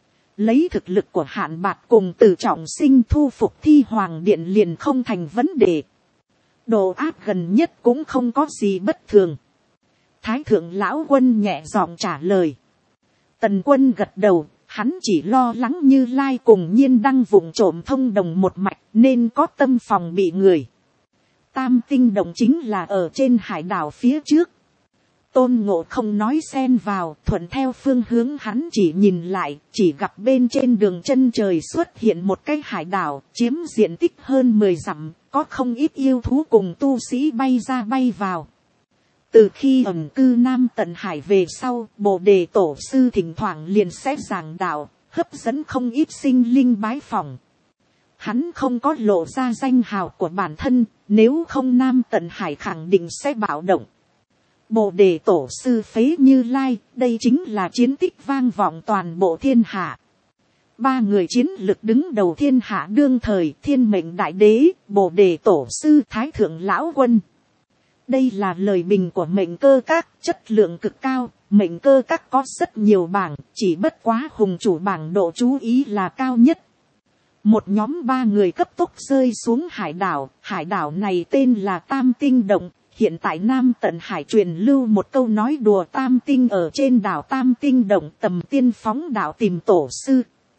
Speaker 1: Lấy thực lực của Hạn Bạc cùng Từ Trọng Sinh thu phục Thi Hoàng Điện liền không thành vấn đề. Độ áp gần nhất cũng không có gì bất thường. Thái Thượng Lão Quân nhẹ giọng trả lời. Tần Quân gật đầu. Hắn chỉ lo lắng Như Lai cùng Nhiên Đăng vụng trộm thông đồng một mạch nên có tâm phòng bị người. Tam tinh động chính là ở trên hải đảo phía trước. Tôn Ngộ không nói xen vào, thuận theo phương hướng hắn chỉ nhìn lại, chỉ gặp bên trên đường chân trời xuất hiện một cái hải đảo, chiếm diện tích hơn 10 dặm, có không ít yêu thú cùng tu sĩ bay ra bay vào. Từ khi ẩn cư Nam Tận Hải về sau, Bồ Đề Tổ Sư thỉnh thoảng liền sẽ giảng đạo, hấp dẫn không ít sinh linh bái phỏng. Hắn không có lộ ra danh hào của bản thân, nếu không Nam Tận Hải khẳng định sẽ bạo động. Bồ Đề Tổ Sư phế Như Lai, đây chính là chiến tích vang vọng toàn bộ thiên hạ. 3 người chiến lực đứng đầu thiên hạ đương thời, Thiên Mệnh Đại Đế, Bồ Đề Tổ Sư, Thái Thượng Lão Quân. Đây là lời bình của Mệnh Cơ Các, chất lượng cực cao. Mệnh Cơ Các có rất nhiều bảng, chỉ bất quá hùng chủ bảng độ chú ý là cao nhất. Một nhóm 3 người cấp tốc rơi xuống hải đảo này tên là Tam Tinh Động. Hiện tại Nam Tận Hải truyền lưu một câu nói đùa Tam Tinh ở trên đảo Tam Tinh Động tầm tiên phóng đảo tìm tổ sư.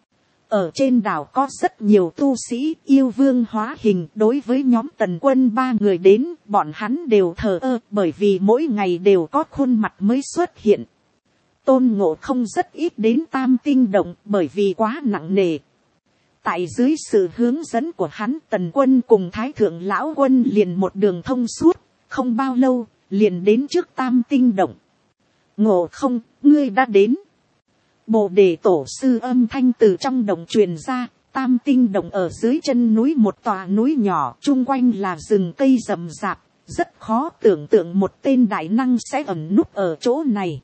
Speaker 1: Ở trên đảo có rất nhiều tu sĩ yêu vương hóa hình, đối với nhóm Tần Quân 3 người đến, bọn hắn đều thờ ơ bởi vì mỗi ngày đều có khuôn mặt mới xuất hiện. Tôn Ngộ không rất ít đến Tam Tinh Động bởi vì quá nặng nề. Tại dưới sự hướng dẫn của hắn, Tần Quân cùng Thái Thượng Lão Quân liền một đường thông suốt, không bao lâu, liền đến trước Tam Tinh Động. Ngộ không, ngươi đã đến. Bồ Đề Tổ Sư âm thanh từ trong động truyền ra. Tam Tinh Động ở dưới chân núi một tòa núi nhỏ, chung quanh là rừng cây rậm rạp, rất khó tưởng tượng một tên đại năng sẽ ẩn núp ở chỗ này.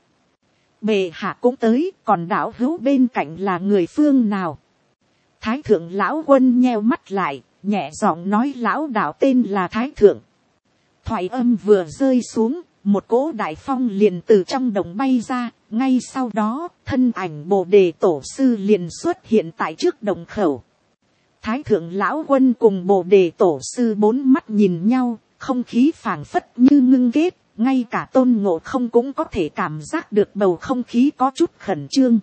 Speaker 1: Bệ hạ cũng tới, còn đảo hữu bên cạnh là người phương nào? Thái Thượng Lão Quân nheo mắt lại, nhẹ giọng nói lão đạo tên là Thái Thượng. Thoại âm vừa rơi xuống, một cỗ đại phong liền từ trong đồng bay ra, ngay sau đó, thân ảnh Bồ Đề Tổ Sư liền xuất hiện tại trước đồng khẩu. Thái Thượng Lão Quân cùng Bồ Đề Tổ Sư 4 mắt nhìn nhau, không khí phảng phất như ngưng kết, ngay cả Tôn Ngộ không cũng có thể cảm giác được bầu không khí có chút khẩn trương.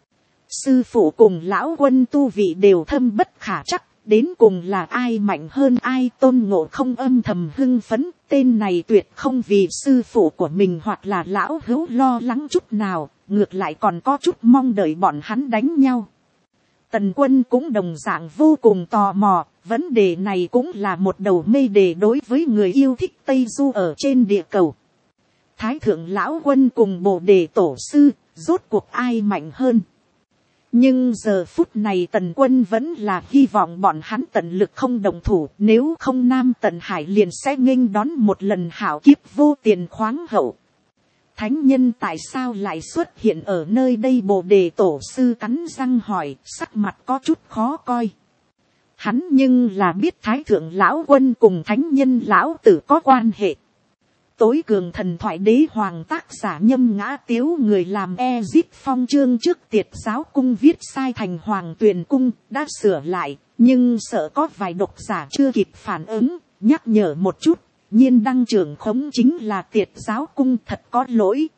Speaker 1: Sư phụ cùng Lão Quân tu vị đều thâm bất khả chắc. Đến cùng là ai mạnh hơn ai? Tôn Ngộ không âm thầm hưng phấn, tên này tuyệt không vì sư phụ của mình hoặc là lão hữu lo lắng chút nào, ngược lại còn có chút mong đợi bọn hắn đánh nhau. Tần Quân cũng đồng dạng vô cùng tò mò, vấn đề này cũng là một đầu mê đề đối với người yêu thích Tây Du ở trên địa cầu. Thái Thượng Lão Quân cùng Bồ Đề Tổ Sư, rốt cuộc ai mạnh hơn? Nhưng giờ phút này Tần Quân vẫn là hy vọng bọn hắn tận lực không đồng thủ, nếu không Nam Tận Hải liền sẽ nghênh đón một lần hảo kiếp vô tiền khoáng hậu. Thánh nhân tại sao lại xuất hiện ở nơi đây? Bồ Đề Tổ Sư cắn răng hỏi, sắc mặt có chút khó coi. Hắn nhưng là biết thái thượng lão quân cùng thánh nhân lão tử có quan hệ. Tối cường thần thoại đế hoàng tác giả Nhâm Ngã Tiếu người làm Ezip Phong chương trước Tiệt Giáo Cung viết sai thành Hoàng Tuyền Cung, đã sửa lại, nhưng sợ có vài độc giả chưa kịp phản ứng, nhắc nhở một chút, nhiên đăng trưởng khống chính là Tiệt Giáo Cung, thật có lỗi.